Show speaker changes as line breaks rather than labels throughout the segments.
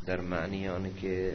در معنی آنه که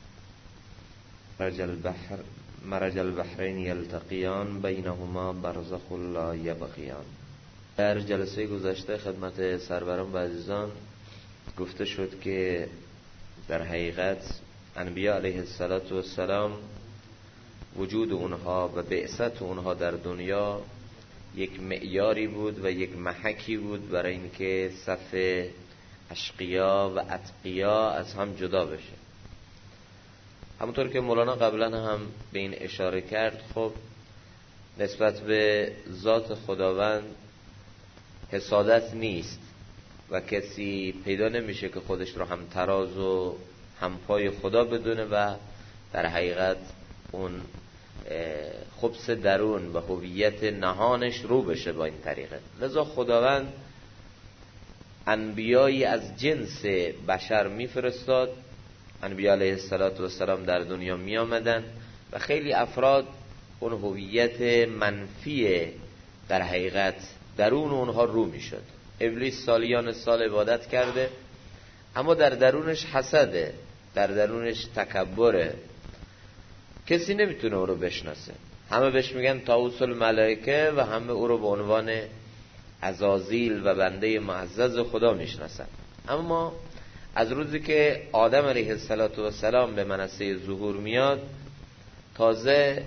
مرج البحرین یلتقیان بینهما برزخ لا یبغیان. در جلسه گذشته خدمت سروران و عزیزان گفته شد که در حقیقت انبیاء علیه السلام وجود اونها و بعثت اونها در دنیا یک معیاری بود و یک محکی بود برای اینکه صف اشقیا و اتقیا از هم جدا بشه. همونطور که مولانا قبلا هم به این اشاره کرد، خب نسبت به ذات خداوند حسادت نیست و کسی پیدا نمیشه که خودش رو هم تراز و هم پای خدا بدونه و در حقیقت اون خبث درون و هویت نهانش رو بشه با این طریقه. لذا خداوند انبیایی از جنس بشر میفرستاد، انبیاء علیه السلام در دنیا می آمدن و خیلی افراد اون هویت منفی در حقیقت درون اونها رو می شد. ابلیس سالیان سال عبادت کرده اما در درونش حسده، در درونش تکبره، کسی نمیتونه او رو بشناسه. همه بهش میگن طاووس الملائکه و همه او رو به عنوان عزازیل و بنده معزز خدا میشناسن. اما از روزی که آدم علیه السلام به منصه ظهور میاد، تازه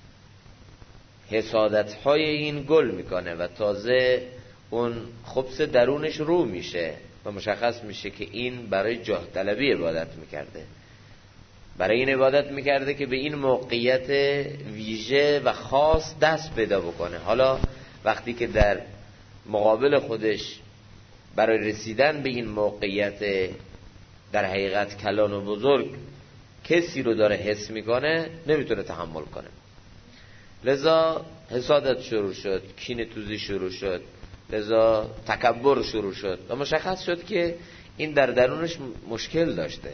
حسادت‌های این گل میکنه و تازه اون خبث درونش رو میشه و مشخص میشه که این برای جاه طلبی عبادت میکرده، برای این عبادت میکرده که به این موقعیت ویژه و خاص دست پیدا بکنه. حالا وقتی که در مقابل خودش برای رسیدن به این موقعیت در حقیقت کلان و بزرگ کسی رو داره حس میکنه، نمیتونه تحمل کنه. لذا حسادت شروع شد، کینه توزی شروع شد، لذا تکبر شروع شد و مشخص شد که این در درونش مشکل داشته.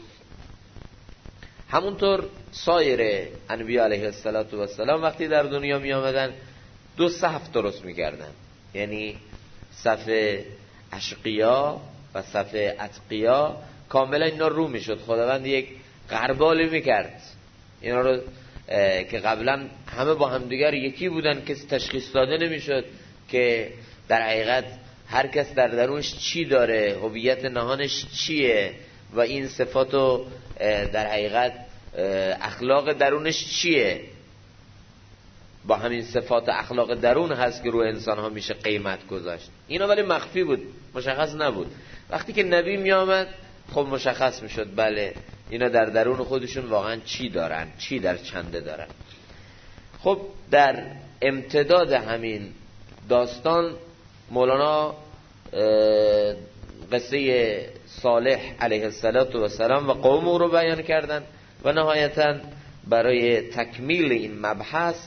همونطور سایر انبیاء علیه السلام وقتی در دنیا می آمدن دو صف درست می کردن، یعنی صف اشقیا و صف اتقیا کاملا اینا رو می شد. خداوند یک غربالی می کرد اینا رو که قبلا همه با همدیگر یکی بودن، کسی تشخیص داده نمی شد که در حقیقت هر کس در درونش چی داره، هویت نهانش چیه و این صفاتو در حقیقت اخلاق درونش چیه. با همین صفات اخلاق درون هست که رو انسان ها میشه قیمت گذاشت. اینا ولی مخفی بود، مشخص نبود. وقتی که نبی می آمد خب مشخص میشد بله اینا در درون خودشون واقعا چی دارن، چی در چنده دارن. خب در امتداد همین داستان مولانا قصه صالح علیه السلام و قوم او رو بیان کردن و نهایتا برای تکمیل این مبحث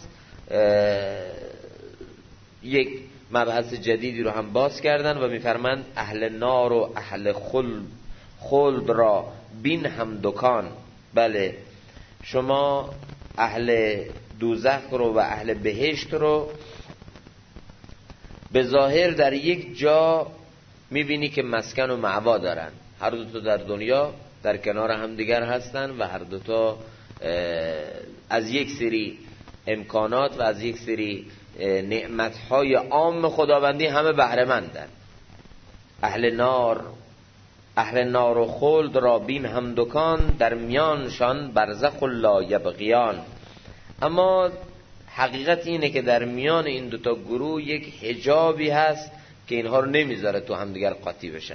یک مبحث جدیدی رو هم باز کردن و میفرمند اهل نار و اهل خلد را بین هم دکان. بله شما اهل دوزخ رو و اهل بهشت رو به ظاهر در یک جا میبینی که مسکن و معوا دارن، هر دوتا در دنیا در کنار هم دیگر هستن و هر دوتا از یک سری امکانات و از یک سری نعمتهای عام خداوندی همه بهره مندن. اهل نار و خلد را بین هم دکان، در میانشان برزخ لا یبغیان. اما حقیقت اینه که در میان این دوتا گروه یک حجابی هست که اینها رو نمیذاره تو هم دیگر قاطی بشن.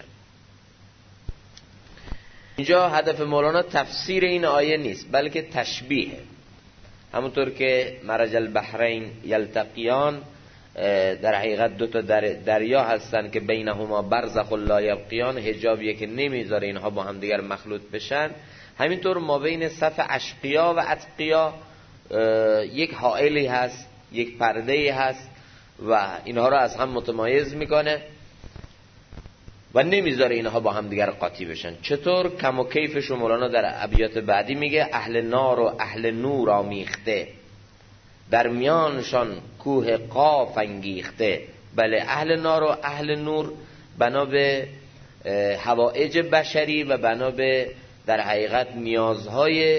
اینجا هدف مولانا تفسیر این آیه نیست بلکه تشبیه. همونطور که مرج البحرین یلتقیان، در حقیقت دوتا دریا هستن که بینهما برزخ لا یبغیان، حجابیه که نمیذاره اینها با هم دیگر مخلوط بشن. همینطور ما بین صف اشقیا و اتقیا یک حائلی هست، یک پرده‌ای هست و اینها رو از هم متمایز میکنه و نمیذاره اینها با هم دیگر قاطی بشن. چطور؟ کم و کیفش مولانا در ابیات بعدی میگه اهل نار و اهل نور آمیخته، در میانشان کوه قاف انگیخته. بله اهل نار و اهل نور بنا به حوائج بشری و بنا به در حقیقت نیازهای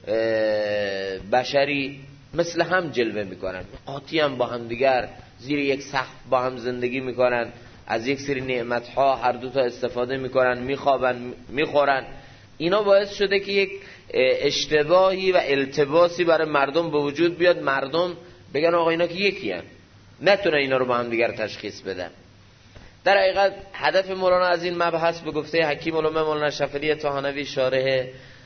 بشری مثل هم جلوه میکنن، قاطی هم با هم دیگر زیر یک سقف با هم زندگی میکنن، از یک سری نعمتها هر دو تا استفاده میکنن، میخوابن، میخورن. اینا باعث شده که یک اشتباهی و التباسی برای مردم به وجود بیاد، مردم بگن آقا اینا که یکی هن، نتونه اینا رو با هم دیگر تشخیص بدن. در حقیقت هدف مولانا از این مبحث به گفته حکیم علومه مولانا شفیعی طحانوی شارح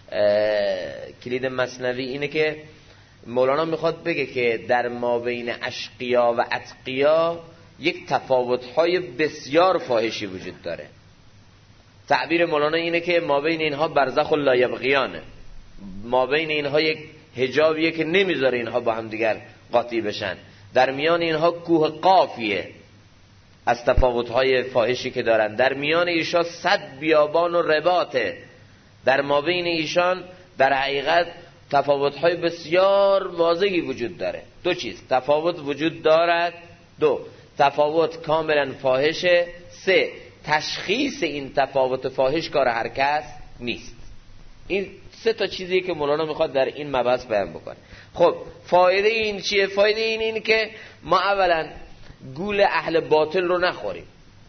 کلید مثنوی اینه که مولانا میخواد بگه که در مابین اشقیا و اتقیا یک تفاوت‌های بسیار فاحشی وجود داره. تعبیر مولانا اینه که مابین اینها برزخ لا یبغیانه، مابین اینها یک حجابیه که نمیذاره اینها با هم دیگر قاطی بشن، در میان اینها کوه قافیه از تفاوت‌های فاحشی که دارن، در میان ایشان 100 بیابان و رباطه، در مابین ایشان در حقیقت تفاوت‌های بسیار واضحی وجود داره. دو چیز تفاوت وجود دارد، دو تفاوت کاملا فاحشه، سه تشخیص این تفاوت فاحش کار هر کس نیست. این سه تا چیزی که مولانا میخواد در این مبحث بیان بکنه. خب فایده این چیه؟ فایده این که ما اولا گول اهل باطل رو نخوریم،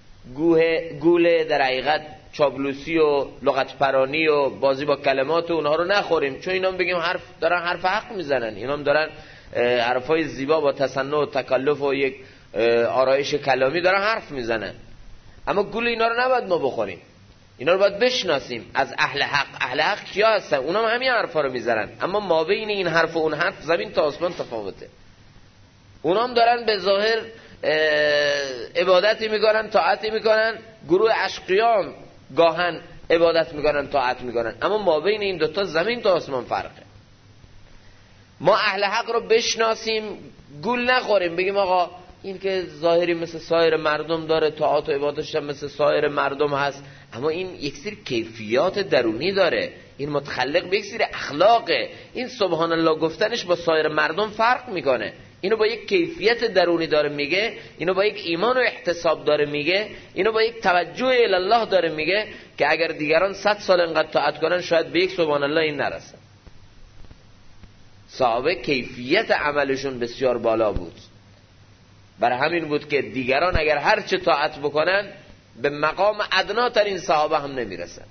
گول در حقیقت چابلوسی و لغت پرانی و بازی با کلمات و اونها رو نخوریم، چون اینا بگیم دارن حرف حق میزنن، اینا دارن حرفای زیبا با تصنع و تکلف و یک آرایش کلامی دارن حرف میزنن. اما گول اینا رو نباید ما بخوریم، اینا رو باید بشناسیم. از اهل حق، اهل حق کیا هستن؟ اونا هم همین حرفا رو میزنن، اما ما بین این حرف و اون حرف زمین تا آسمان تفاوته. اونا هم دارن به ظاهر عبادتی میکنن، طاعتی میکنن، گروه اشقیان گاهن عبادت میکنن، طاعت میکنن، اما ما بین این دوتا زمین تا آسمان فرقه. ما اهل حق رو بشناسیم، گول نخوریم، بگیم آقا این که ظاهری مثل سایر مردم داره، طاعت و عبادتش هم مثل سایر مردم هست، اما این یک سری کیفیات درونی داره، این متخلق به یک سری اخلاقه، این سبحان الله گفتنش با سایر مردم فرق میکنه، اینو با یک کیفیت درونی داره میگه، اینو با یک ایمان و احتساب داره میگه، اینو با یک توجه الی الله داره میگه که اگر دیگران 100 سال انقدر طاعت کنن شاید به یک سبحان الله این نرسن. صحابه کیفیت عملشون بسیار بالا بود، برای همین بود که دیگران اگر هر چه طاعت بکنن به مقام ادناترین صحابه هم نمیرسن.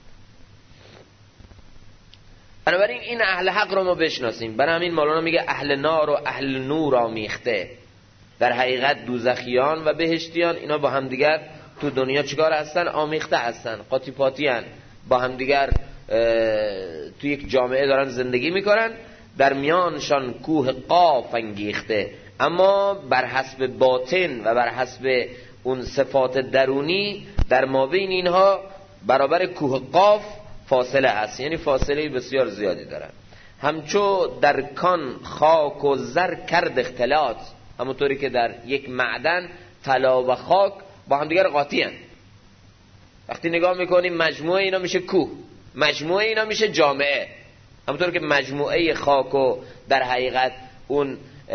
بنابراین این اهل حق رو ما بشناسیم. برای همین مولانا میگه اهل نار و اهل نور آمیخته. در حقیقت دوزخیان و بهشتیان اینا با هم دیگر تو دنیا چیکار هستن؟ آمیخته هستن، قاطی پاتی هستن، با هم دیگر تو یک جامعه دارن زندگی میکنن، در میانشان کوه قاف انگیخته. اما بر حسب باطن و بر حسب اون صفات درونی در مابین اینها برابر کوه قاف فاصله هست، یعنی فاصله بسیار زیادی دارن. همچو در کان خاک و زر کرد اختلاط، همونطوری که در یک معدن طلا و خاک با هم دیگر قاطی هستند. وقتی نگاه میکنیم مجموعه اینا میشه کوه، مجموعه اینا میشه جامعه. همونطور که مجموعه خاک و در حقیقت اون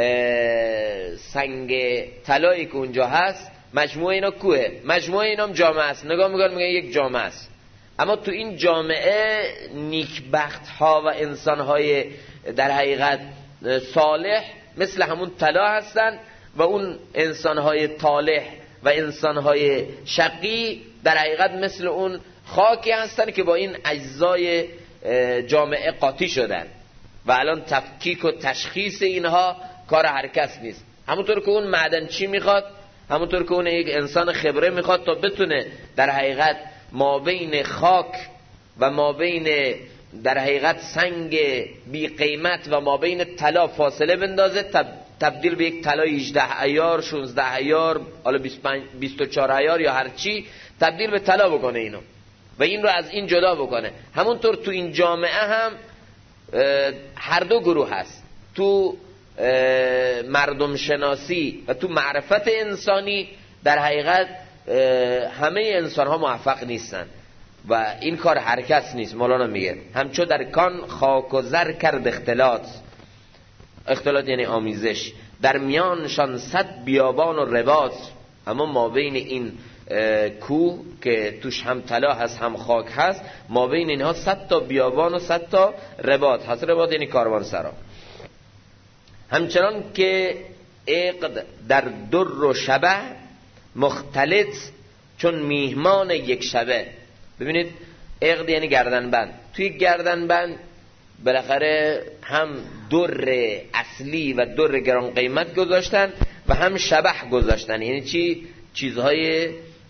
سنگ طلایی که اونجا هست مجموعه اینا کوه، مجموعه اینا هم جامعه است. نگاه میکنیم میگن یک جامعه است، اما تو این جامعه نیکبخت ها و انسان های در حقیقت صالح مثل همون طلا هستن و اون انسان های طالح و انسان های شقی در حقیقت مثل اون خاکی هستن که با این اجزای جامعه قاطی شدن و الان تفکیک و تشخیص اینها کار هر کس نیست. همونطور که اون معدن چی میخواد، همونطور که اون یک انسان خبره میخواد تا بتونه در حقیقت ما بین خاک و ما بین در حقیقت سنگ بی قیمت و ما بین طلا فاصله بندازه، تبدیل به یک طلا 18 عیار 16 عیار حالا 24 عیار یا هر چی تبدیل به طلا بکنه اینو و این رو از این جدا بکنه. همونطور تو این جامعه هم هر دو گروه هست، تو مردم شناسی و تو معرفت انسانی در حقیقت همه انسان ها موفق نیستن و این کار هر کس نیست. مولانا میگه همچو در کان خاک و زر کرد اختلاط، اختلاط یعنی آمیزش، در میانشان 100 بیابان و رباط، اما ما بین این کوه که توش هم طلا هست هم خاک هست، ما بین اینها 100 تا بیابان و 100 تا رباط هست. رباط یعنی کاروانسرا. همچنان که عقد در در و شبه مختلط چون میهمان یک شبه. ببینید عقد یعنی گردنبند. توی گردنبند بالاخره هم در اصلی و در گران قیمت گذاشتن و هم شبه گذاشتن. یعنی چی؟ چیزهای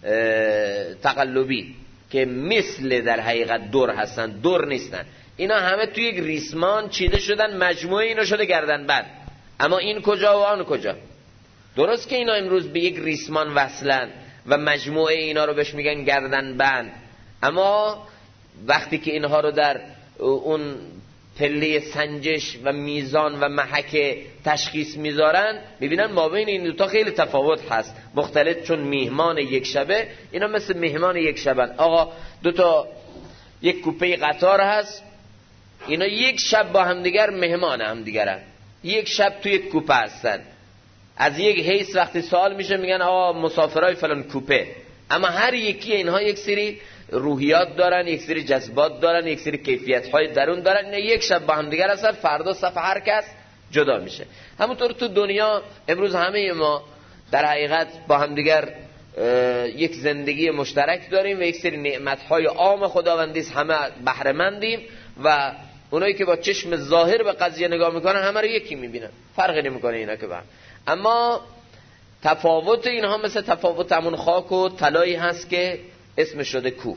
تقلبی که مثل در حقیقت در هستن، در نیستن. اینا همه توی یک ریسمان چیده شدن، مجموعه اینا شده گردنبند. اما این کجا و آن کجا؟ درست که اینا امروز به یک ریسمان وصلن و مجموعه اینا رو بهش میگن گردنبند، اما وقتی که اینها رو در اون پله سنجش و میزان و محک تشخیص میذارن، میبینن ما بین این دوتا خیلی تفاوت هست. مختلط چون میهمان یک شبه، اینا مثل میهمان یک شبن. آقا دوتا یک کوپه قطار هست، اینا یک شب با همدیگر مهمان همدیگرن، یک شب توی یک کوپه هستن. از یک حیث وقتی سوال میشه میگن آقا مسافرای فلان کوپه، اما هر یکی اینها یک سری روحیات دارن، یک سری جذبات دارن، یک سری کیفیت‌های درون دارن. اینا یک شب با هم دیگر هستن، فردا صف هر کس جدا میشه. همونطور تو دنیا امروز همه ما در حقیقت با هم دیگر یک زندگی مشترک داریم و یک سری نعمت‌های عام خداوندی است، همه بهره مندیم و اونایی که با چشم ظاهر به قضیه نگاه میکنن همه رو یکی میبینن، فرقی نمیکنه اینا که با هم. اما تفاوت اینها مثل تفاوت همون خاک و طلایی هست که اسم شده کوه.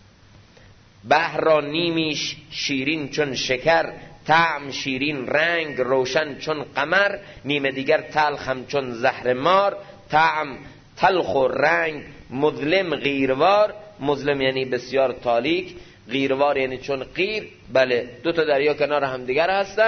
بحر را نیمیش شیرین چون شکر، طعم شیرین رنگ روشن چون قمر، نیمه دیگر تلخ هم چون زهر مار، طعم تلخ و رنگ مظلم غیروار. مظلم یعنی بسیار تاریک، غیروار یعنی چون غیر. بله، دو تا دریا کنار هم دیگر هستن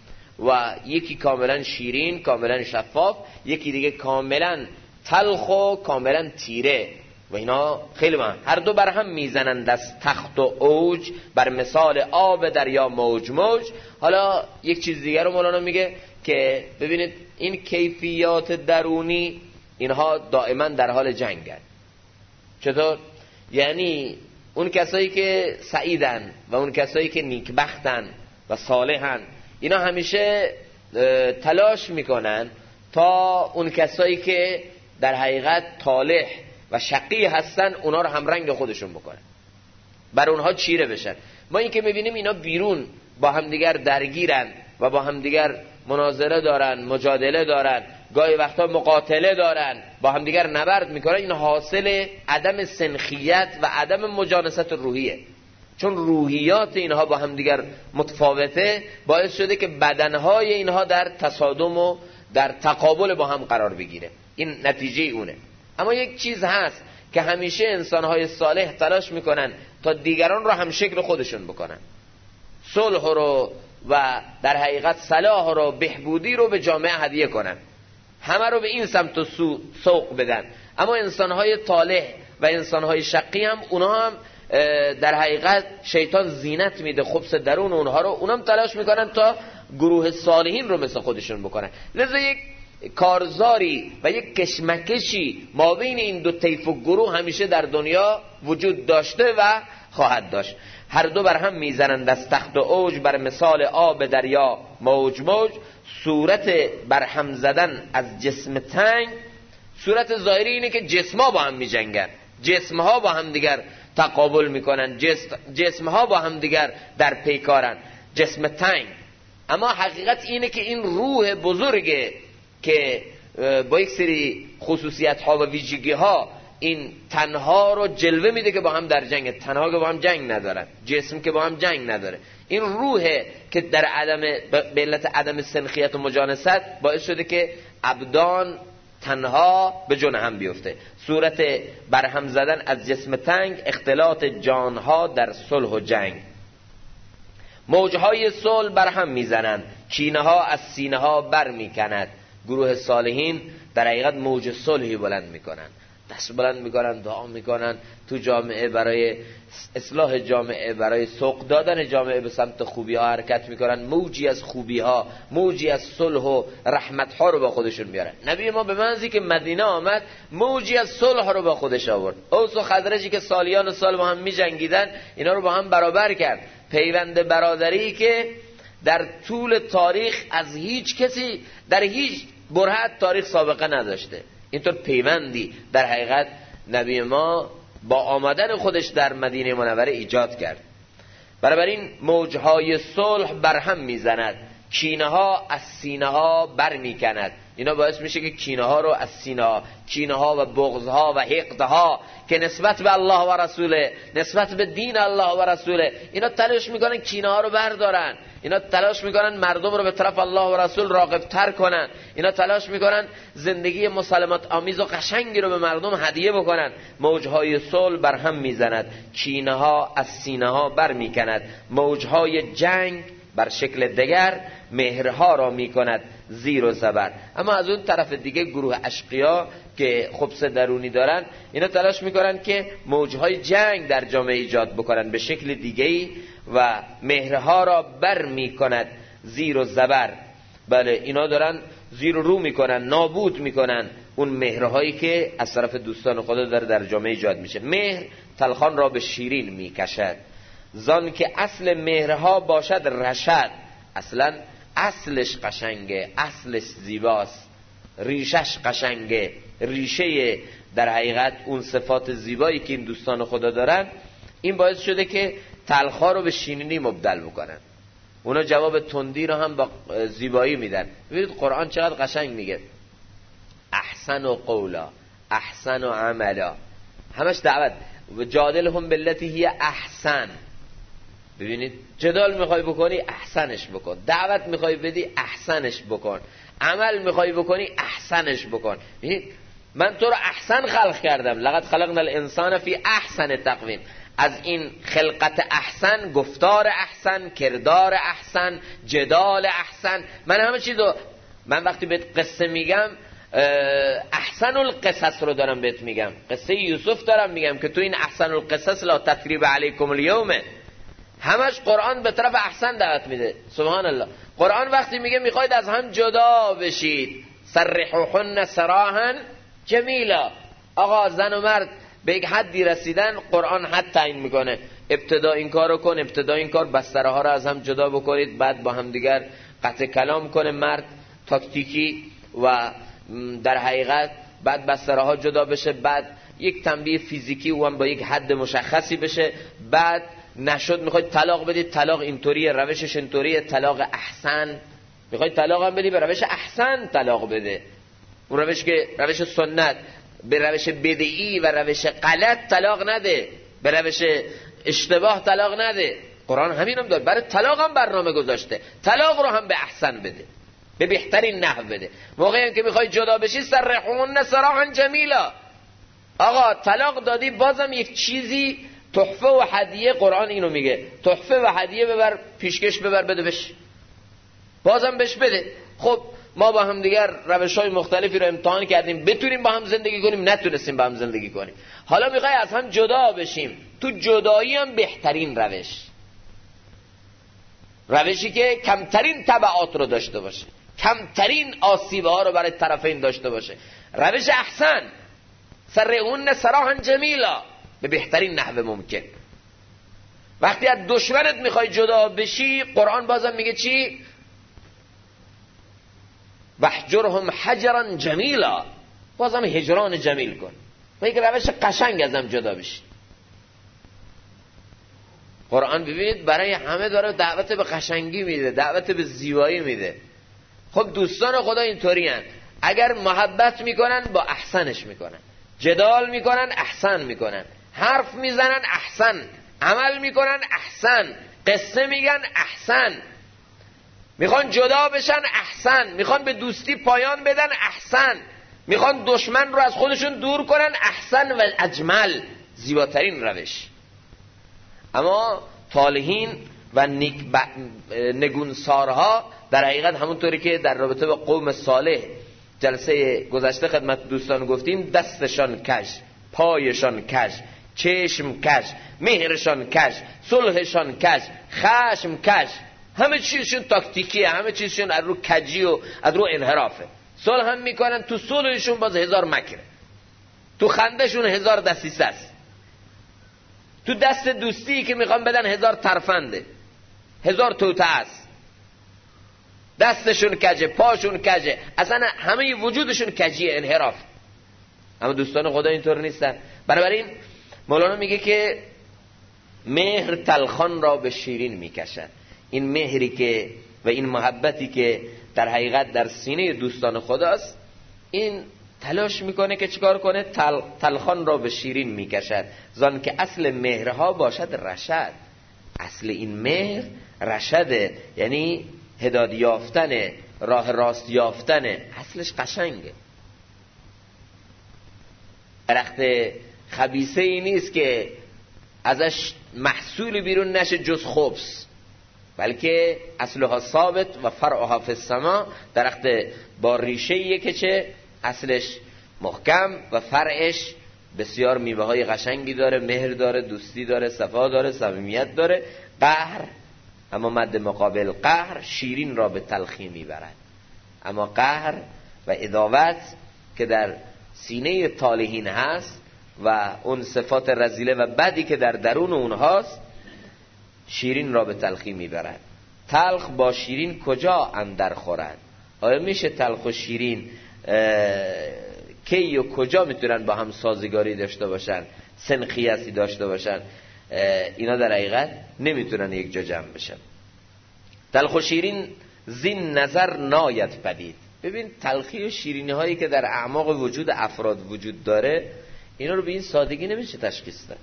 و یکی کاملا شیرین، کاملا شفاف، یکی دیگه کاملا تلخ و کاملا تیره و اینا خیلی مهم. هر دو بر هم میزنند از تخت و اوج، بر مثال آب دریا موج موج. حالا یک چیز دیگر رو مولانا میگه که ببینید این کیفیات درونی اینها دائما در حال جنگن. چطور؟ یعنی اون کسایی که سعیدن و اون کسایی که نیکبختن و صالحن، اینا همیشه تلاش میکنن تا اون کسایی که در حقیقت طالح و شقی هستن اونا رو هم رنگ خودشون بکنن، بر اونها چیره بشن. ما این که میبینیم اینا بیرون با همدیگر درگیرن و با همدیگر مناظره دارن، مجادله دارن، گاهی وقتا مقاتله دارن، با همدیگر نبرد میکنن، این حاصل عدم سنخیت و عدم مجانست روحیه. چون روحیات اینها با همدیگر متفاوته، باعث شده که بدنهای اینها در تصادم و در تقابل با هم قرار بگیره. این نتیجه اونه. اما یک چیز هست که همیشه انسانهای صالح تلاش میکنن تا دیگران رو هم شکل خودشون بکنن، صلح رو و در حقیقت صلاح رو، بهبودی رو به جامعه هدیه کنن، همه رو به این سمت و سوق بدن. اما انسانهای طالح و انسانهای شقی هم اونا هم در حقیقت شیطان زینت میده خبث درون اونها رو، اونم تلاش میکنن تا گروه صالحین رو مثل خودشون بکنن. لذا یک کارزاری و یک کشمکشی ما بین این دو طیف و گروه همیشه در دنیا وجود داشته و خواهد داشت. هر دو بر هم میزنند از تخت و اوج، بر مثال آب دریا موج موج. صورت بر هم زدن از جسم تنگ، صورت ظاهری اینه که جسمها با هم میجنگن، جسمها با هم دیگر تقابل میکنن، جسمها با هم دیگر در پیکارن، جسم تنگ. اما حقیقت اینه که این روح بزرگه که با یک سری خصوصیت ها و ویژگی ها این تنها رو جلوه میده که با هم در جنگ، تنها که با هم جنگ ندارن، جسم که با هم جنگ نداره. این روحه که در به علت عدم سنخیت و مجانست باعث شده که ابدان تنها به جون هم بیفته. صورت برهم زدن از جسم تنگ، اختلاط جانها در صلح و جنگ. موجهای صلح برهم میزنند، کینه ها از سینه ها بر میکند. گروه صالحین در حقیقت موج صلحی بلند میکنن. دست بلند میکنن، دعا میکنن تو جامعه برای اصلاح جامعه، برای سوق دادن جامعه به سمت خوبی ها حرکت میکنن، موجی از خوبی ها، موجی از صلح و رحمت ها رو با خودشون میارن. نبی ما به منزی که مدینه آمد موجی از صلح رو با خودش آورد. اوس و خزرجی که سالیان سال با هم میجنگیدن اینا رو با هم برابر کرد. پیوند برادری که در طول تاریخ از هیچ کسی در هیچ برهت تاریخ سابقه نداشته. اینطور پیوندی در حقیقت نبی ما با آمدن خودش در مدینه منوره ایجاد کرد. بنابراین موجهای صلح برهم میزند، کینه ها از سینه ها بر میکند. اینا باعث میشه که کینه ها رو از سینه ها، کینه ها و بغض ها و حقد ها که نسبت به الله و رسوله، نسبت به دین الله و رسوله، اینا تلاش میکنن کینه ها رو بردارن. اینا تلاش میکنن مردم رو به طرف الله و رسول راغب تر کنن. اینا تلاش میکنن زندگی مسالمت آمیز و قشنگی رو به مردم هدیه بکنن. موجهای صلح بر هم میزند، کینه ها از سینه ها بر میکند. موجهای جنگ بر شکل دیگر مهرها را میکند زیر و زبر. اما از اون طرف دیگه گروه اشقیا که خبث درونی دارن، اینا تلاش میکنن که موجهای جنگ در جامعه ایجاد بکنن به شکل دیگه‌ای و مهرها را بر میکند زیر و زبر. بله، اینا دارن زیر و رو میکنن، نابود میکنن اون مهرهایی که از طرف دوستان خدا در جامعه ایجاد میشه. مهر تلخان را به شیرین میکشد، زان که اصل مهرها باشد رشد. اصلا اصلش قشنگه، اصلش زیباست، ریشش قشنگه. ریشه در حقیقت اون صفات زیبایی که این دوستان خدا دارن، این باعث شده که تلخا رو به شیرینی مبدل بکنن. اونا جواب تندی رو هم با زیبایی میدن. ببینید قرآن چقدر قشنگ میگه، احسن و قولا، احسن و عملا، همش دعوت. و جادلهم بالتی هی احسن. ببینید جدال میخوای بکنی احسنش بکن، دعوت میخوای بدی احسنش بکن، عمل میخوای بکنی احسنش بکن. من تو رو احسن خلق کردم، لقد خلقنا الانسان فی احسن تقویم. از این خلقت احسن، گفتار احسن، کردار احسن، جدال احسن. من وقتی بهت قصه میگم احسن القصص رو دارم بهت میگم، قصه یوسف دارم میگم که تو این احسن القصص لا تثریب علیکم اليوم. همش قرآن به طرف احسن دعوت میده. سبحان الله. قرآن وقتی میگه میخواید از هم جدا بشید، سرحوهن سراحا جمیلا. آقا زن و مرد به یک حدی رسیدن، قرآن حد تعیین میکنه ابتدا این کار رو کن، ابتدا این کار، بستره ها رو از هم جدا بکنید، بعد با هم دیگر قطع کلام کنه مرد تاکتیکی و در حقیقت بعد بستره ها جدا بشه، بعد یک تنبیه فیزیکی و هم با یک حد مشخصی بشه، بعد نشد میخواید طلاق بدید، طلاق اینطوریه، روشش اینطوریه، طلاق احسن. میخواید طلاق هم بدید به روش احسن طلاق بده، اون روش که روش سنت، به روش بدعی و روش غلط طلاق نده، به روش اشتباه طلاق نده. قرآن همین هم داره، برای طلاق هم برنامه گذاشته، طلاق رو هم به احسن بده، به بهترین نحو بده. موقعی که میخوای جدا بشی سرحوهن سراحا جمیلا. آقا طلاق دادی، بازم یک چیزی تحفه و هدیه، قرآن اینو میگه، تحفه و هدیه ببر، پیشکش ببر، بده بش، بازم بش بده. خب ما با هم دیگر روش‌های مختلفی رو امتحان کردیم بتونیم با هم زندگی کنیم، نتونستیم با هم زندگی کنیم. حالا میخوای از هم جدا بشیم، تو جدایی هم بهترین روشی که کمترین تبعات رو داشته باشه، کمترین آسیب‌ها رو برای طرفین داشته باشه، روش احسن، سرحوهن سراحا جمیلا، به بهترین نحو ممکن. وقتی از دشمنت میخوای جدا بشی، قرآن بازم میگه چی؟ وحجرهم حجرا جمیلا، بازم هجران جمیل کن و یک روش قشنگ ازم جدا بشی. قرآن ببینید برای همه داره دعوت به قشنگی میده، دعوت به زیبایی میده. خب دوستان خدا اینطوری هن، اگر محبت میکنن با احسنش میکنن، جدال میکنن احسن میکنن، حرف میزنن احسن، عمل میکنن احسن، قصه میگن احسن، میخوان جدا بشن احسن، میخوان به دوستی پایان بدن احسن، میخوان دشمن رو از خودشون دور کنن احسن و اجمل، زیباترین روش. اما طالحین و نگونسارها در حقیقت همونطوری که در رابطه با قوم صالح جلسه گذشته خدمت دوستان گفتیم دستشان کج، پایشان کج، چشم کج، مهرشان کج، صلحشان کج، خشم کج، همه چیزشون تاکتیکیه، همه چیزشون از رو کجی و از رو انحرافه. صلح هم میکنن، تو صلحشون باز 1000 مکره، تو خندهشون 1000 دسیسه است، تو دست دوستی که میخوان بدن 1000 ترفنده، 1000 توته است. دستشون کجه، پاشون کجه، اصلا همه وجودشون کجیه، انحراف. اما دوستان خدا اینطور نیستن. بنابراین مولانا میگه که مهر تلخان را به شیرین میکشد. این مهری که و این محبتی که در حقیقت در سینه دوستان خداست، این تلاش میکنه که چیکار کنه؟ تلخان را به شیرین میکشد. زان که اصل مهرها باشد رشد. اصل این مهر رشده، یعنی هدایت یافتن، راه راست یافتن. اصلش قشنگه. درخت خبیثه ای نیست که ازش محصول بیرون نشه جز خبث، بلکه اصلها ثابت و فرعها فی السما. درخت با ریشه ایه که چه اصلش محکم و فرعش بسیار میوه های قشنگی داره، مهر داره، دوستی داره، صفا داره، صمیمیت داره. قهر، اما مد مقابل قهر شیرین را به تلخی میبرد. اما قهر و عداوت که در سینه طالحین هست و اون صفات رذیله و بدی که در درون اونهاست، شیرین را به تلخی میبرد. تلخ با شیرین کجا اندر خورد؟ آیا میشه تلخ و شیرین کی و کجا میتونن با هم سازگاری داشته باشن، سنخیتی داشته باشن؟ اینا در حقیقت نمیتونن یک جا جمع بشن. تلخ و شیرین زین نظر ناید پدید. ببین تلخی و شیرینی هایی که در اعماق وجود افراد وجود داره، اینا رو به این سادگی نمیشه تشخیص داد.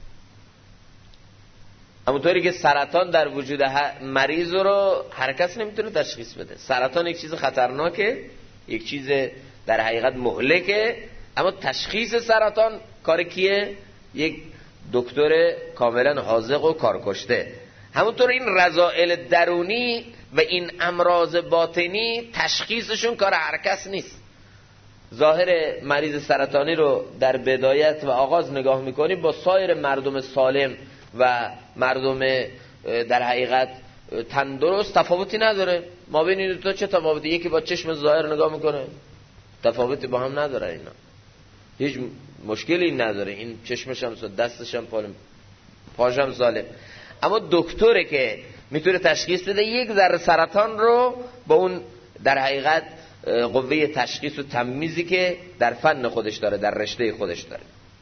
همونطوری که سرطان در وجود مریض رو هر کس نمیتونه تشخیص بده. سرطان یک چیز خطرناکه، یک چیز در حقیقت مهلکه، اما تشخیص سرطان کار کیه؟ یک دکتر کاملا حاذق و کارکشته. همونطور این رذائل درونی و این امراض باطنی تشخیصشون کار هر کس نیست. ظاهر مریض سرطانی رو در بدایت و آغاز نگاه میکنی، با سایر مردم سالم و مردم در حقیقت تندرست تفاوتی نداره. ما بین این دو تا چه تفاوتی؟ یکی با چشم ظاهر نگاه میکنه، تفاوتی با هم نداره. اینا هیچ مشکلی نداره، این چشمش هم دستش هم پاش هم سالم. اما دکتره که میتونه تشخیص بده یک ذره سرطان رو با اون در حقیقت قوه تشخیص و تمیزی که در فن خودش داره، در رشته خودش داره.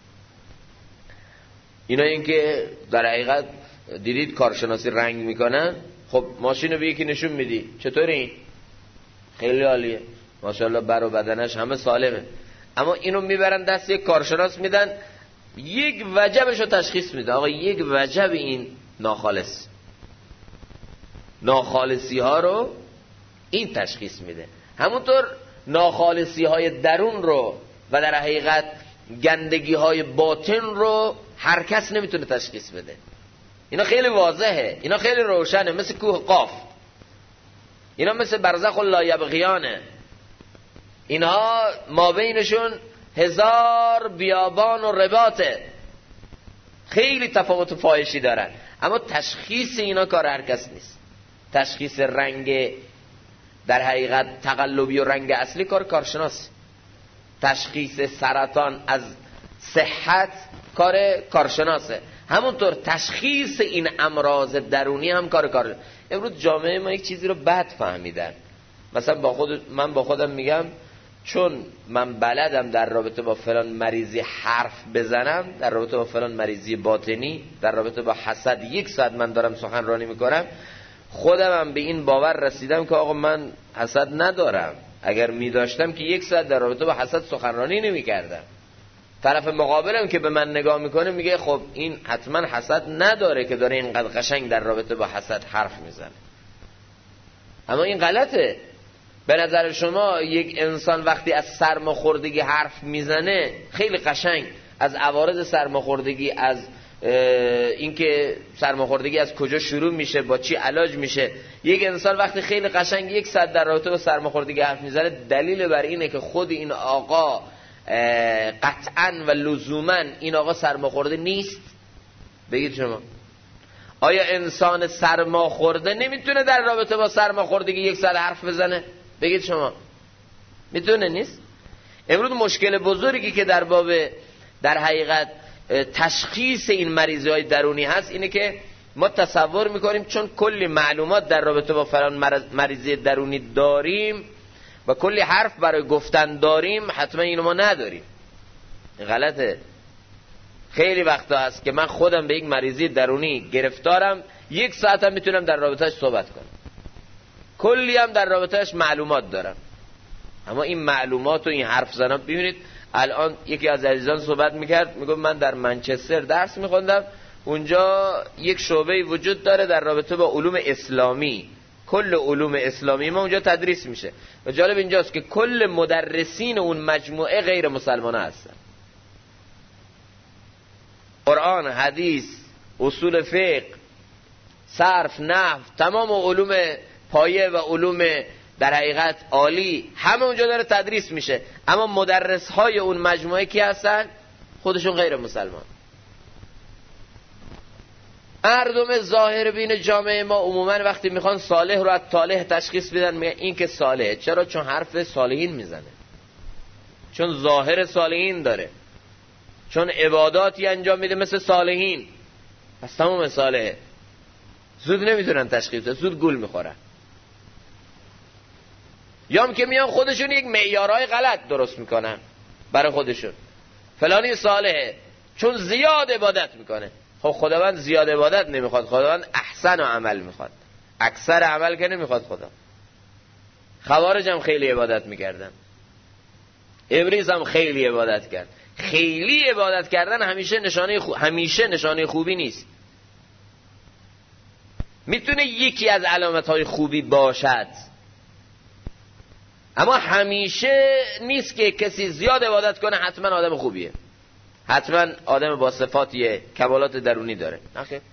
اینا این که در حقیقت دیدید کارشناسی رنگ میکنن، خب ماشین رو به یکی نشون میدی چطوری؟ خیلی عالیه ماشاءالله، بر و بدنش همه سالمه. اما اینو میبرن دست یک کارشناس میدن، یک وجبش رو تشخیص میده. آقا یک وجب این ناخالص، ناخالصی ها رو این تشخیص میده. همونطور ناخالصی های درون رو و در حقیقت گندگی های باطن رو هر کس نمیتونه تشخیص بده. اینا خیلی واضحه، اینا خیلی روشنه، مثل کوه قاف، اینا مثل برزخ و لایبغیانه. اینها ما بینشون 1000 بیابان و رباطه، خیلی تفاوت فاحشی دارن. اما تشخیص اینا کار هر کس نیست. تشخیص رنگ در حقیقت تقلبی و رنگ اصلی کار کارشناس. تشخیص سرطان از صحت کار کارشناسه. همونطور تشخیص این امراض درونی هم کار. امروز جامعه ما یک چیزی رو بد فهمیدن. مثلا من با خودم میگم چون من بلدم در رابطه با فلان مریضی حرف بزنم، در رابطه با فلان مریضی باطنی، در رابطه با حسد 1 ساعت من دارم سخنرانی میکنم، خودم به این باور رسیدم که آقا من حسد ندارم. اگر میداشتم که 1 ساعت در رابطه با حسد سخنرانی نمیکردم. طرف مقابلم که به من نگاه میکنه میگه خب این حتما حسد نداره که داره اینقدر قشنگ در رابطه با حسد حرف میزنه. اما این غلطه. به نظر شما یک انسان وقتی از سرماخوردگی حرف میزنه، خیلی قشنگ از عوارض سرماخوردگی، از اینکه سرماخوردگی از کجا شروع میشه، با چی علاج میشه. یک انسان وقتی خیلی قشنگ 1 ساعت در رابطه با سرماخوردگی حرف میزنه، دلیل بر اینه که خود این آقا قطعاً و لزوماً این آقا سرماخورده نیست. بگید شما آیا انسان سرماخورده نمیتونه در رابطه با سرماخوردگی 1 ساعت حرف بزنه؟ بگید شما میتونه؟ نیست. امروز مشکل بزرگی که در حقیقت تشخیص این مریضی های درونی هست اینه که ما تصور میکنیم چون کلی معلومات در رابطه با فلان مریضی درونی داریم و کلی حرف برای گفتن داریم، حتما اینو ما نداریم. غلطه. خیلی وقتا هست که من خودم به یک مریضی درونی گرفتارم، 1 ساعت هم میتونم در رابطهش صحبت کنم، کلی هم در رابطهش معلومات دارم، اما این معلومات و این حرف زنم. ببینید الان یکی از عزیزان صحبت میکرد، میگه من در منچستر درس میخوندم، اونجا یک شعبه وجود داره در رابطه با علوم اسلامی، کل علوم اسلامی ما اونجا تدریس میشه و جالب اینجاست که کل مدرسین اون مجموعه غیر مسلمان هستن. قرآن، حدیث، اصول فقه، صرف، نحو، تمام علوم پایه و علوم در حقیقت عالی همه اونجا داره تدریس میشه، اما مدرس های اون مجموعه کی هستن؟ خودشون غیر مسلمان. مردم ظاهر بین جامعه ما عموما وقتی میخوان صالح رو از طالح تشخیص بدن میگن این که صالحه. چرا؟ چون حرف صالحین میزنه، چون ظاهر صالحین داره، چون عباداتی انجام میده مثل صالحین، پس تمام صالحه. زود نمیتونن تشخیص بدن، زود گول میخورن. یا هم که میان خودشون یک معیارهای غلط درست میکنن برای خودشون، فلانی صالحه چون زیاد عبادت میکنه. خب خداوند زیاد عبادت نمیخواد، خداوند احسن و عمل میخواد، اکثر عمل که نمیخواد خدا. خوارج هم خیلی عبادت میکردن، ابلیس هم خیلی عبادت کرد. خیلی عبادت کردن همیشه نشانه خوبی نیست. میتونه یکی از علامتهای خوبی باشد، اما همیشه نیست که کسی زیاد عبادت کنه حتما آدم خوبیه، حتما آدم با صفاتیه، کمالات درونی داره. نخیر.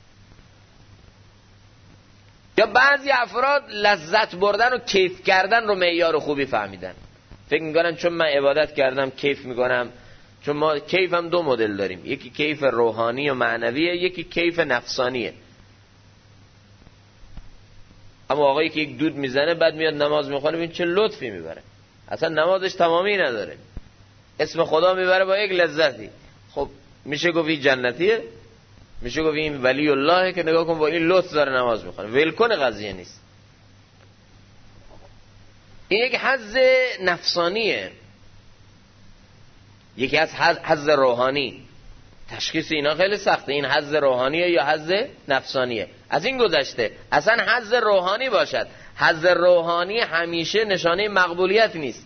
یا بعضی افراد لذت بردن و کیف کردن رو معیار خوبی فهمیدن، فکر میکنن چون من عبادت کردم کیف میکنم. چون ما کیف هم 2 مدل داریم، یکی کیف روحانی و معنویه، یکی کیف نفسانیه. اما آقایی که یک دود میزنه بعد میاد نماز میخونه، ببین چه لطفی میبره، اصلا نمازش تمامی نداره، اسم خدا میبره با یک لذتی. خب میشه گفت این جنتیه؟ میشه گفت این ولی الله که نگاه کن با این لطف داره نماز میخونه؟ ولکن قضیه نیست. این یک حظ نفسانیه، یکی از حظ روحانی. تشخیص اینا خیلی سخته، این حظ روحانیه یا حظ نفسانیه. از این گذشته اصلا حظ روحانی باشد، حظ روحانی همیشه نشانه مقبولیت نیست.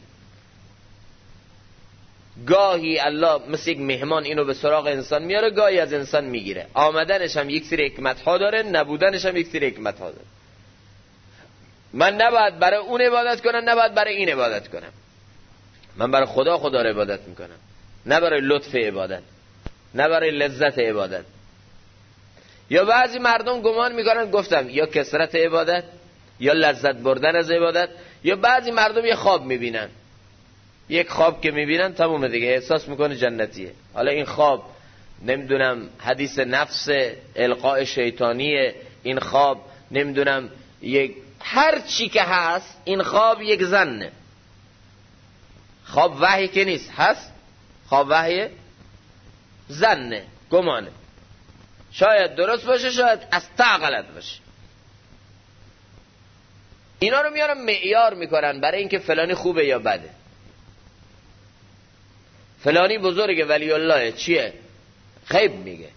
گاهی الله مثل یک مهمان اینو به سراغ انسان میاره، گاهی از انسان میگیره. آمدنش هم یک سری حکمت ها داره، نبودنش هم یک سری حکمت ها داره. من نباید برای اون عبادت کنم، نباید برای این عبادت کنم. من برای خدا رو عبادت میکنم، نه برای لطف عبادت، نه برای لذت عبادت. یا بعضی مردم گمان میکنن، گفتم، یا کثرت عبادت یا لذت بردن از عبادت. یا بعضی مردم یه خواب میبینن، یک خواب که میبینن تمومه دیگه، احساس میکنه جنتیه. حالا این خواب نمیدونم حدیث نفس، القاء شیطانیه، این خواب نمیدونم یک هر چی که هست، این خواب یک ظنه. خواب وحی که نیست، هست خواب وحیه، ظنه، گمانه. شاید درست باشه، شاید از تا غلط باشه. اینا رو میارن معیار میکنن برای اینکه فلانی خوبه یا بده. فلانی بزرگه ولی الله چیه؟ غیب میگه.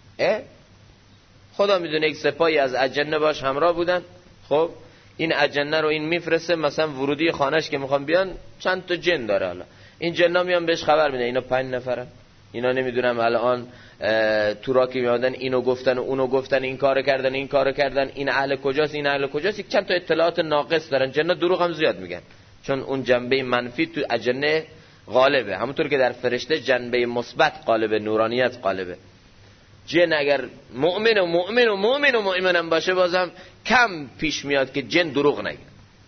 خدا میدونه یک سپاهی از اجنه باش همراه بودن. خب این اجنه رو این میفرسته، مثلا ورودی خانهش که میخوان بیان چند تا جن داره، حالا این جنا میان بهش خبر میدن اینا 5 نفرن، اینا نمیدونم الان تو را که میادن اینو گفتن و اونو گفتن، این کارو کردن، این کارو کردن، این اهل کجاست، این اهل کجاست. یک چند تا اطلاعات ناقص دارن. جنا دروغ هم زیاد میگن، چون اون جنبه منفی تو اجنه غالبه، همونطور که در فرشته جنبه مثبت غالبه، نورانیت غالبه. جن اگر مؤمن باشه بازم کم پیش میاد که جن دروغ نگه.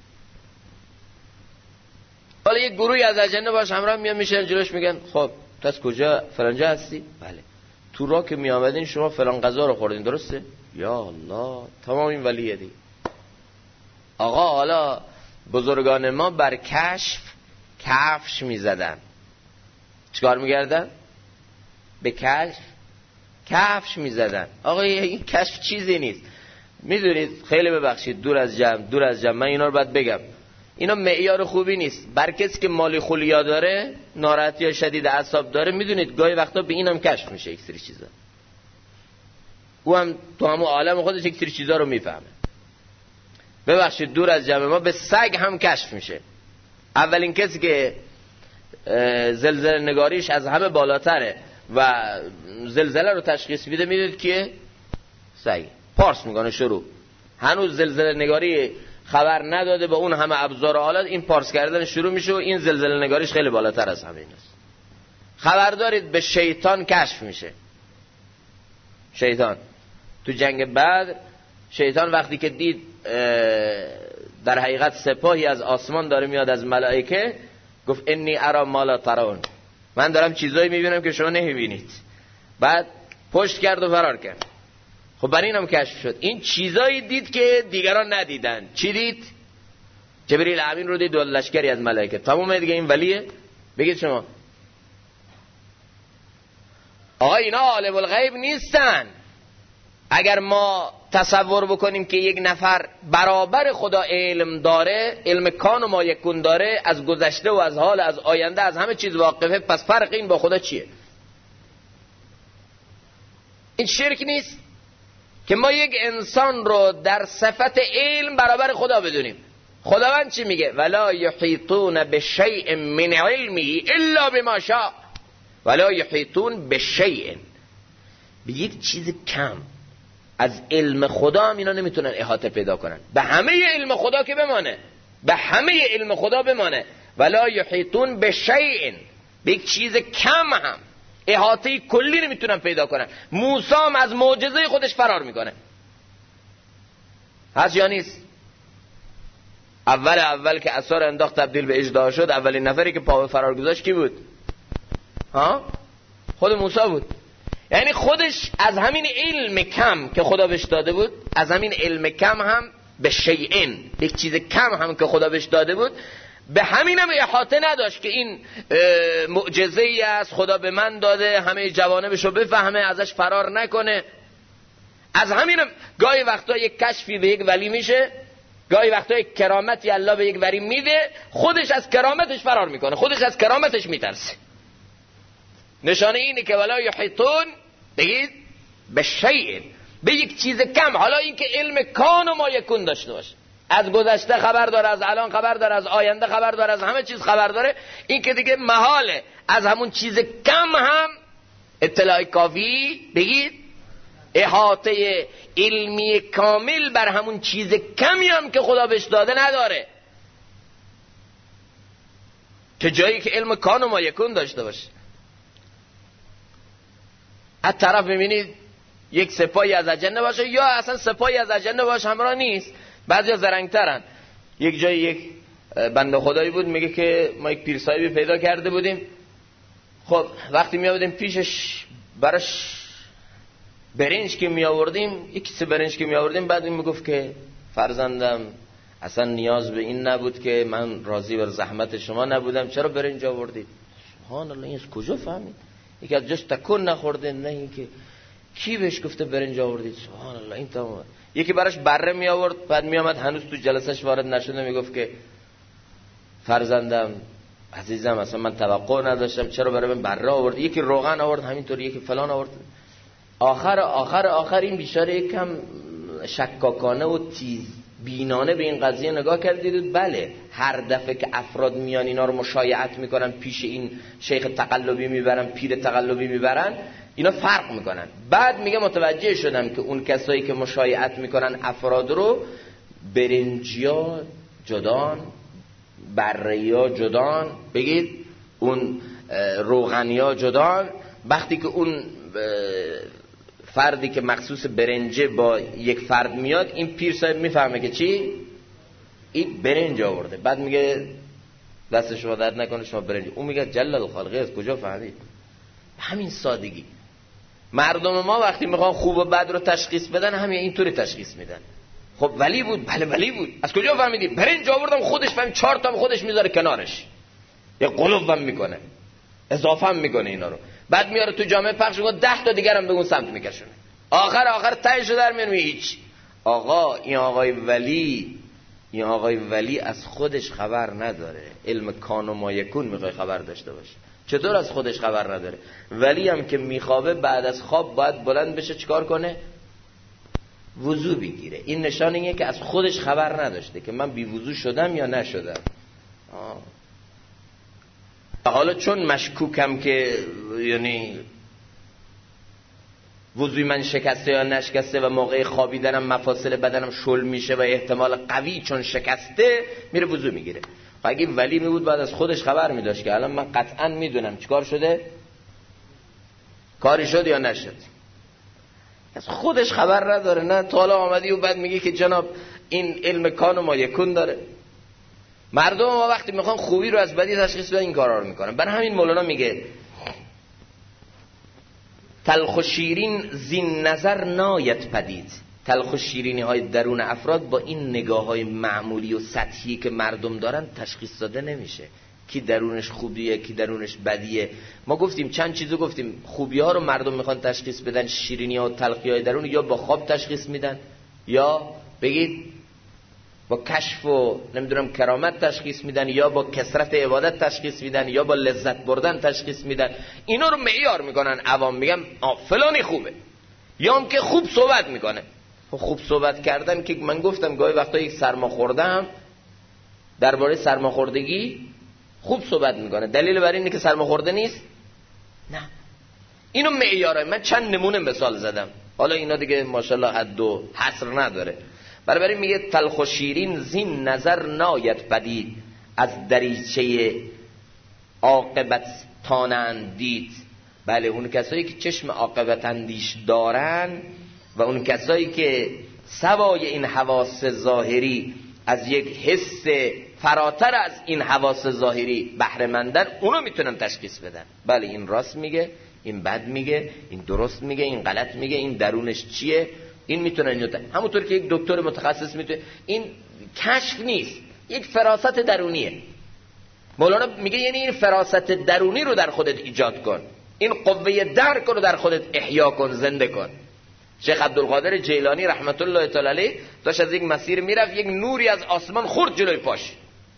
حالا یک گروهی از اجنه باش همراه میان میشن جلوش میگن خب تو از کجا فلانجا هستی؟ بله. تو راه که میامدین شما فلان غذا رو خوردین درسته؟ یا الله، تمام این ولیه دی. آقا حالا بزرگان ما بر کفش میزدن. چیکار میکردن؟ به کفش میزدن. آقا این کشف چیزی نیست. میدونید خیلی ببخشید دور از جمع من اینا رو باید بگم، اینا معیار خوبی نیست. بر کسی که مالی خولیا داره، ناراحتی یا شدید اعصاب داره، میدونید گاهی وقتا به اینم کشف میشه یک سری چیزا. او هم تو همون عالم خودش یک سری چیزا رو میفهمه. ببخشید دور از جمع ما به سگ هم کشف میشه. اولین کسی که زلزله نگاریش از همه بالاتره و زلزله رو تشخیص میده میدونید که سگ پارس میکنه. شروع هنوز زلزله نگاری خبر نداده با اون همه ابزار و آلات، این پارس کردن شروع میشه و این زلزله نگاریش خیلی بالاتر از همه ایناست. خبر دارید به شیطان کشف میشه. شیطان تو جنگ بدر، شیطان وقتی که دید در حقیقت سپاهی از آسمان داره میاد از ملائکه، گفت انی ارا ما لا ترون، من دارم چیزایی میبینم که شما نمیبینید. بعد پشت کرد و فرار کرد. خب برای اینم کشف شد. این چیزایی دید که دیگران ندیدن. چی دید؟ جبریل امین رو دید و لشکری از ملائکه. تمام دیگه این ولیه؟ بگید شما. آقا اینا عالم الغیب نیستن. اگر ما تصور بکنیم که یک نفر برابر خدا علم داره، علم کان و ما یکون داره، از گذشته و از حال، از آینده، از همه چیز واقفه، پس فرق این با خدا چیه؟ این شرک نیست که ما یک انسان رو در صفت علم برابر خدا بدونیم. خداوند چی میگه؟ ولا یحیطون بشیء من علمه الا بما شاء. ولا یحیطون بشیء، به یک چیز کم از علم خدا هم اینا نمیتونن احاطه پیدا کنن. به همه علم خدا که بمانه، به همه علم خدا بمانه. ولا یحیطون بشیء، به یک چیز کم هم احاطه کلی نمیتونن پیدا کنن. موسی هم از معجزه خودش فرار میکنه. هست یا نیست؟ اول که عصا رو انداخت تبدیل به اژدها شد، اولین نفری که پا به فرار گذاشت کی بود؟ خود موسی بود. یعنی خودش از همین علم کم که خدا بهش داده بود، از همین علم کم هم به شیئن، یک چیز کم هم که خدا بهش داده بود، به همین هم احاطه نداشت که این معجزه‌ای است خدا به من داده، همه جوانبشو بفهمه، ازش فرار نکنه. از همین هم گاهی وقتا یک کشفی به یک ولی میشه، گاهی وقتا یک کرامتی الله به یک ولی میده، خودش از کرامتش فرار میکنه، خودش از کرامتش میترسه. نشانه اینه که ولا یحیطون، بگید به شیء، به یک چیز کم. حالا این که علم کان و ما یکون داشته باشه، از گذشته خبر داره، از الان خبر داره، از آینده خبر داره، از همه چیز خبر داره، این که دیگه محاله از همون چیز کم هم اطلاع کافی، بگید احاطه علمی کامل بر همون چیز کمی هم که خدا بهش داده نداره، که جایی که علم کان و ما یکون داشته باشه. از طرف میبینید یک سپاهی از اجنه باشه، یا اصلا سپاهی از اجنه باشه همراه نیست، بعضی زرنگترن. یک جایی یک بنده خدایی بود میگه که ما یک پیر صاحبی پیدا کرده بودیم، خب وقتی می آوردیم پیشش براش برنج که می آوردیم، یک کیسه برنج که می آوردیم، بعد این میگفت که فرزندم اصلا نیاز به این نبود که من راضی بر زحمت شما نبودم، چرا برنج آوردید؟ سبحان الله، این از کجا فهمید؟ یکی از جاش تکون نخورده، نه اینکه کی بهش گفته برنج آوردید؟ سبحان الله، این تمام. یکی براش بره می آورد، بعد می آمد هنوز تو جلسش وارد نشده، میگفت که فرزندم عزیزم اصلا من توقع نداشتم، چرا برای من بره آورد؟ یکی روغن آورد همینطور، یکی فلان آورد. آخر این بیچاره یکم شکاکانه و تیز بینانه به این قضیه نگاه کردید. بله، هر دفعه که افراد میان اینا رو مشایعت میکنن، پیش این شیخ تقلبی میبرن، پیر تقلبی میبرن، اینا فرق میکنن. بعد میگه متوجه شدم که اون کسایی که مشایعت میکنن افراد رو، برنجیا جدان، بریا جدان، بگید اون روغنیا جدان، وقتی که اون فردی که مخصوص برنجه با یک فرد میاد، این پیر صاحب میفهمه که چی؟ این برنج آورده. بعد میگه دست شما درد نکنه شما برنج. اون میگه جلل الخالقه، از کجا فهمید؟ همین سادگی. مردم ما وقتی میخوان خوب و بد رو تشخیص بدن همین اینطوری تشخیص میدن. خب ولی بود، بله ولی بود. از کجا فهمیدی؟ برنج آوردم خودش فهمید، 4 تا خودش میذاره کنارش، یه قلوبم میکنه، اضافه هم میکنه اینا رو، بعد میاره تو جامعه پخش میکنه، 10 تا دیگر هم به اون سمت میکشونه. آخر تهش در میاد هیچ. آقا این آقای ولی از خودش خبر نداره. علم کان و ما یکون میخوای خبر داشته باشه، چطور از خودش خبر نداره؟ ولی هم که میخوابه بعد از خواب باید بلند بشه چیکار کنه؟ وضو بگیره. این نشان اینه که از خودش خبر نداشته که من بی وضو شدم یا نشدم. حالا چون مشکوکم که یعنی وضوی من شکسته یا نشکسته و موقع خوابیدنم مفاصل بدنم شل میشه و احتمال قوی چون شکسته، میره وضو میگیره. اگه ولی می بود بعد از خودش خبر میداشت که الان من قطعا میدونم چیکار شده، کاری شد یا نشد. از خودش خبر نداره. نه تا حالا آمدی و بعد میگی که جناب این علم کان و ما یکون داره. مردم ما وقتی میخوان خوبی رو از بدی تشخیص بدن این کارا رو میکنن. برای همین مولانا میگه تلخ و شیرین زین نظر ناید پدید. تلخ و شیرینی های درون افراد با این نگاه های معمولی و سطحی که مردم دارن تشخیص داده نمیشه. کی درونش خوبیه کی درونش بدیه. ما گفتیم چند چیزو گفتیم. خوبی ها رو مردم میخوان تشخیص بدن، شیرینی ها و تلخی های درون یا با خواب تشخیص میدن یا بگید با کشف و نمیدونم کرامت تشخیص میدن یا با کثرت عبادت تشخیص میدن یا با لذت بردن تشخیص میدن. اینا رو معیار میکنن عوام، میگن فلانی خوبه، یا هم که خوب صحبت میکنه. خوب صحبت کردن که من گفتم گاهی وقتا یک سرماخوردم درباره سرماخوردگی خوب صحبت میکنه، دلیل بر اینه که سرماخورده نیست؟ نه. اینو معیاره. من چند نمونه مثال زدم، حالا اینا دیگه ماشاءالله حد و حصر نداره. برای میگه تلخ و شیرین زین نظر ناید پدید، از دریچه عاقبت تانند دید. بله اون کسایی که چشم عاقبت اندیش دارن و اون کسایی که سوای این حواس ظاهری از یک حس فراتر از این حواس ظاهری بهره مندن، اونو میتونن تشخیص بدن. بله این راست میگه، این بد میگه، این درست میگه، این غلط میگه، این درونش چیه. این میتونن همونطور که یک دکتر متخصص میتونه. این کشف نیست، یک فراست درونیه. مولانا میگه یعنی این فراست درونی رو در خودت ایجاد کن، این قوه درک رو در خودت احیا کن، زنده کن. شیخ عبدالقادر جیلانی رحمت الله تعالی علیه داشت از یک مسیر میرفت، یک نوری از آسمان خورد جلوی پاش.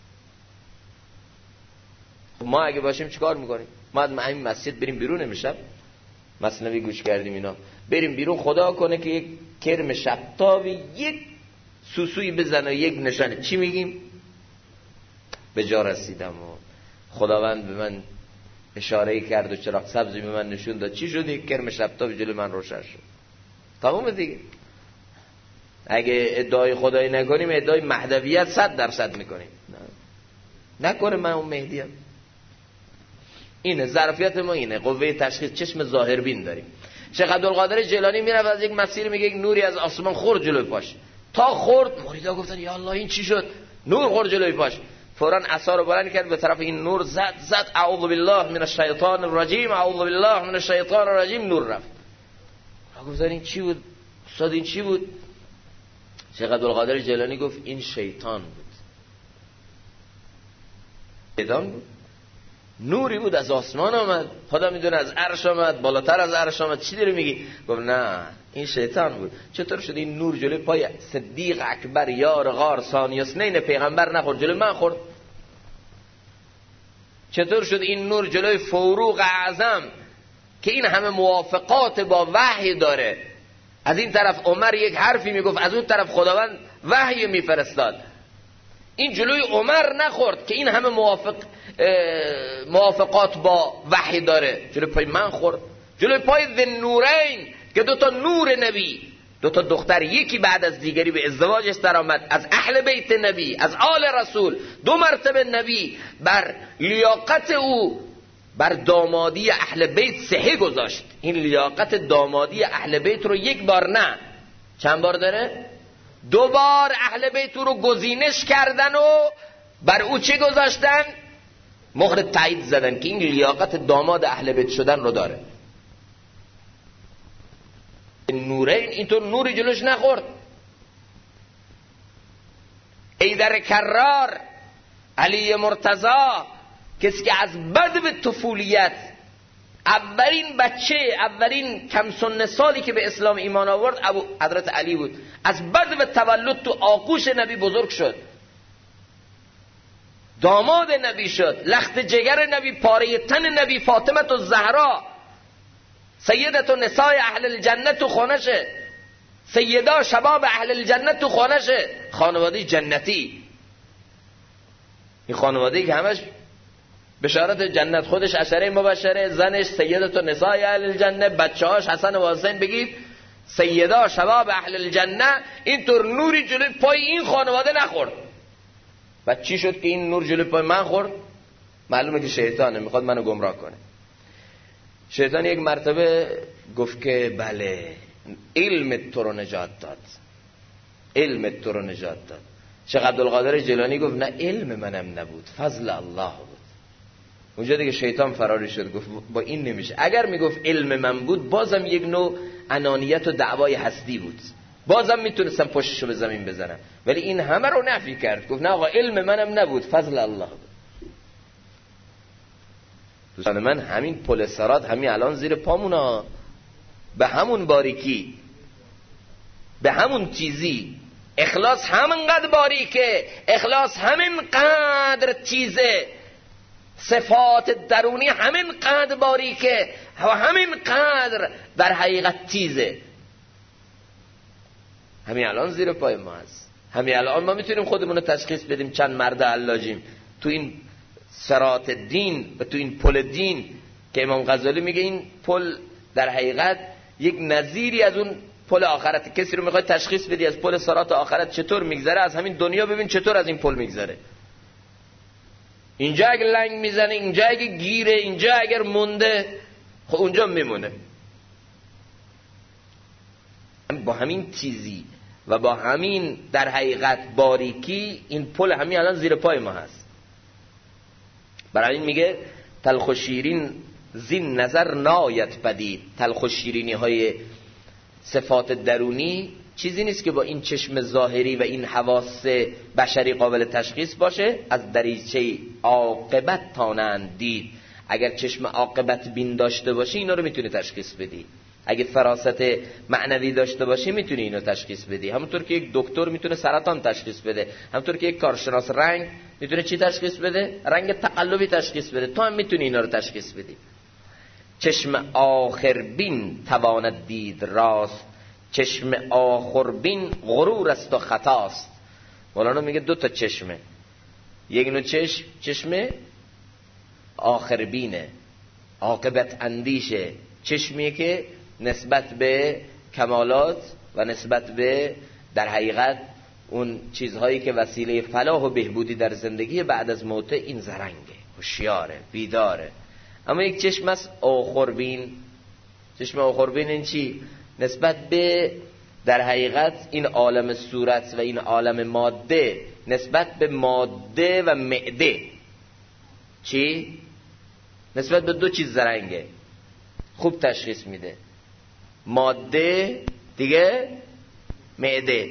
ما اگه باشیم چیکار میکنیم؟ ما از این مسجد بریم بیرون امشب، مثنوی گوش کردیم اینا، بریم بیرون خدا کنه که یک کرم شبتابی یک سوسوی بزنه، یک نشانه، چی میگیم؟ به جا رسیدم و خداوند به من اشاره کرد و چراغ سبزی به من نشون داد. چی شد؟ یک کرم شبتابی جلوی من روشن شد. تمام دیگه. اگه ادعای خدایی نکنیم ادعای مهدویت 100% میکنیم. نکنه من اون مهدیم. اینه ظرفیت ما، اینه قوه تشخیص، چشم ظاهربین داریم. شیخ عبدالقادر جیلانی میرفت از یک مسیر میگه یک نوری از آسمان خورد جلوی پاش. تا خورد مریدا گفتن یا الله این چی شد؟ نور خورد جلوی پاش. فوراً عصا رو بلند کرد به طرف این نور زد اعوذ بالله من الشیطان الرجیم، اعوذ بالله من الشیطان الرجیم. نور رفت. گفتن این چی بود؟ استاد این چی بود؟ شیخ عبدالقادر جیلانی گفت این شیطان بود. شیطان بود. نوری بود از آسمان آمد، خدا میدونه از عرش آمد، بالاتر از عرش آمد. چی داری میگی؟ گفت نه این شیطان بود. چطور شد این نور جلوی پای صدیق اکبر یار غار ثانی اثنین پیغمبر نخورد، جلوی من خورد؟ چطور شد این نور جلوی فاروق اعظم که این همه موافقات با وحی داره، از این طرف عمر یک حرفی میگفت، از اون طرف خداوند وحی میفرستاد، این جلوی عمر نخورد که این همه موافقات با وحی داره، جلوی پای من خورد؟ جلوی پای ذوالنورین که دو تا نور نبی، دو تا دختر یکی بعد از دیگری به ازدواجش در آمد، از اهل بیت نبی، از آل رسول، 2 مرتبه نبی بر لیاقت او بر دامادی اهل بیت صحه گذاشت. این لیاقت دامادی اهل بیت رو یک بار نه چند بار داره؟ 2 بار اهل بیت رو گزینش کردن و بر او چه گذاشتن؟ مهر تایید زدن که این لیاقت داماد اهل بیت شدن رو داره. نورین اینطور نوری جلوش نخورد. ایدر کرار، علی مرتضی، کسی که از بد به طفولیت، اولین بچه، اولین کم سن سالی که به اسلام ایمان آورد حضرت علی بود. از بد به تولد تو آغوش نبی بزرگ شد، داماد نبی شد، لخت جگر نبی، پاره تن نبی، فاطمه الزهرا سیدت و نسای اهل الجنت تو خانشه، سیدا شباب اهل الجنت تو خانشه، خانواده جنتی. این خانواده‌ای که همش بشارت جنت، خودش عشره مبشره، زنش سیدت و نسای اهل الجنه، بچه‌هاش حسن و حسین بگید سیدا شباب اهل الجنه. اینطور نوری جلوی پای این خانواده نخورد. بعد چی شد که این نور جلوی پای من خورد؟ معلومه که شیطانه، میخواد منو گمراه کنه. شیطان یک مرتبه گفت که بله علم تو رو نجات داد، علم تو رو نجات داد. شیخ عبدالقادر جیلانی گفت نه علم منم نبود، فضل الله بود. اونجا دیگه شیطان فراری شد، گفت با این نمیشه. اگر میگفت علم من بود بازم یک نوع انانیت و دعوای هستی بود، بازم میتونستم پشتشو به زمین بزنم، ولی این همه رو نفی کرد، گفت نه آقا علم منم نبود، فضل الله بود. دوستان من همین پل صراط همین الان زیر پامونا، به همون باریکی، به همون چیزی. اخلاص همینقدر باریکه، اخلاص همینقدر چیزه، صفات درونی همینقدر باریکه و همینقدر در حقیقت چیزه. همین الان زیر پای ما هست. همین الان ما میتونیم خودمون رو تشخیص بدیم چند مرد علاجیم تو این صراط دین و تو این پل دین که امام غزالی میگه این پل در حقیقت یک نظیری از اون پل آخرت. کسی رو میخواد تشخیص بدی از پل صراط آخرت چطور میگذره، از همین دنیا ببین چطور از این پل میگذره. اینجا اگر لنگ میزنه، اینجا اگر گیره، اینجا اگر مونده، خب اونجا میمونه. با همین چیزی و با همین در حقیقت باریکی این پل همین الان زیر پای ما هست. برای این میگه تلخ و شیرین زین نظر نایت بدید. تلخ و شیرینی های صفات درونی چیزی نیست که با این چشم ظاهری و این حواس بشری قابل تشخیص باشه. از دریچه عاقبت تانند دید. اگر چشم عاقبت بین داشته باشی اینا رو میتونی تشخیص بدی. اگه فراست معنوی داشته باشی میتونی اینو تشخیص بدی. همونطور که یک دکتر میتونه سرطان تشخیص بده، همونطور که یک کارشناس رنگ میتونه چی تشخیص بده؟ رنگ تقلبی تشخیص بده. تو هم میتونی اینا رو تشخیص بدی. چشم آخربین تواند دید راست، چشم آخربین غرور است و خطاست. مولانا میگه 2 تا چشمه. یک نوع چشم آخربینه، عاقبت اندیشه، چشمیه که نسبت به کمالات و نسبت به در حقیقت اون چیزهایی که وسیله فلاح و بهبودی در زندگی بعد از موت، این زرنگه، هوشیاره، بیداره. اما یک چشم است آخربین. چشم آخربین این چی؟ نسبت به در حقیقت این عالم صورت و این عالم ماده، نسبت به ماده و معده چی؟ نسبت به 2 چیز زرنگه، خوب تشخیص میده. ماده دیگه، معده،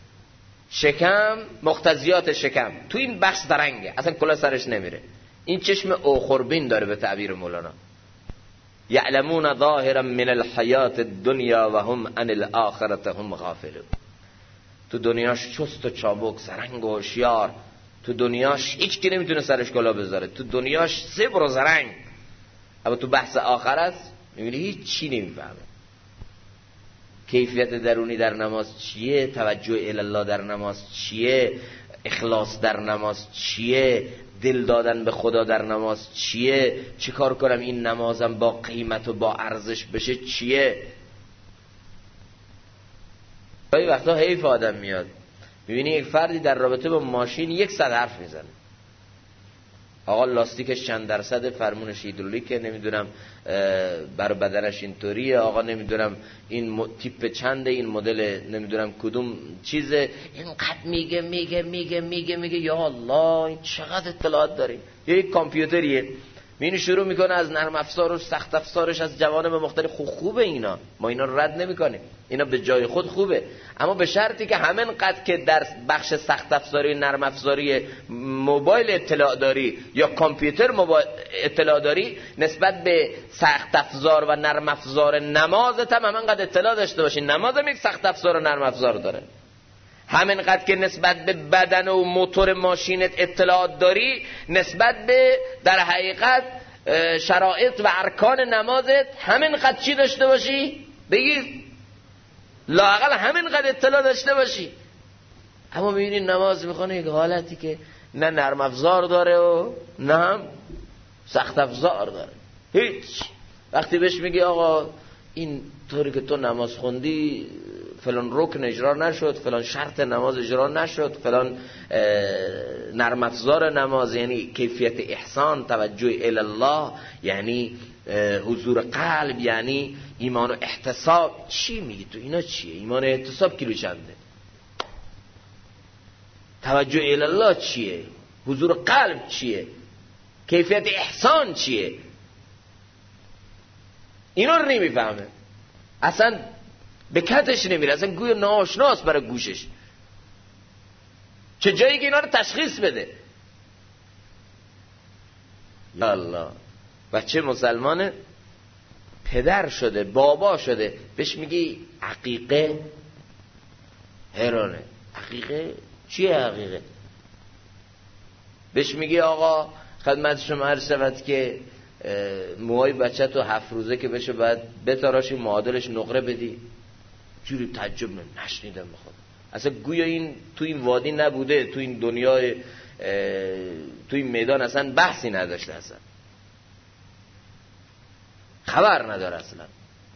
شکم، مقتضیات شکم. تو این بحث درنگه، اصلا کلا سرش نمیره. این چشم اوخربین داره به تعبیر مولانا. یعلمون ظاهرا من الحیات الدنیا و هم عن الاخرة هم غافلون. تو دنیاش چست و چابک، زرنگ و هوشیار. تو دنیاش هیچ کی نمیتونه سرش کلا بذاره. تو دنیاش صبر و زرنگ. اما تو بحث آخرت میبینی هیچ چی نمیفهمه. کیفیت درونی در نماز چیه؟ توجه الی الله در نماز چیه؟ اخلاص در نماز چیه؟ دل دادن به خدا در نماز چیه؟ چی کار کنم این نمازم با قیمت و با ارزش بشه چیه؟ گاهی وقتا حیف آدم میاد میبینی یک فردی در رابطه با ماشین 100 حرف میزنه. آقا لاستیکش چند درصد، فرمونش هیدرولیکه، نمیدونم بر بدنش اینطوریه، آقا نمیدونم این تیپ چنده، این مدل نمیدونم کدوم چیزه. اینقدر میگه یا الله این چقدر اطلاعات داریم. یک کامپیوتریه این شروع میکنه از نرم افزار و سخت افزارش از جوانب مختلف. خوبه اینا، ما اینا رو رد نمیکنیم، اینا به جای خود خوبه، اما به شرطی که همینقدر که در بخش سخت افزاری نرم افزاری موبایل اطلاع داری یا کامپیوتر اطلاع داری، نسبت به سخت افزار و نرم افزار نمازت هم همینقدر اطلاع داشته باشی. نماز هم یک سخت افزار و نرم افزار داره. همینقدر که نسبت به بدن و موتور ماشینت اطلاعات داری، نسبت به در حقیقت شرایط و ارکان نمازت همینقدر چی داشته باشی؟ بگیر لااقل همینقدر اطلاع داشته باشی. اما میبینی نماز میخونه یک حالتی که نه نرم افزار داره و نه هم سخت افزار داره، هیچ. وقتی بهش میگی آقا این طوری که تو نماز خوندی فلان رکن اجرا نشد، فلان شرط نماز اجرا نشد، فلان نرم افزار نماز، یعنی کیفیت احسان، توجه الی الله، یعنی حضور قلب، یعنی ایمان و احتساب. چی میگی تو اینا؟ چیه ایمان و احتساب؟ کیلو چنده؟ توجه الی الله چیه؟ حضور قلب چیه؟ کیفیت احسان چیه؟ اینا رو نمیفهمه، اصلا به کتش نمیره، اصلا گویا ناآشناست برای گوشش. چه جایی که اینا رو تشخیص بده؟ یا الله، بچه مسلمانه، پدر شده، بابا شده، بهش میگی عقیقه، حیرانه. عقیقه چیه؟ عقیقه بهش میگی آقا خدمت شما عرض شود که موهای بچه تو 7 روزه که بشه باید بتراشی، معادلش نقره بدی. جوری تعجب نشنیدم بخواد، اصلا گویا این تو این وادی نبوده، تو این دنیای تو این میدان اصلا بحثی نداشته، اصلا خبر نداره اصلا.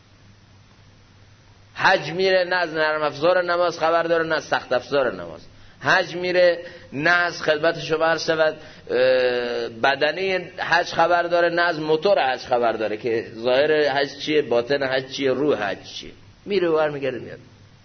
حج میره، نه از نرم افزار نماز خبر داره، نه از سخت افزار نماز. حج میره، نه از خدمت شما عرض شود بدنی حج خبر داره، نه از موتور حج خبر داره که ظاهر حج چیه، باطن حج چیه، روح حج چیه. میره و برمیگرده میاد.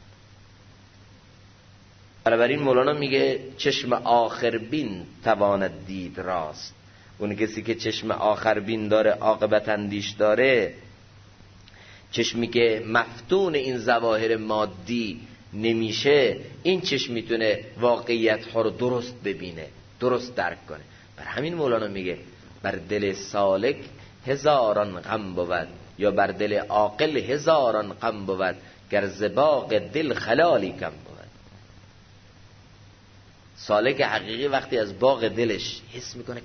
بنابراین مولانا میگه چشم آخر بین تواند دید راست. اون کسی که چشم آخر بین داره، عاقبت اندیش داره، چشمی که مفتون این ظواهر مادی نمیشه، این چشم میتونه واقعیت ها رو درست ببینه، درست درک کنه. بر همین مولانا میگه بر دل سالک هزاران غم بود، یا بر دل عاقل هزاران غم بود، گر ز باغ دل خلالی کم بود. سالک حقیقی وقتی از باغ دلش حس میکنه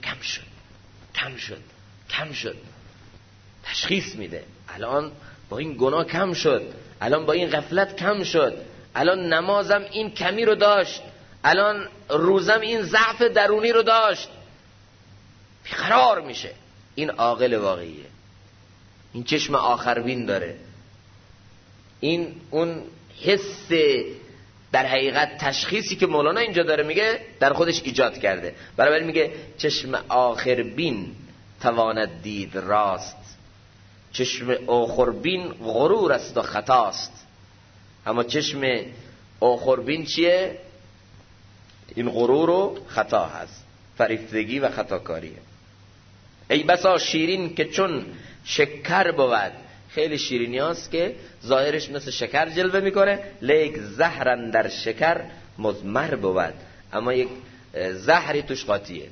کم شد، تشخیص میده الان با این گناه کم شد، الان با این غفلت کم شد، الان نمازم این کمی رو داشت، الان روزم این ضعف درونی رو داشت، بیقرار میشه. این عاقل واقعیه، این چشم آخربین داره، این اون حس در حقیقت تشخیصی که مولانا اینجا داره میگه در خودش ایجاد کرده. برای میگه چشم آخربین تواند دید راست، چشم آخربین غرور است و خطاست. اما چشم آخربین چیه؟ این غرور و خطا هست، فریفتگی و خطاکاریه. ای بسا شیرین که چون شکر بود، خیلی شیرینی هست که ظاهرش مثل شکر جلوه میکنه، لیک زهرن در شکر مضمر بود، اما یک زهری توش قاطیه،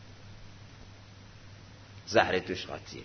زهری توش قاطیه.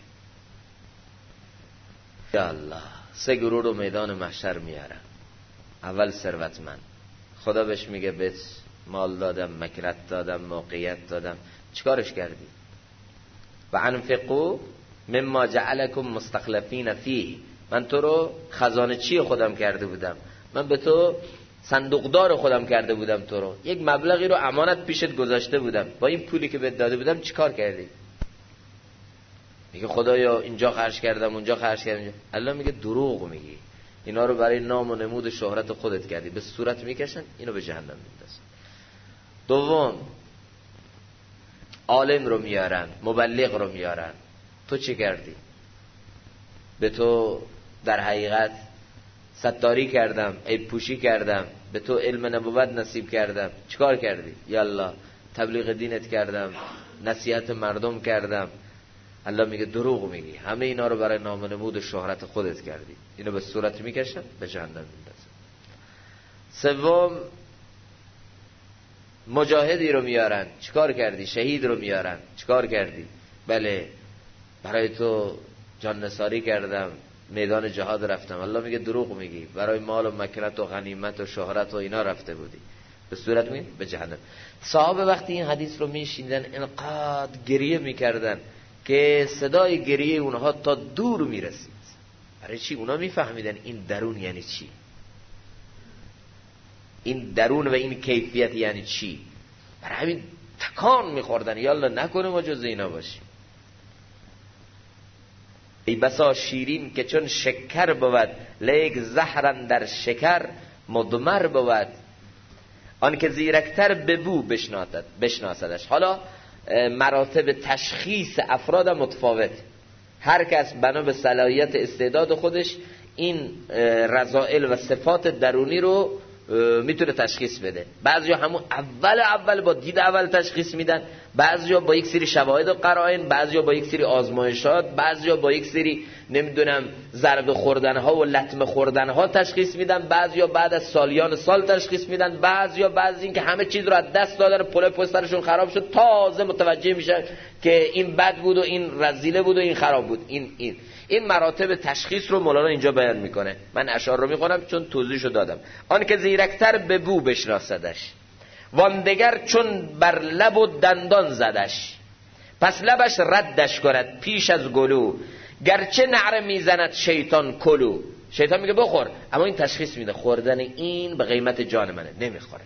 یا الله، 3 گروه رو میدان محشر میارن. اول ثروتمند، خدا بهش میگه بهت مال دادم، مکنت دادم، موقعیت دادم، چیکارش کردی؟ و انفقوا مما جعلکم مستخلفین فیه، من تو رو خزانه چی خودم کرده بودم، من به تو صندوقدار خودم کرده بودم، تو رو یک مبلغی رو امانت پیشت گذاشته بودم، با این پولی که بهت داده بودم چیکار کردی؟ میگه خدایا اینجا خرج کردم، اونجا خرج کردم. الله میگه دروغ میگی، اینا رو برای نام و نمود شهرت خودت کردی، به صورت میکشن، اینو به جهنم میندازن. دوم، عالم رو میارن، مبلغ رو میارن، تو چه کردی؟ به تو در حقیقت ستاری کردم، عیب پوشی کردم، به تو علم نبوت نصیب کردم، چیکار کردی؟ یالا تبلیغ دینت کردم، نصیحت مردم کردم. الله میگه دروغ میگی، همه اینا رو برای نام و نمود و شهرت خودت کردی. اینو به صورت میکشن، به جهنم میندازن. سوم، مجاهدی رو میارن، چیکار کردی؟ شهید رو میارن، چیکار کردی؟ بله برای تو جان نثاری کردم، میدان جهاد رفتم. الله میگه دروغ میگی، برای مال و مکنت و غنیمت و شهرت و اینا رفته بودی. به صورت میگه به جهنم. صحابه وقتی این حدیث رو میشیندن اینقدر گریه میکردن که صدای گریه اونها تا دور میرسید. برای چی؟ اونا میفهمیدن این درون یعنی چی، این درون و این کیفیت یعنی چی. برای همین تکان میخوردن، یالا نکنه ما جز اینا باشیم. ای بسا شیرین که چون شکر بود، لیک زهرن در شکر مدمر بود. آن که زیرکتر به بو بشناسدش. حالا مراتب تشخیص افراد متفاوت، هر کس بنا به صلاحیت استعداد خودش این رذائل و صفات درونی رو میتونه تشخیص بده. بعضیا همون اول با دید اول تشخیص میدن، بعضیا با یک سری شواهد و قرائن، بعضیا با یک سری آزمایشات، بعضیا با یک سری نمیدونم ضربه خوردنها و لطمه خوردنها تشخیص میدن، بعضیا بعد از سالیان سال تشخیص میدن، بعضیا بعد از اینکه همه چیز رو از دست دادن، پله پشت سرشون خراب شد، تازه متوجه میشن که این بد بود و این رذیله بود و این خراب بود. این مراتب تشخیص رو مولانا اینجا بیان میکنه. من اشعار رو میخونم چون توضیحشو دادم. آن که زیرکتر به بو بشناسدش، واندگر چون بر لب و دندان زدش، پس لبش ردش کند پیش از گلو، گرچه نعره میزند شیطان کلو. شیطان میگه بخور، اما این تشخیص میده خوردن این به قیمت جان منه، نمیخوره.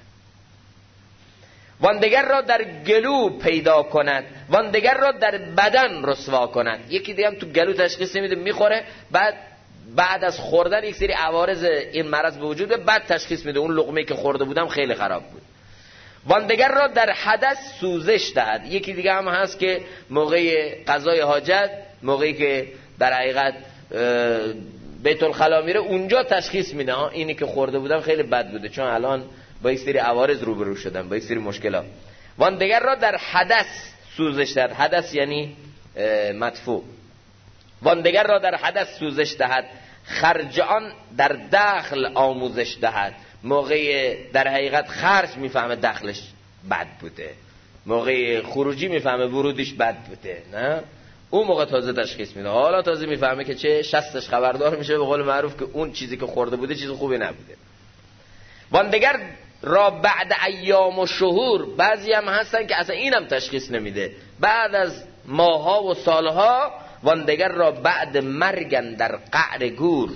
واندگر را در گلو پیدا کند، واندگر را در بدن رسوا کند. یکی دیگه هم تو گلو تشخیص نمیده میخوره، بعد از خوردن یک سری عوارض این مرض به وجود بیاد، بعد تشخیص میده اون لقمه‌ای که خورده بودم خیلی خراب بود. واندگر را در حدث سوزش دهد. یکی دیگه هم هست که موقع قضای حاجت، موقعی که در حقیقت بیت الخلا میره، اونجا تشخیص میده اینی که خورده بودم خیلی بد بوده، چون الان با یک سری عوارض روبرو شدم، با یک سری مشکلات. واندگر را در حدث سوزش دهد. حدث یعنی مدفوع. واندگر را در حدث سوزش دهد، خرج آن در دخل آموزش دهد. موقع در حقیقت خرج میفهمه دخلش بد بوده، موقع خروجی میفهمه ورودیش بد بوده، نه اون موقع تازه تشخیص میده. حالا تازه میفهمه که چه شستش خبردار میشه، به قول معروف که اون چیزی که خورده بوده چیز خوبی نبوده. واندگر را بعد ایام و شهور، بعضی هم هستن که اصلا اینم تشخیص نمیده، بعد از ماها و سالها. واندگر را بعد مرگن در قعر گور.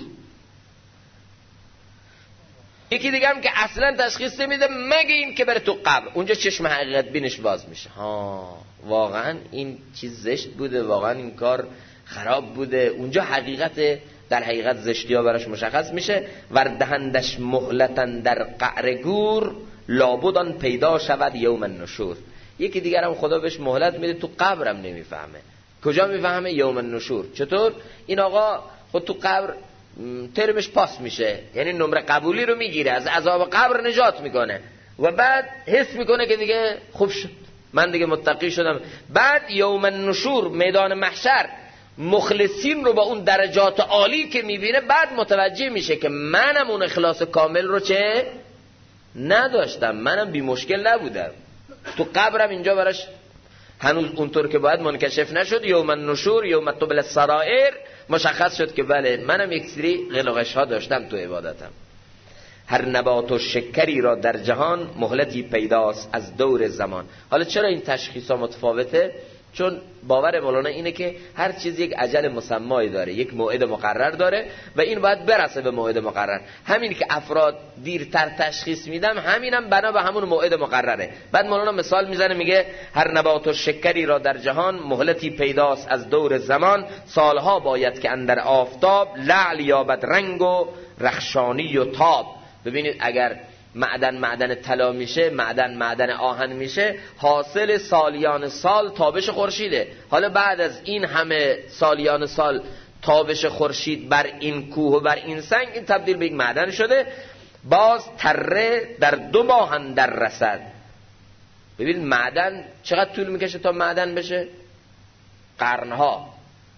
یکی دیگه هم که اصلا تشخیص نمیده مگه این که بره تو قبر، اونجا چشم حقیقت بینش باز میشه. واقعا این چیز زشت بوده، واقعا این کار خراب بوده، اونجا حقیقت در حقیقت زشتی ها براش مشخص میشه. وردهندش مهلتن در قعر گور، لابدان پیدا شود یوم النشور. یکی دیگر هم خدا بهش مهلت میده، تو قبرم نمیفهمه. کجا میفهمه؟ یوم النشور. چطور؟ این آقا خود تو قبر ترمش پاس میشه، یعنی نمره قبولی رو میگیره، از عذاب قبر نجات میکنه و بعد حس میکنه که دیگه خوب شد، من دیگه متقی شدم. بعد یوم النشور، میدان محشر، مخلصین رو با اون درجات عالی که میبینه، بعد متوجه میشه که منم اون اخلاص کامل رو چه نداشتم، منم بی مشکل نبودم. تو قبرم اینجا براش هنوز اونطور که باید منکشف نشد. یوم النشور، یوم تبل السرائر، مشخص شد که بله منم یک سری غلغش ها داشتم تو عبادتم. هر نبات و شکری را در جهان، مهلتی پیداست از دور زمان. حالا چرا این تشخیص ها متفاوته؟ چون باور مولانا اینه که هر چیز یک اجل مسمایی داره، یک موعد مقرر داره و این باید برسه به موعد مقرر. همین که افراد دیرتر تشخیص میدن، همینم بنا به همون موعد مقرره. بعد مولانا مثال میزنه، میگه هر نبات و شکری را در جهان، مهلتی پیداست از دور زمان. سالها باید که اندر آفتاب، لعل یابد رنگ و رخشانی و تاب. ببینید اگر معدن طلا میشه، معدن آهن میشه، حاصل سالیان سال تابش خورشیده. حالا بعد از این همه سالیان سال تابش خورشید بر این کوه و بر این سنگ، این تبدیل به یک معدن شده. باز تره در 2 ماه اندر رسد. ببین معدن چقدر طول میکشه تا معدن بشه؟ قرنها،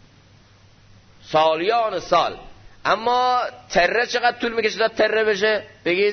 سالیان سال. اما تره چقدر طول میکشه تا تره بشه؟ بگید.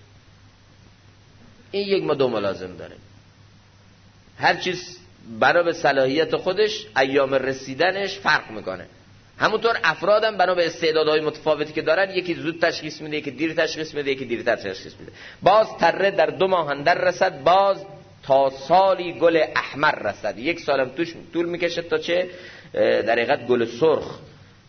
این 1 ماه 2 ماه لازم داره. هر چیز بنا به صلاحیت خودش ایام رسیدنش فرق میکنه. همونطور افرادم بنا به استعدادهای متفاوتی که دارن، یکی زود تشخیص میده، یکی دیر تشخیص میده، یکی دیرتر تشخیص میده. باز تره در 2 ماه اندر رسد، باز تا سالی گل احمر رسد. 1 سالم توش طول میکشه تا چه؟ در حقیقت گل سرخ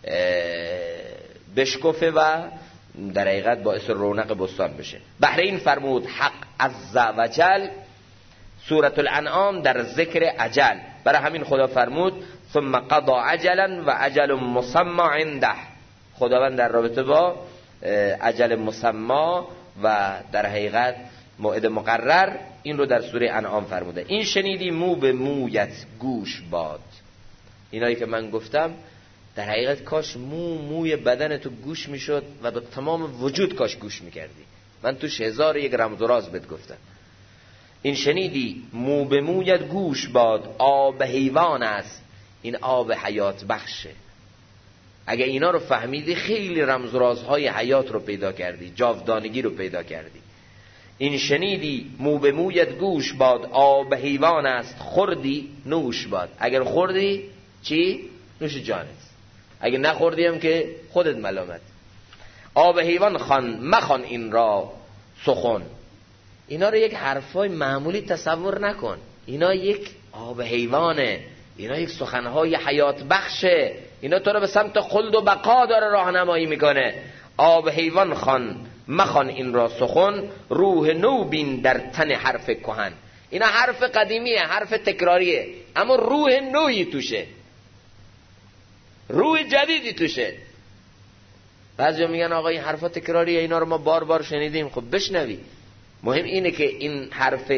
بشکفه و در حقیقت باعث رونق بستان بشه. بهر این فرمود حق عز و جل سورة الانعام در ذکر اجل. برای همین خدا فرمود ثم قضا عجلا و اجل مسمى عنده. خداوند در رابطه با اجل مسمى و در حقیقت موعد مقرر این رو در سوره انعام فرموده. این شنیدی مو به مویت گوش باد. اینایی که من گفتم در حقیقت کاش موی بدن تو گوش میشد و به تمام وجود کاش گوش میکردی. من توش 1001 رمز و راز بهت گفتم. این شنیدی مو به مویت گوش باد، آب حیوان است، این آب حیات بخشه. اگه اینا رو فهمیدی خیلی رمز و رازهای حیات رو پیدا کردی، جاودانگی رو پیدا کردی. این شنیدی مو به مویت گوش باد، آب حیوان است، خوردی نوش باد. اگر خوردی چی؟ نوش جانت. اگر نخوردی هم که خودت ملامت. آب حیوان خوان مخوان این را سخن. اینا رو یک حرفای معمولی تصور نکن. اینا یک آب حیوانه، اینا یک سخنهای حیات بخشه، اینا تو رو به سمت خلد و بقا داره راهنمایی میکنه. آب حیوان خوان مخوان این را سخن، روح نو بین در تن حرف کهن. اینا حرف قدیمیه، حرف تکراریه، اما روح نوی توشه، روح جدیدی توشه. بعضی میگن آقا این حرفا تکراریه، اینا رو ما بار بار شنیدیم. خب بشنوی. مهم اینه که این حرف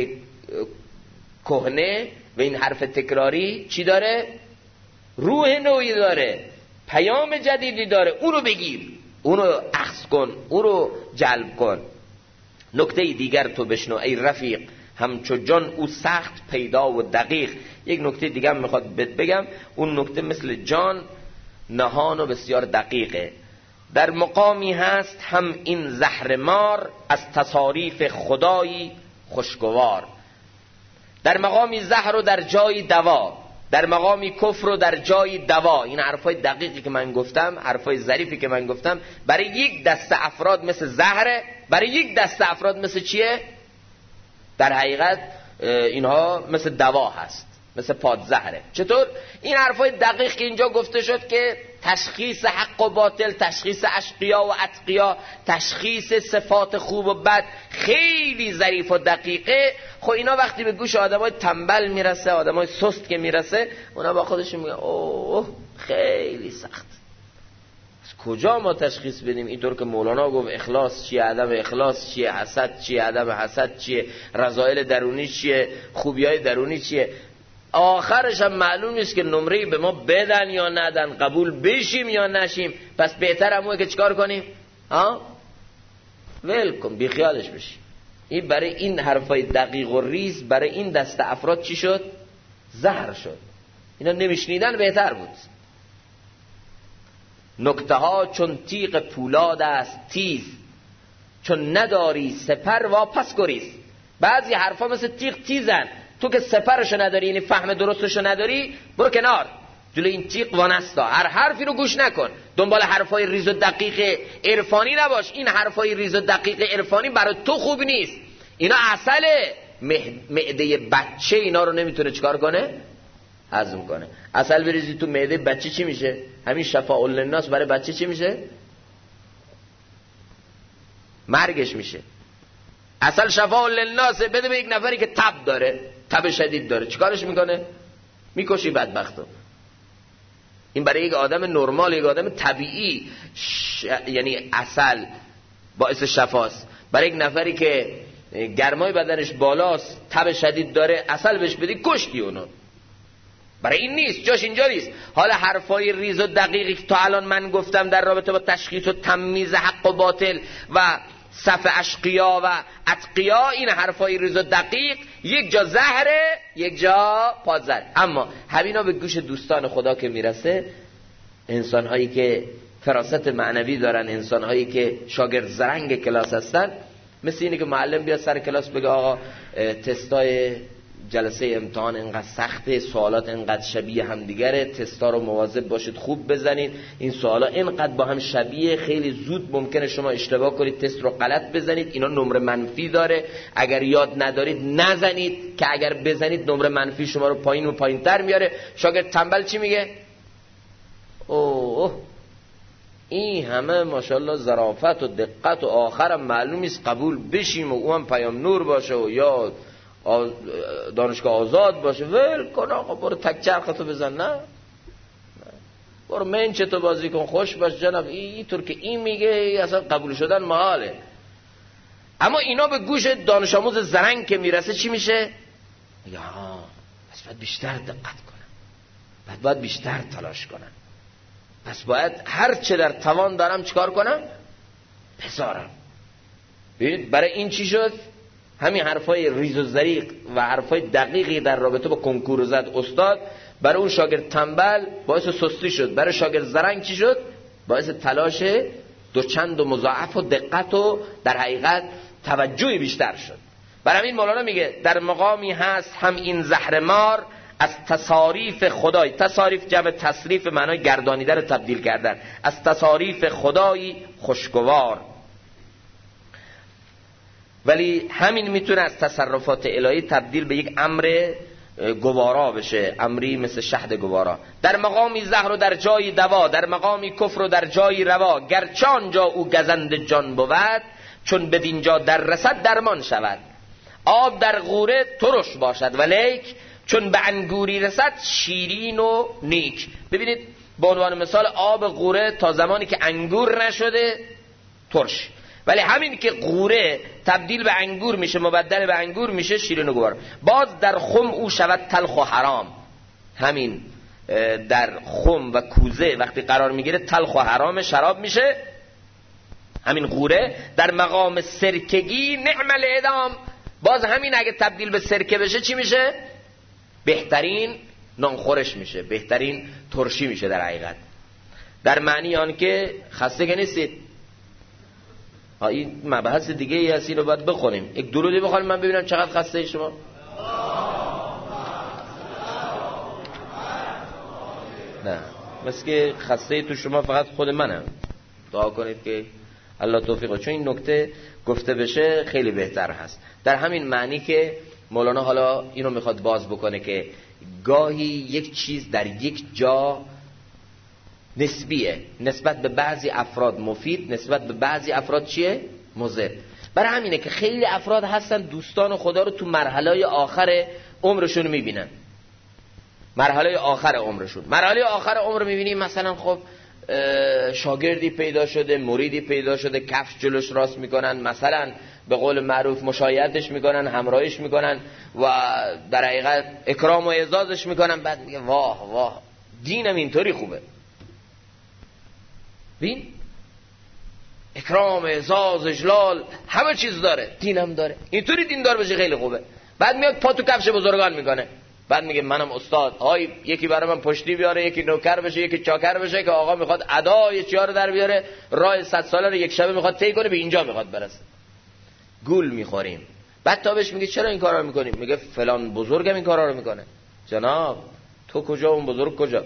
کهنه و این حرف تکراری چی داره؟ روح نوعی داره، پیام جدیدی داره. اونو بگیر، اونو اخذ کن، اونو جلب کن. نکته دیگر تو بشنو ای رفیق، همچو جان او سخت پیدا و دقیق. یک نکته دیگه هم میخواد بگم. اون نکته مثل جان نهان و بسیار دقیقه. در مقامی هست هم این زهر مار، از تصاریف خدایی خوشگوار. در مقامی زهر و در جای دوا، در مقامی کفر و در جای دوا. این حرفای دقیقی که من گفتم، حرفای ظریفی که من گفتم، برای یک دسته افراد مثل زهره، برای یک دسته افراد مثل چیه؟ در حقیقت اینها مثل دوا هست، مثل پادزهره. چطور؟ این حرفای دقیق که اینجا گفته شد که تشخیص حق و باطل، تشخیص اشقیا و اتقیا، تشخیص صفات خوب و بد خیلی ظریف و دقیقه. خب اینا وقتی به گوش آدمای تنبل میرسه، آدمای سست که میرسه، اونا با خودشون میگن اوه خیلی سخت. از کجا ما تشخیص بدیم؟ اینطور که مولانا گفت اخلاص چیه، عدم اخلاص چیه، حسد چیه، عدم حسد چیه، رذایل درونی چیه، خوبیای درونی چیه. آخرش هم معلوم نیست که نمره به ما بدن یا ندن، قبول بشیم یا نشیم. پس بهتر همونه که چکار کنیم؟ ول کن، بی خیالش بشیم. این برای این حرفای دقیق و ریز برای این دسته افراد چی شد؟ زهر شد. اینا نمیشنیدن بهتر بود. نکته ها چون تیغ پولاد است تیز، چون نداری سپر واپس گریز. بعضی حرفا مثل تیغ تیزن، تو که سپرشو نداری، یعنی فهم درستشو نداری، برو کنار، جلوی این تیغ وانستا. هر حرفی رو گوش نکن، دنبال حرفای ریز و دقیق عرفانی نباش. این حرفای ریز و دقیق عرفانی برای تو خوب نیست. اینا عسله. معده بچه اینا رو نمیتونه چکار کنه؟ هضم کنه. عسل بریزی تو معده بچه چی میشه؟ همین شفاء للناس برای بچه چی میشه؟ مرگش میشه. عسل شفاء للناس بده به یک نفری که تب داره، تب شدید داره، چیکارش میکنه؟ میکشی بدبختو. این برای یک آدم نرمال، یک آدم طبیعی یعنی عسل باعث شفاست. برای یک نفری که گرمای بدنش بالاست، تب شدید داره، عسل بهش بدی کشتی اونو. برای این نیست، جاش اینجا نیست. حالا حرفای ریز و دقیقی که تا الان من گفتم در رابطه با تشخیص و تمییز حق و باطل و صف اشقیا و اتقیا، این حرفای ریز و دقیق یک جا زهره یک جا پادزر. اما همینا به گوش دوستان خدا که میرسه، انسان‌هایی که فراست معنوی دارن، انسان‌هایی که شاگرد زرنگ کلاس هستن، مثل اینه که معلم بیاد سر کلاس بگه آقا تستای جلسه امتحان اینقدر سخته، سوالات اینقدر شبیه هم دیگره، تستا رو مواظب باشید خوب بزنید، این سوالا اینقدر با هم شبیه، خیلی زود ممکنه شما اشتباه کنید، تست رو غلط بزنید، اینا نمره منفی داره، اگر یاد ندارید نزنید که اگر بزنید نمره منفی شما رو پایین و پایین‌تر میاره. شاگرد تنبل چی میگه؟ اوه این همه ماشاءالله ظرافت و دقت و آخرم معلوم است قبول بشیم و اون پیام نور باشه و یا دانشگاه آزاد باشه. ول کن آقا، برو تک چرختو بزن، نه برو منچتو بازی کن، خوش باش جناب. اینطور که این میگه اصلا قبول شدن محاله. اما اینا به گوش دانش آموز زرنگ که میرسه چی میشه؟ یا پس باید بیشتر دقت کنم، باید بیشتر تلاش کنم، پس باید هر چه در توان دارم چیکار کنم؟ بذارم. ببینید برای این چی شد؟ همین حرفای ریز و زریق و حرفای دقیقی در رابطه با کنکور زد استاد، برای اون شاگرد تنبل باعث سستی شد، برای شاگرد زرنگ چی شد؟ باعث تلاش دوچند و مضاعف و دقت و در حقیقت توجهی بیشتر شد. برای همین مولانا میگه در مقامی هست هم این زهرمار از تصاریف خدای، تصاریف جمع تصریف معنای گردانیده رو تبدیل کردن، از تصاریف خدایی خوشگوار. ولی همین میتونه از تصرفات الهی تبدیل به یک امر گوارا بشه، امری مثل شهد گوارا. در مقامی زهر و در جای دوا، در مقامی کفر و در جای روا، گرچه آنجا او گزند جان بود، چون بدینجا در رسد درمان شود. آب در غوره ترش باشد ولیک، چون به انگوری رسد شیرین و نیک. ببینید به عنوان مثال آب غوره تا زمانی که انگور نشده ترش، ولی همین که غوره تبدیل به انگور میشه، مبدل به انگور میشه، شیرین و گوار. باز در خم او شود تلخ و حرام. همین در خم و کوزه وقتی قرار میگیره تلخ و حرام شراب میشه. همین غوره در مقام سرکگی نعم الادام، باز همین اگه تبدیل به سرکه بشه چی میشه؟ بهترین نانخورش میشه، بهترین ترشی میشه در حقیقت. در معنی آن که خسته که نیستید. این مبحث دیگه ای هست، اینو باید بخونیم. یک درودی بخونیم من ببینم چقدر خسته ای شما. نه مثل که خسته ای تو شما فقط خود منم. دعا کنید که الله توفیق بده، چون این نکته گفته بشه خیلی بهتر هست. در همین معنی که مولانا حالا اینو میخواد باز بکنه که گاهی یک چیز در یک جا نسبیه، نسبت به بعضی افراد مفید، نسبت به بعضی افراد چیه؟ مضر. برای همینه که خیلی افراد هستن دوستان خدا رو تو مرحله آخر عمرشون میبینن. مرحله آخر عمرشون، مرحله آخر عمر میبینیم مثلا خب شاگردی پیدا شده، مریدی پیدا شده، کفش جلوش راست میکنن، مثلا به قول معروف مشایعتش میکنن، همراهیش میکنن و در حقیقت اکرام و اعزازش میکنن. بعد میگه واه واه دینم اینطوری خوبه. ببین اکرام، اعزاز، اجلال همه چیز داره، دینم داره، اینطوری دیندار بشه خیلی خوبه. بعد میاد پا تو کفش بزرگان میکنه، بعد میگه منم استاد، های یکی برای من پشتی بیاره، یکی نوکر بشه، یکی چاکر بشه که آقا میخواد ادای چیا رو در بیاره، راه 100 ساله رو یک شبه میخواد طی کنه، به اینجا میخواد برسه. گول میخوریم. بعد تا بهش میگه چرا این کارا رو میکنی؟ میگه فلان بزرگم این کارا رو میکنه. جناب تو کجا، اون بزرگ کجا؟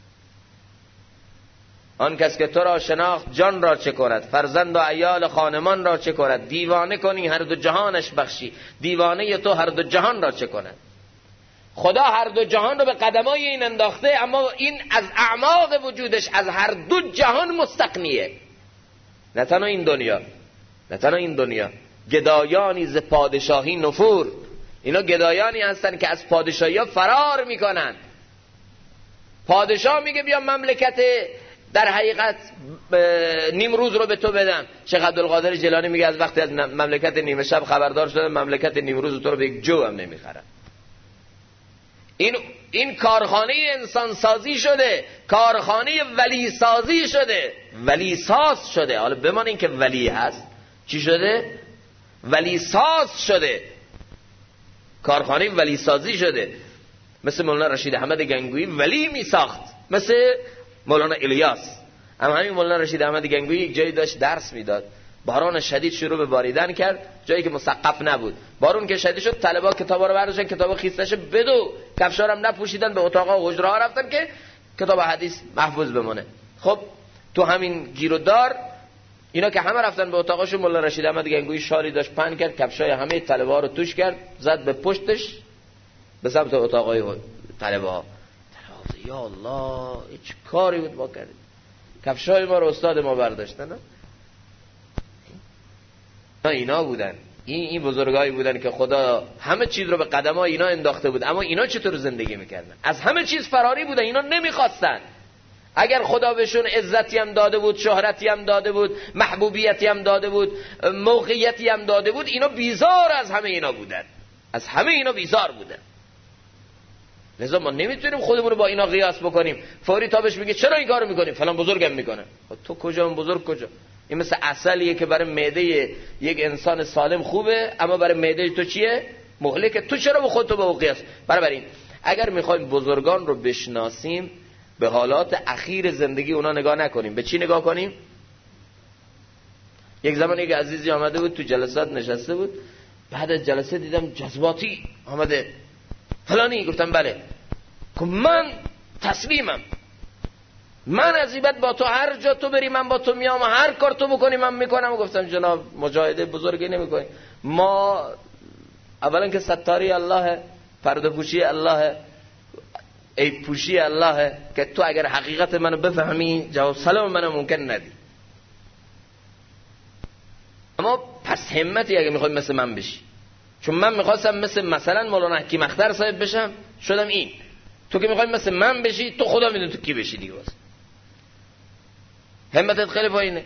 آن کس که تو را شناخت جان را چه کند، فرزند و عیال خانمان را چه کند، دیوانه کنی هر دو جهانش بخشی، دیوانه تو هر دو جهان را چه کند. خدا هر دو جهان رو به قدمای این انداخته، اما این از اعماق وجودش از هر دو جهان مستغنیه. نه تنها این دنیا، نه تنها این دنیا، گدایانی ز پادشاهی نفور، اینا گدایانی هستن که از پادشاهی ها فرار میکنن. پادشاه میگه بیا مملکت در حقیقت نیم روز رو به تو بدم. شیخ عبدالقادر جیلانی میگه از وقتی از مملکت نیمه شب خبردار شدم مملکت نیم روز تو رو به یک جو هم نمیخرم. این کارخانه انسان سازی شده، کارخانه ولی سازی شده، ولی ساز شده. حالا بمان این که ولی هست چی شده؟ ولی ساز شده، کارخانه ولی سازی شده. مثل مولانا رشید احمد گنگویی ولی می ساخت، مثل مولانا الیاس. اما همین مولانا رشید احمد گنگویی یک جایی داشت درس میداد، باران شدید شروع به باریدن کرد، جایی که مسقف نبود. بارون که شدید شد، طلبا کتابا رو برداشتن، کتابا خیس نشه، بدو کفشا رو هم نپوشیدن، به اتاقا و حجره ها رفتن که کتاب حدیث محفوظ بمونه. خب تو همین گیرودار اینا که همه رفتن به اتاقاشون، مولانا رشید احمد گنگویی شالی داشت پهن کرد، کفشای همه طلبا رو توش کرد، زد به پشتش به سمت اتاقای طلبا. یا الله چه کاری بود ما کردیم، کفشای ما رو استاد ما برداشتن. اینا بودن، این بزرگایی بودن که خدا همه چیز رو به قدمای اینا انداخته بود. اما اینا چطور زندگی میکردن؟ از همه چیز فراری بودن، اینا نمیخواستن. اگر خدا بهشون عزتی هم داده بود، شهرتی هم داده بود، محبوبیتی هم داده بود، موقعیتی هم داده بود، اینا بیزار از همه اینا بودن، از همه اینا بیزار بودن. لذا ما نمیتونیم خودمون رو با اینا قیاس بکنیم. فوری تابش میگه چرا این کارو میکنیم؟ فلان بزرگم میکنه. تو کجا؟ اون بزرگ کجا؟ این مثل عسلیه که برای معده یک انسان سالم خوبه، اما برای معده تو چیه؟ مهلکه. تو چرا به خودت با قیاس؟ برای اگر میخوایم بزرگان رو بشناسیم، به حالات اخیر زندگی اونا نگاه نکنیم. به چی نگاه کنیم؟ یک زمان یک عزیزی آمده بود تو جلسات نشسته بود، بعد از جلسه دیدم جذباتی آمده، فلانی. گفتم بله. من تسلیمم، من عزیبت با تو، هر جا تو بری من با تو میام، هر کار تو بکنی من میکنم. گفتم جناب مجاهده بزرگی نمیکنی. ما اولا که ستاری الله، پرده پوشی الله، عیب پوشی الله، که تو اگر حقیقت منو بفهمی جواب سلام منو ممکن ندی. اما پس همتی اگه میخوای مثل من بشی، چون من میخواستم مثلا مولانا حکیم اختر صاحب بشم، شدم این. تو که میخوای مثل من بشی، تو خدا میدون تو کی بشی دیگه. واسه همتت خیلی پایینه.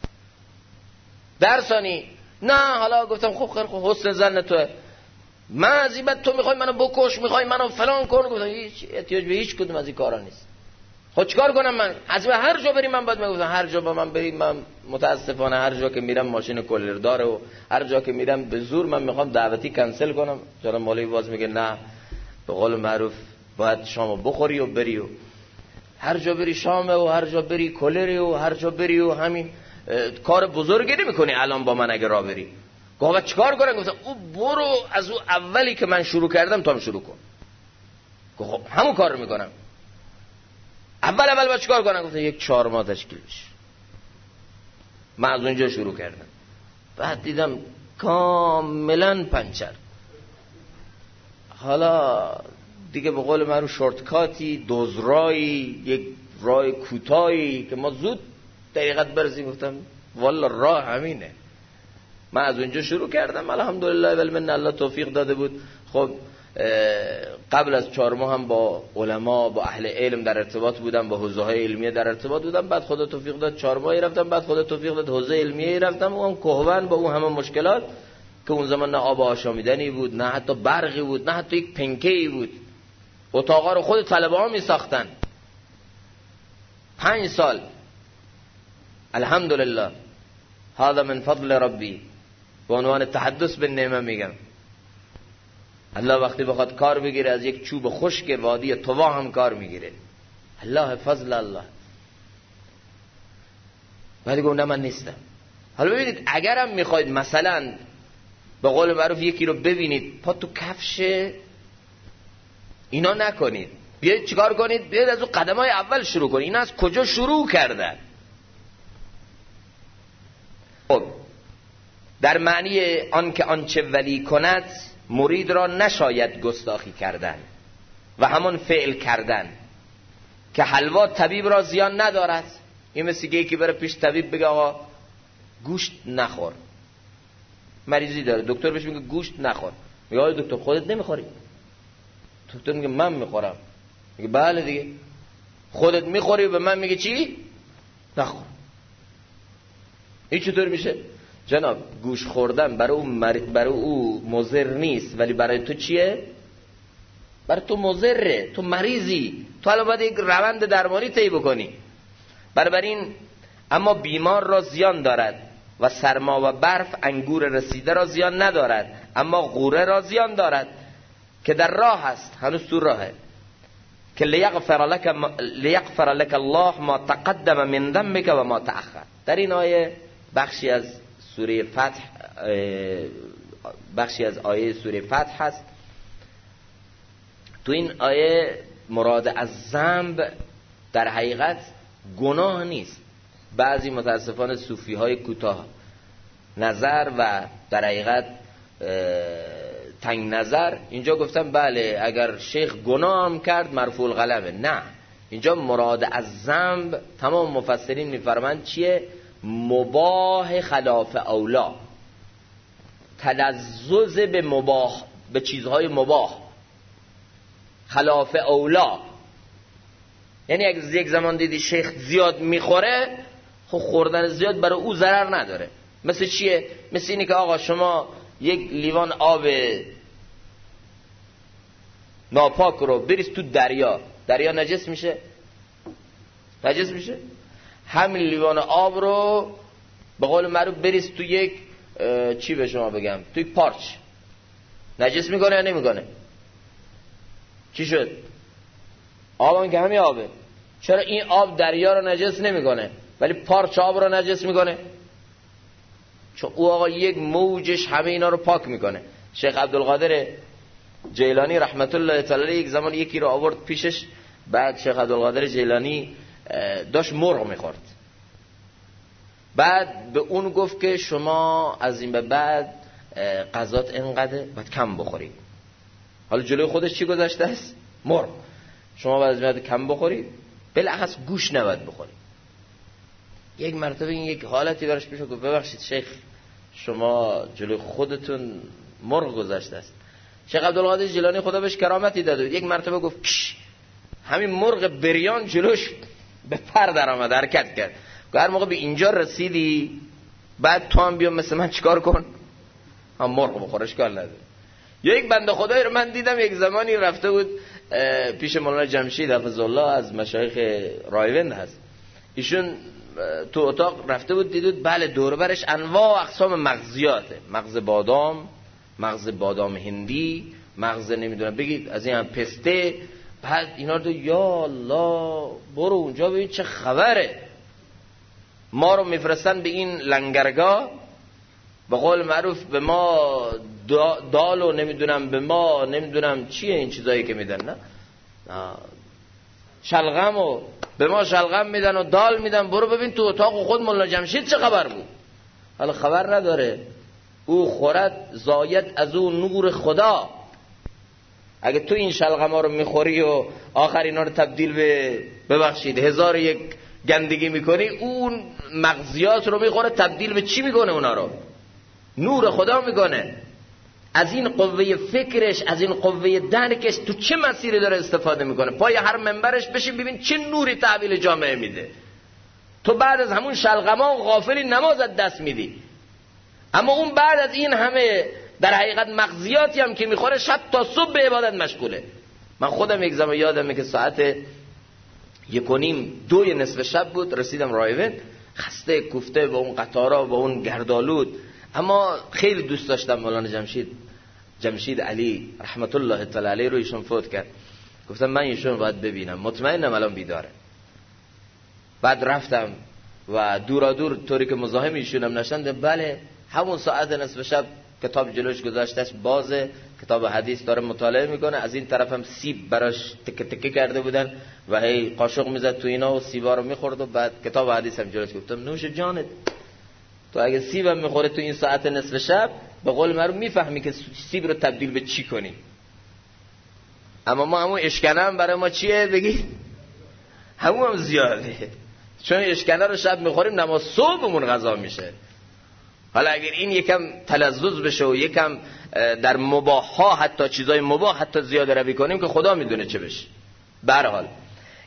درسانی نه. حالا گفتم خب خیلی خوب، حسن زن توه. من عزیبت تو میخوای منو بکش، میخوای منو فلان کن. گفتم هیچ احتیاج به هیچ کدوم از این کارا نیست. خود چیکار کنم من؟ عزیبت هر جا بریم من باید میگفتم هر جا با من بریم، من متاسفانه هر جا که میرم ماشین کولر داره و هر جا که میرم به زور من میخوام دعوتی کنسل کنم. جناب مولوی باز میگه نه، به قول معروف باید شامو بخوری و بری، و هر جا بری شامه و هر جا بری کولری و هر جا بری و همین کار بزرگی نمی‌کنی الان با من اگه راه بری. گفت چیکار کنم؟ گفتم او برو از او اولی که من شروع کردم تو هم شروع کن. گفت همون کار رو میکنم. اول با چیکار کنم؟ گفتم یک 4 ماه تشکیل بشه. من از اونجا شروع کردم، بعد دیدم کاملا پنچر. حالا دیگه به قول من رو شورتکاتی، دوزرایی، یک راه کوتاهی که ما زود دقیقت برسیم. گفتم والا راه همینه. من از اونجا شروع کردم، الحمدلله والمنه، الله توفیق داده بود. خب قبل از 4 ماه هم با علما، با اهل علم در ارتباط بودم، با حوزه‌های علمیه در ارتباط بودم. بعد خدا توفیق داد 4 ماهی رفتم، بعد خدا توفیق داد حوزه علمیه رفتم. اون کهون با اون همه مشکلات که اون زمان نه آب آشامیدنی بود، نه حتی برقی بود، نه حتی یک پنکه‌ای بود. اتاقا رو خود طلبه‌ها می‌ساختن. 5 سال الحمدلله، هذا من فضل ربی. به عنوان تحدث به نعمه میگم، الله وقتی بخواد کار بگیره از یک چوب خشک وادی طوا هم کار میگیره. الله فضل الله. ولی گفتم من نیستم. حالا ببینید اگرم میخواید مثلا به قول معروف یکی رو ببینید پا تو کفش اینا نکنید، بیاید چیکار کنید؟ بیاید از اون قدمای اول شروع کنید. اینا از کجا شروع کردن؟ خب در معنی آن که آنچه ولی کند مرید را نشاید گستاخی کردن و همان فعل کردن که حلوا طبیب را زیان ندارد. این مثل یکی بره پیش طبیب بگه آقا گوشت نخور، مریضی داره، دکتر بهش میگه گوشت نخور، میگه آقا دکتر خودت نمیخوری؟ دکتر میگه من میخورم. میگه بله دیگه، خودت میخوری و به من میگه چی؟ نخور. این چطور میشه؟ جناب گوش خوردن برای او مضر نیست، ولی برای تو چیه؟ برای تو مضره، تو مریضی، تو الان باید یک روند درمانی طی بکنی. بنابراین اما بیمار را زیان دارد و سرما و برف انگور رسیده را زیان ندارد، اما غوره را زیان دارد که در راه است، هنوز تو راهه، که لیغفر لك الله ما تقدم من ذنبك و ما تأخر. در این آیه بخشی از سوره فتح، بخشی از آیه سوره فتح هست. تو این آیه مراد از ذنب در حقیقت گناه نیست. بعضی متاسفانه صوفی های کوتاه نظر و در حقیقت تنگ نظر اینجا گفتن بله اگر شیخ گناه هم کرد مرفوع القلمه. نه، اینجا مراد از ذنب تمام مفسرین میفرمایند چیه؟ مباح خلاف اولا، تلذذ به مباح، به چیزهای مباح خلاف اولا. یعنی اگه یک زمان دیدی شیخ زیاد میخوره، خب خوردن زیاد برای او ضرر نداره. مثل چیه؟ مثل اینی که آقا شما یک لیوان آب ناپاک رو بریز تو دریا نجس میشه؟ نجس میشه؟ همین لیوان آب رو به قول معروف بریز تو یک چی به شما بگم، تو یک پارچ، نجس میکنه یا نمیکنه؟ چی شد؟ آب که همین آبه. چرا این آب دریا رو نجس نمیکنه ولی پارچ آب رو نجس میکنه؟ چون او آقا یک موجش همه اینا رو پاک میکنه. شیخ عبدالقادر جیلانی رحمت الله تعالی یک زمان یکی رو آورد پیشش، بعد شیخ عبدالقادر جیلانی داشت مرغ میخورد، بعد به اون گفت که شما از این به بعد غذات اینقدر باید کم بخورید. حالا جلوی خودش چی گذاشته است؟ مرغ. شما باید از این بعد کم بخورید، بالاخص گوش نباید بخورید. یک مرتبه این یک حالتی براش پیش گفت ببخشید شیخ شما جلوی خودتون مرغ گذاشته است. شیخ عبدالقادر جیلانی خدا بهش کرامتی داده، یک مرتبه گفت کش، همین مرغ بریان جلوش به پر در آمد، حرکت کرد. هر موقع به اینجا رسیدی بعد تو هم بیا مثل من چیکار کن؟ هم مرغ بخورش کار نداره. یا یک بنده خدایی رو من دیدم یک زمانی رفته بود پیش مولانا جمشید حفظ الله، از مشایخ رایوند هست، ایشون تو اتاق رفته بود دیدود بله دور برش انواع اقسام مغزیاته، مغز بادام هندی، مغز نمیدونم بگید از این هم پسته. بعد اینا رو یا الله برو اونجا ببین چه خبره. ما رو میفرستن به این لنگرگاه، به قول معروف به ما دال و نمیدونم به ما نمیدونم چیه این چیزایی که میدن، نه شلغم و به ما شلغم میدن و دال میدن. برو ببین تو اتاق خود مولانا جمشید چه خبر بود. حالا خبر نداره، او خورد زاید از او نور خدا. اگه تو این شلغم ها رو میخوری و آخر اینا رو تبدیل به ببخشید 1001 گندگی میکنی، اون مغزیات رو میخوره تبدیل به چی میکنه؟ اونا رو نور خدا میکنه. از این قوه فکرش، از این قوه درکش تو چه مسیری داره استفاده میکنه. پای هر منبرش بشین ببین چه نوری تحویل جامعه میده. تو بعد از همون شلغما و غافلی نماز از دست میدی، اما اون بعد از این همه در حقیقت مغزیاتی هم که میخوره شب تا صبح به عبادت مشغوله. من خودم یک زمان یادمه که ساعت 1:30 2 نصف شب بود، رسیدم رایوند خسته کوفته با اون قطارا با اون گردالود، اما خیلی دوست داشتم مولانا جمشید علی رحمت الله تعالی علیه رو. ایشون فوت کرد، گفتم من ایشون باید ببینم، مطمئنم الان بیداره. بعد رفتم و دورا دور طوری که مزاحم ایشونم نشدم، بله همون ساعت نصف شب کتاب جلوش گذاشتش بازه، کتاب حدیث داره مطالعه میکنه، از این طرف هم سیب براش تکه تکه کرده بودن و هی قاشق میزد تو اینا و سیبا رو میخورد و بعد کتاب حدیث هم جلوش. گفتم نوش جانت، تو اگه سیب هم میخوره تو این ساعت نصف شب به قول معروف میفهمی که سیب رو تبدیل به چی کنی. اما ما همون اشکنه هم برای ما چیه بگی؟ همون هم زیاده، چون اشکنه رو شب میخوریم نماز صبحمون غذا میشه. حالا اگر این یکم تلذذ بشه و یکم در مباح ها، حتی چیزای مباح حتی زیاده روی کنیم که خدا میدونه چه بشه. به هر حال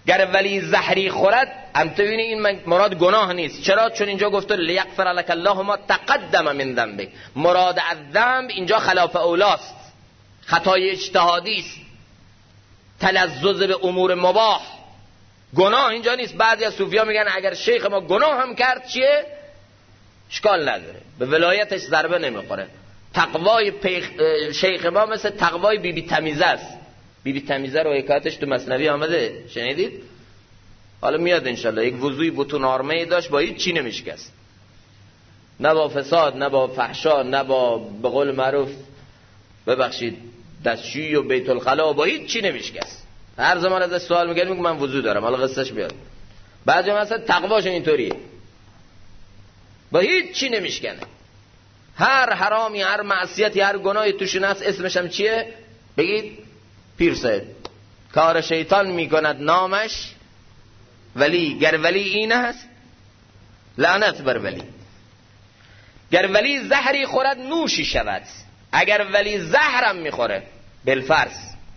گر ولی زهری خورد هم تو ببینید این مراد گناه نیست. چرا؟ چون اینجا گفته لیغفر لك الله ما تقدم من ذنبک. مراد از ذنب اینجا خلاف اولاست، خطای اجتهادی است، تلذذ به امور مباح. گناه اینجا نیست. بعضی از صوفیا میگن اگر شیخ ما گناه هم کرد چیه؟ اشکال نداره، به ولایتش ضربه نمیخوره. تقوای شیخ ما مثل تقوای بی بی تمیزه است. بی بی تمیزه رو حکایتش تو مثنوی آمده، شنیدید؟ حالا میاد انشالله. یک وضوی بطون آرمه داشت، با هیچ چی نمیشکست، نه با فساد، نه با فحشا، نه با به قول معروف ببخشید دستشویی و بیت الخلا، با هیچ چی نمیشکست. هر زمان ازش سوال میگه میگه من وضو دارم. حالا قصهش بیاد. بعضی مثلا تقواش اینطوریه، با هیچ چی نمیشکنه. هر حرامی، هر معصیتی، هر گناهی توش هست اسمش هم چیه؟ بگید پیر سید. کار شیطان میکند نامش ولی. گر ولی این هست لعنت بر ولی. گر ولی زهری خورد نوشی شود. اگر ولی زهرم میخوره بالفرض،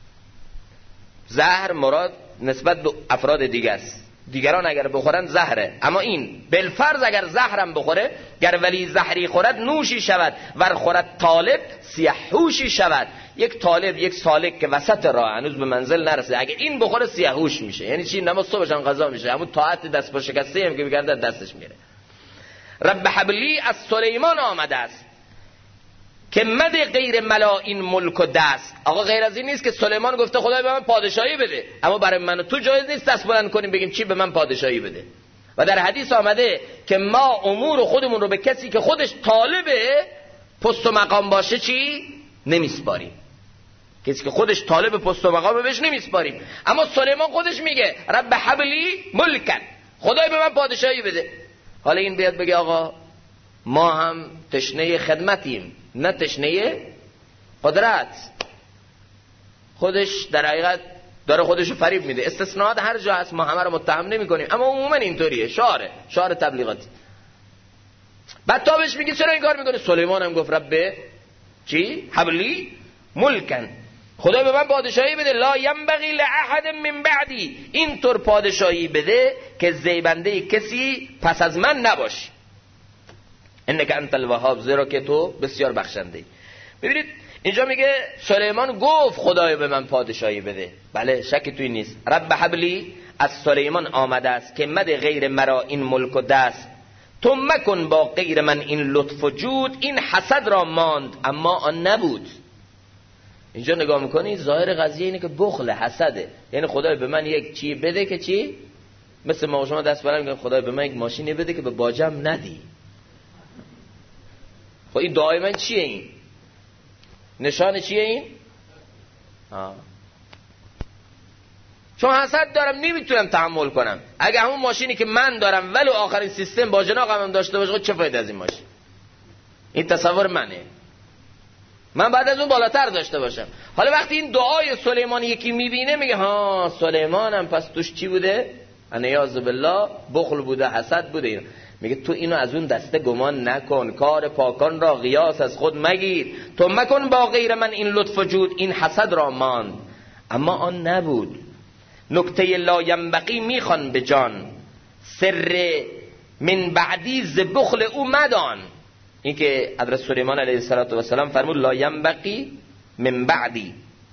زهر مراد نسبت به افراد دیگه است، دیگران اگر بخورن زهره، اما این بالفرض اگر زهرم بخوره، گر ولی زهری خورد نوشی شود. ور خورد طالب سیاهوشی شود. یک طالب، یک سالک که وسط راه هنوز به منزل نرسه، اگه این بخوره سیاهوش میشه. یعنی چی؟ نماز صبحش هم قضا میشه، همون طاعت دست پا شکسته هم که میگرده دستش میره. رب حبلی از سلیمان آمده است که مده غیر ملا این ملک و دست. آقا غیر از این نیست که سلیمان گفته خدای به من پادشاهی بده، اما برای من و تو جایز نیست دست بلند کنیم بگیم چی به من پادشاهی بده. و در حدیث آمده که ما امور خودمون رو به کسی که خودش طالبه پست و مقام باشه چی؟ نمیسپاریم. کسی که خودش طالب پست و مقام بهش نمیسپاریم. اما سلیمان خودش میگه رب حبلی ملکن، خدای به من پادشاهی بده. حالا این بیاد بگه آقا ما هم تشنه خدمتیم، نه تشنه قدرت. خودش در حقیقت داره خودشو فریب میده. استثناءات هر جا هست، ما همه رو متهم نمی کنیم، اما عموما اینطوریه. شعار تبلیغاتی. بعد تا بهش میگه چرا این کار میکنه؟ سلیمان هم گفت رب چی؟ حبلی ملکن، خدای به من پادشاهی بده. لا ینبغی لاحد من بعدی، اینطور پادشاهی بده که زیبنده کسی پس از من نباشه. انک انت الوهاب، زیرا که تو بسیار بخشنده ای. ببینید اینجا میگه سلیمان گفت خدای به من پادشاهی بده. بله شکی توی نیست. رب حبلی از سلیمان آمده است که مد غیر مرا این ملک و دست. تو مکن با غیر من این لطف و جود. این حسد را ماند اما آن نبود. اینجا نگاه میکنی ظاهر قضیه اینه که بخل، حسده. یعنی خدای به من یک چی بده که چی؟ مثل ما شما دست برم میگن خدای به من یک ماشینی بده که به باجم ندی. خب این دعای من چیه؟ این نشان چیه این؟ چون حسد دارم نمیتونم تحمل کنم. اگه همون ماشینی که من دارم ولو آخرین سیستم با جناقم هم داشته باشه چه فایده از این ماشین؟ این تصور منه. من بعد از اون بالاتر داشته باشم. حالا وقتی این دعای سلیمان یکی میبینه میگه ها سلیمان هم پس توش چی بوده؟ انیاذ بالله بخل بوده، حسد بوده. این میگه تو اینو از اون دسته گمان نکن، کار پاکان را قیاس از خود مگیر. تو مکن با غیر من این لطف و جود. این حسد را ماند اما آن نبود. نکته لا ینبغی میخوان به جان، سر من بعدی ز بخل او مدان. این که حضرت سلیمان علیه السلام فرمود لا ینبغی من بعدی،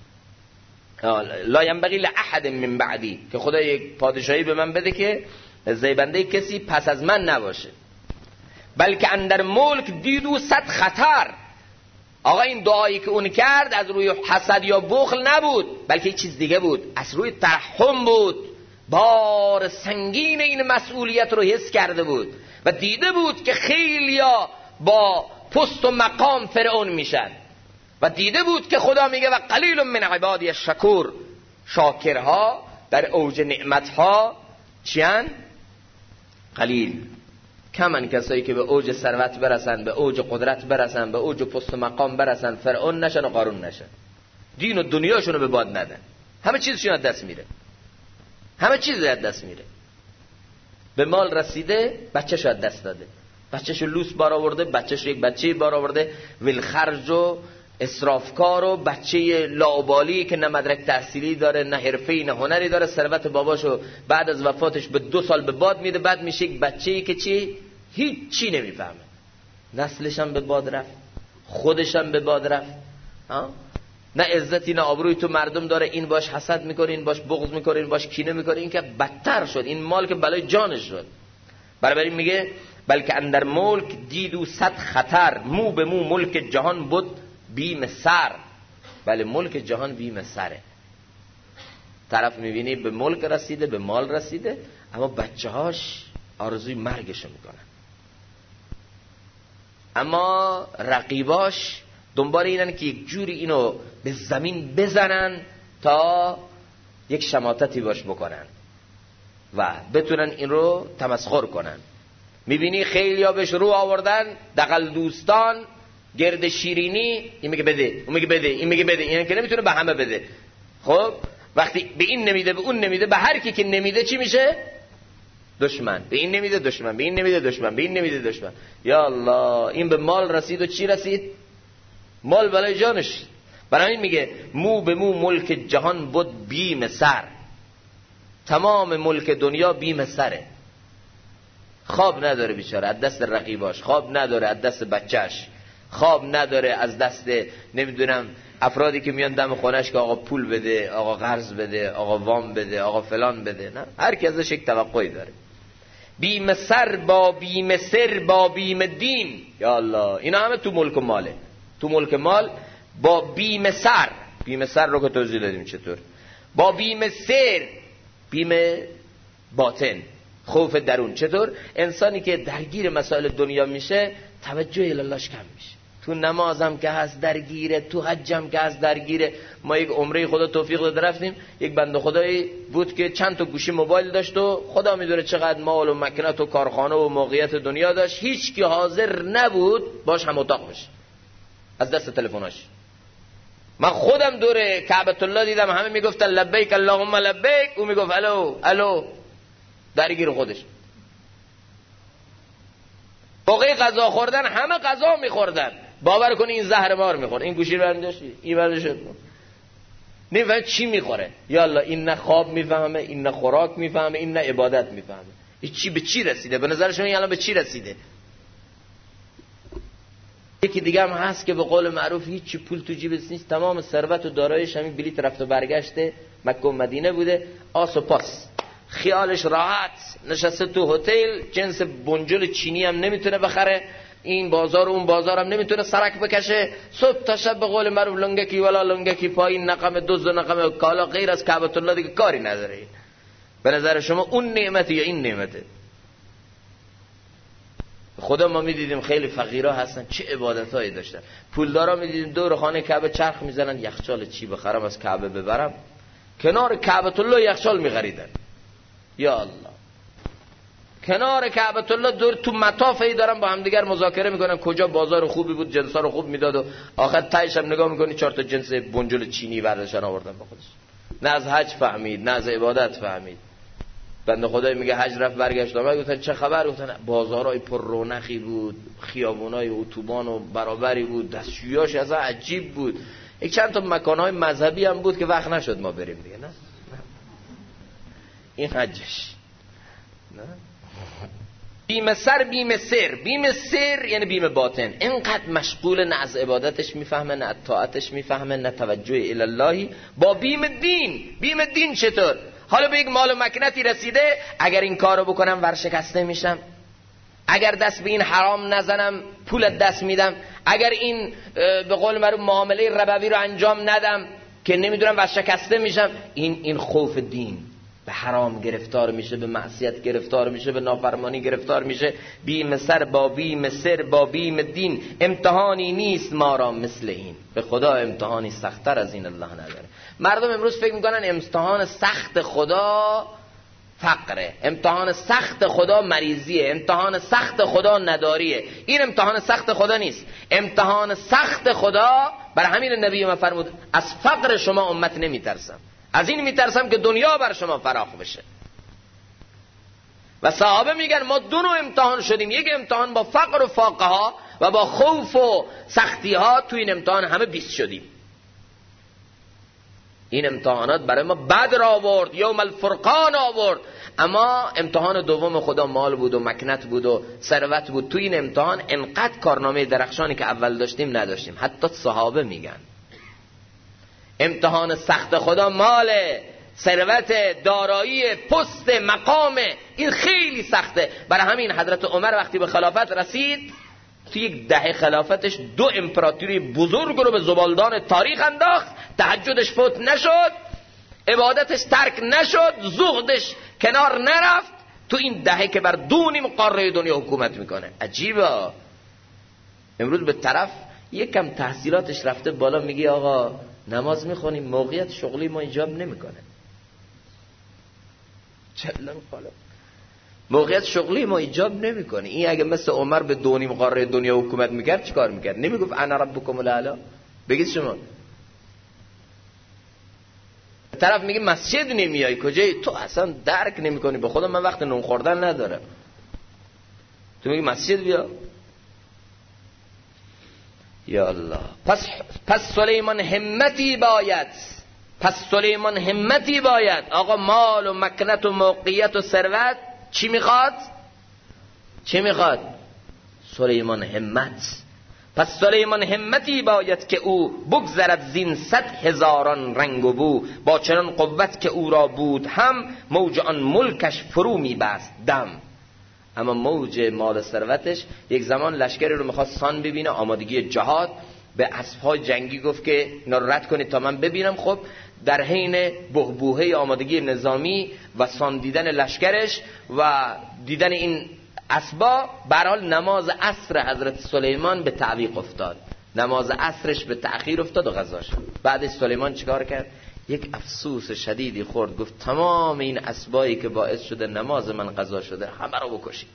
لا ینبغی لاحد من بعدی، که خدا یک پادشاهی به من بده که زیبنده کسی پس از من نباشه. بلکه اندر ملک دیدو صد خطر. آقا این دعایی که اون کرد از روی حسد یا بخل نبود، بلکه یک چیز دیگه بود، از روی ترحم بود. بار سنگین این مسئولیت رو حس کرده بود و دیده بود که خیلیا با پست و مقام فرعون میشن و دیده بود که خدا میگه و قلیل من عبادی الشکور. شاکرها در اوج نعمتها چیان؟ قلیل. کمن کسایی که به اوج ثروت برسن، به اوج قدرت برسن، به اوج پست و مقام برسن، فرعون نشن و قارون نشن، دین و دنیاشونو به باد ندن، همه چیزشون از دست میره، همه چیز از دست میره. به مال رسیده بچه‌شو از دست داده، بچه‌شو لوس بار آورده، بچه‌شو یک بچه‌ای بار آورده، ول خرج و اسرافکار و بچه لاابالی که نه مدرک تحصیلی داره، نه حرفه‌ای، نه هنری داره، ثروت باباشو بعد از وفاتش به 2 سال به باد میده، بعد میشه یک بچه‌ای که چی؟ هیچ چی نمیفهمه، نسلش هم به باد رفت، خودش هم به باد رفت، نه عزتی نه آبروی تو مردم داره، این باش حسد میکنه، این باش بغض میکنه، این باش کینه میکنه، این که بدتر شد، این مال که بلای جانش شد. برای میگه بلکه اندر ملک دیدو 100 خطر، مو به مو ملک جهان بود بیم سر. بله ملک جهان بیم سره. طرف میبینی به ملک رسیده، به مال رسیده، اما بچه‌هاش آرزوی مرگشو میکنن، اما رقیباش دنبال اینن که یک جوری اینو به زمین بزنن تا یک شماتتی باش بکنن و بتونن این رو تمسخر کنن. میبینی خیلی ها بهش رو آوردن، دقل دوستان، گرد شیرینی، این میگه بده، اون میگه بده، این میگه بده، این که نمیتونه به همه بده. خب وقتی به این نمیده، به اون نمیده، به هر کی که نمیده چی میشه؟ دشمن. به این نمیده دشمن، به این نمیده دشمن، به این نمیده دشمن. یا الله، این به مال رسید و چی رسید؟ مال بلای جانش. برای این میگه مو به مو ملک جهان بود بیم سر. تمام ملک دنیا بیم سره. خواب نداره بیچاره از دست رقیباش، خواب نداره از دست بچهش، خواب نداره از دست نمیدونم افرادی که میان دم خونش که آقا پول بده، آقا قرض بده، آقا وام بده، آقا فلان بده. نه، هر کی ازش یک توقعی داره. بیم سر با بیم سر با بیم دین. یا الله، اینا همه تو ملک و ماله. تو ملک مال با بیم سر. بیم سر رو که توضیح دادیم چطور. با بیم سر، بیم باطن، خوف درون. چطور؟ انسانی که درگیر مسائل دنیا میشه توجه الهش کم میشه. تو نمازم که هست درگیره، تو حجم که هست درگیره. ما یک عمره خدا توفیق داد رفتیم، یک بنده خدایی بود که چند تا گوشی موبایل داشت و خدا میدونه چقدر مال و مکنت و کارخانه و موقعیت دنیا داشت، هیچ کی حاضر نبود باش هم اتاق بشه از دست تلفناش. من خودم دور کعبه الله دیدم، همه میگفتن لبیک اللهم لبیک، او میگفت الو الو، درگیر خودش. موقع غذا خوردن همه غذا میخوردن، باور کنی این زهر مار میخورد، این گوشی رو برداشتی، این برداشت، نمیفهمه چی میخوره. یا الله، این نه خواب میفهمه، این نه خوراک میفهمه، این نه عبادت میفهمه. این چی به چی رسیده؟ به نظر شما این الان به چی رسیده؟ یکی دیگه هم هست که به قول معروف هیچ پول تو جیبش نیست، تمام ثروت و داراییش همین بلیط رفت و برگشته مکه و مدینه بوده، آس و پاس، خیالش راحت، نشسته تو هتل، جنس بنجل چینی هم نمیتونه بخره، این بازار و اون بازار هم نمیتونه سرک بکشه، صبح تا شب به قول معروف لنگکی ولا لنگکی پایین، نقم دزد و نقم کالا، غیر از کعبه الله دیگه کاری نداره. به نظر شما اون نعمته یا این نعمته؟ خدا ما میدیدیم خیلی فقیرا هستن چه عبادتایی داشتن، پولدارا میدیدیم دور خانه کعبه چرخ میزنن، یخچال چی بخرم از کعبه ببرم، کنار کعبه الله یخچال میخریدن. یا الله، کنار کعبه الله دور تو مطافی دارن با هم دیگر مذاکره میکنن کجا بازار خوبی بود، جنسا رو خوب میداد و آخر تایش هم نگاه میکنی 4 تا جنس بنجل چینی برداشتن آوردن با خودش. نه از حج فهمید، نه از عبادت فهمید. بنده خدای میگه حج رفت برگشت اومد، گفتن چه خبر؟ گفتن بازارای پر رونقی بود، خیابونای اتوبان و برابری بود، دستشویاش از عجیب بود، یک چند تا مکانهای مذهبی هم بود که وقت نشد ما بریم دیگه. نه این حجش. نه بیم سر بیم سر. بیم سر یعنی بیم باطن. اینقدر مشغول نه از عبادتش میفهمه، نه از طاعتش میفهمه، نه توجه الاللهی. با بیم دین. بیم دین چطور؟ حالا به یک مال و مکنتی رسیده، اگر این کارو بکنم ورشکسته میشم، اگر دست به این حرام نزنم پولت دست میدم، اگر این به قول معروف معامله ربوی رو انجام ندم که نمیدونم ورشکسته میشم. این خوف دین، به حرام گرفتار میشه، به معصیت گرفتار میشه، به نافرمانی گرفتار میشه. بیم سر با بیم سر با بیم دین. امتحانی نیست ما را مثل این. به خدا امتحانی سخت‌تر از این الله نداره. مردم امروز فکر میکنن امتحان سخت خدا فقره، امتحان سخت خدا مریضیه، امتحان سخت خدا نداریه. این امتحان سخت خدا نیست. امتحان سخت خدا، برای همین نبی ما فرمود از فقر شما امت نمیترسم، از این میترسم که دنیا بر شما فراخ بشه. و صحابه میگن ما 2 نوع امتحان شدیم، یک امتحان با فقر و فاقه ها و با خوف و سختی ها تو این امتحان همه 20 شدیم. این امتحانات برای ما بدر آورد، یوم الفرقان آورد، اما امتحان دوم خدا مال بود و مکنت بود و ثروت بود. تو این امتحان انقدر کارنامه درخشانی که اول داشتیم نداشتیم. حتی صحابه میگن امتحان سخت خدا ماله، ثروت، دارایی، پست، مقام، این خیلی سخته. برای همین حضرت عمر وقتی به خلافت رسید، تو یک دهه خلافتش 2 امپراتوری بزرگ رو به زبالدان تاریخ انداخت. تهجدش فوت نشد، عبادتش ترک نشد، زهدش کنار نرفت. تو این دهه که بر 2.5 قاره دنیا حکومت میکنه. عجیبه. امروز به طرف یکم تحصیلاتش رفته بالا، میگی آقا نماز میخونیم، موقعیت شغلی ما ایجاب نمیکنه. چلم خاله موقعیت شغلی ما ایجاب نمیکنه. این اگه مثل عمر به 2.5 قاره دنیا حکومت میکرد چیکار میکرد؟ نمیگفت انا ربکم الاعلی؟ بگید شما. طرف میگه مسجد نمیای، کجایی؟ تو اصلا درک نمیکنی. به خودم من وقت نون خوردن ندارم، تو میگی مسجد بیا. یا الله. پس سلیمان همتی باید، سلیمان همتی باید. آقا مال و مکنت و موقعیت و ثروت چی میخواد؟ سلیمان همت. پس سلیمان همتی باید که او بگذرد زین 100,000 رنگ و بو، با چنان قوت که او را بود هم موج آن ملکش فرو میبست دم. اما موج مال ثروتش یک زمان لشکری رو میخواست سان ببینه، آمادگی جهاد، به اسبهای جنگی گفت که اینا رو رد کنید تا من ببینم. خب در حین بحبوحه آمادگی نظامی و سان دیدن لشکرش و دیدن این اسبا، به هر حال نماز عصر حضرت سلیمان به تعویق افتاد، نماز عصرش به تأخیر افتاد و غذا شد. بعدش سلیمان چیکار کرد؟ یک افسوس شدیدی خورد، گفت تمام این اسبایی که باعث شده نماز من قضا شده همه رو بکشید.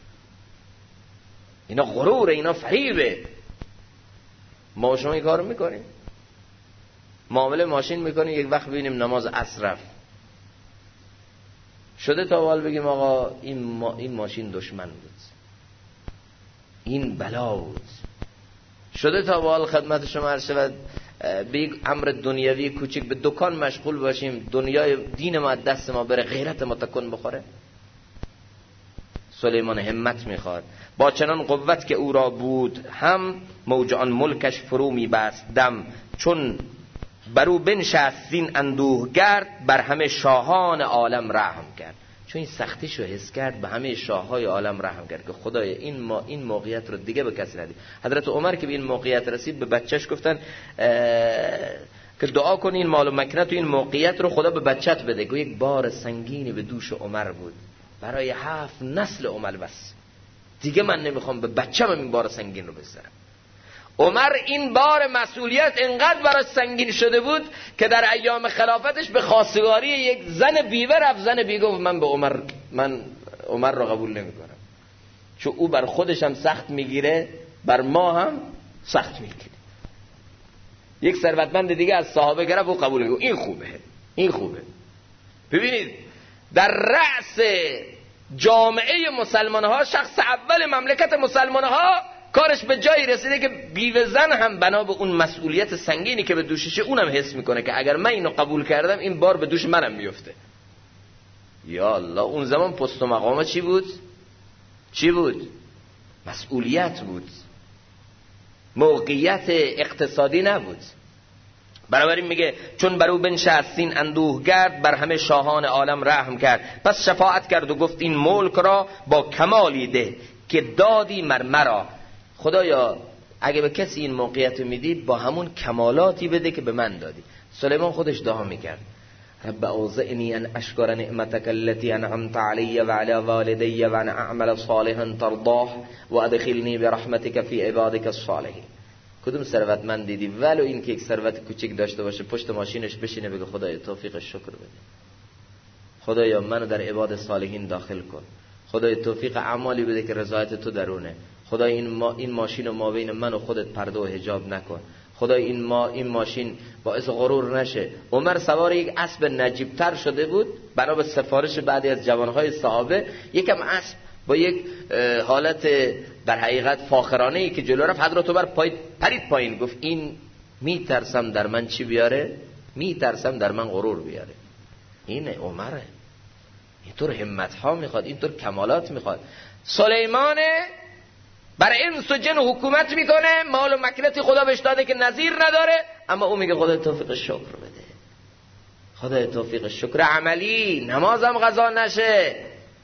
اینا غروره، اینا فریبه. ما شما این کارو میکنیم، معامله ماشین میکنیم، یک وقت ببینیم نماز عصر رفت. شده تا حال بگیم آقا این ماشین دشمن بود، این بلا بود. شده تا حال خدمت شما عرض شود به یک امر دنیوی کوچک به دکان مشغول باشیم، دنیای دین ما دست ما بره، غیرت ما تکون بخوره. سلیمان همت میخواد، با چنان قوت که او را بود هم موج آن ملکش فرو میبست دم. چون برو بنشست زین اندوه گرد، بر همه شاهان عالم رحم کرد. چون این سختیش رو حس کرد، به همه شاههای عالم رحم کرد که خدای این موقعیت رو دیگه به کسی ندید. حضرت عمر که به این موقعیت رسید، به بچهش گفتن که دعا کن این مال و مکنت و این موقعیت رو خدا به بچت بده. که یک بار سنگینی به دوش عمر بود، برای 7 نسل عمر بس. دیگه من نمیخوام به بچه‌م این بار سنگین رو بذارم. عمر این بار مسئولیت انقدر براش سنگین شده بود که در ایام خلافتش به خواستگاری یک زن بیوه رفت. زن بیوه گفت من عمر رو قبول نمیکنم، چون او بر خودش هم سخت میگیره، بر ما هم سخت میگیره. یک ثروتمند دیگه از صحابه گرفت و قبول کرد. این خوبه. ببینید در رأس جامعه مسلمان ها، شخص اول مملکت مسلمان ها، کارش به جایی رسیده که بیوه زن هم بنا به اون مسئولیت سنگینی که به دوششه، اونم حس میکنه که اگر من اینو قبول کردم این بار به دوش منم میفته. یا الله. اون زمان پست و مقام چی بود؟ مسئولیت بود، موقعیت اقتصادی نبود. بنابراین میگه چون برو بنشست این اندوه گرد، بر همه شاهان عالم رحم کرد. پس شفاعت کرد و گفت این ملک را با کمالی ده، که دادی مرمرا. خدایا اگه به کسی این موقعیت میدی، با همون کمالاتی بده که به من دادی. سلیمان خودش دعا میکرد رب اوزعنی ان اشکر نعمتک التي انعمت علی و علی والدی و ان اعمل صالحا ترضاه و ادخلنی برحمتک فی عبادک الصالحین. کدوم ثروتمند دیدی ولو این که یک ثروت کوچیک داشته باشه، پشت ماشینش بشینه بگه خدای توفیق شکر بده، خدایا منو در عباد صالحین داخل کن، خدای توفیق اعمالی بده که رضایت تو درونه، خدای این ماشین و ما بین من و خودت پرده و حجاب نکن، خدای این ماشین باعث غرور نشه. عمر سوار یک اسب نجیب تر شده بود، بنا به سفارش بعضی از جوانهای صحابه یکم اسب با یک حالت در حقیقت فاخرانه‌ای که جلو رفت، حضرت عمر پرید پایین، گفت این میترسم در من چی بیاره؟ میترسم در من غرور بیاره. اینه عمره، اینطور همت ها میخواد، اینطور کمالات میخواد. سلیمان بر انس و جن حکومت میکنه، مال و مکنتی خدا بهش داده که نظیر نداره، اما او میگه خدا توفیق شکر بده، خدا توفیق شکر عملی، نمازم قضا نشه،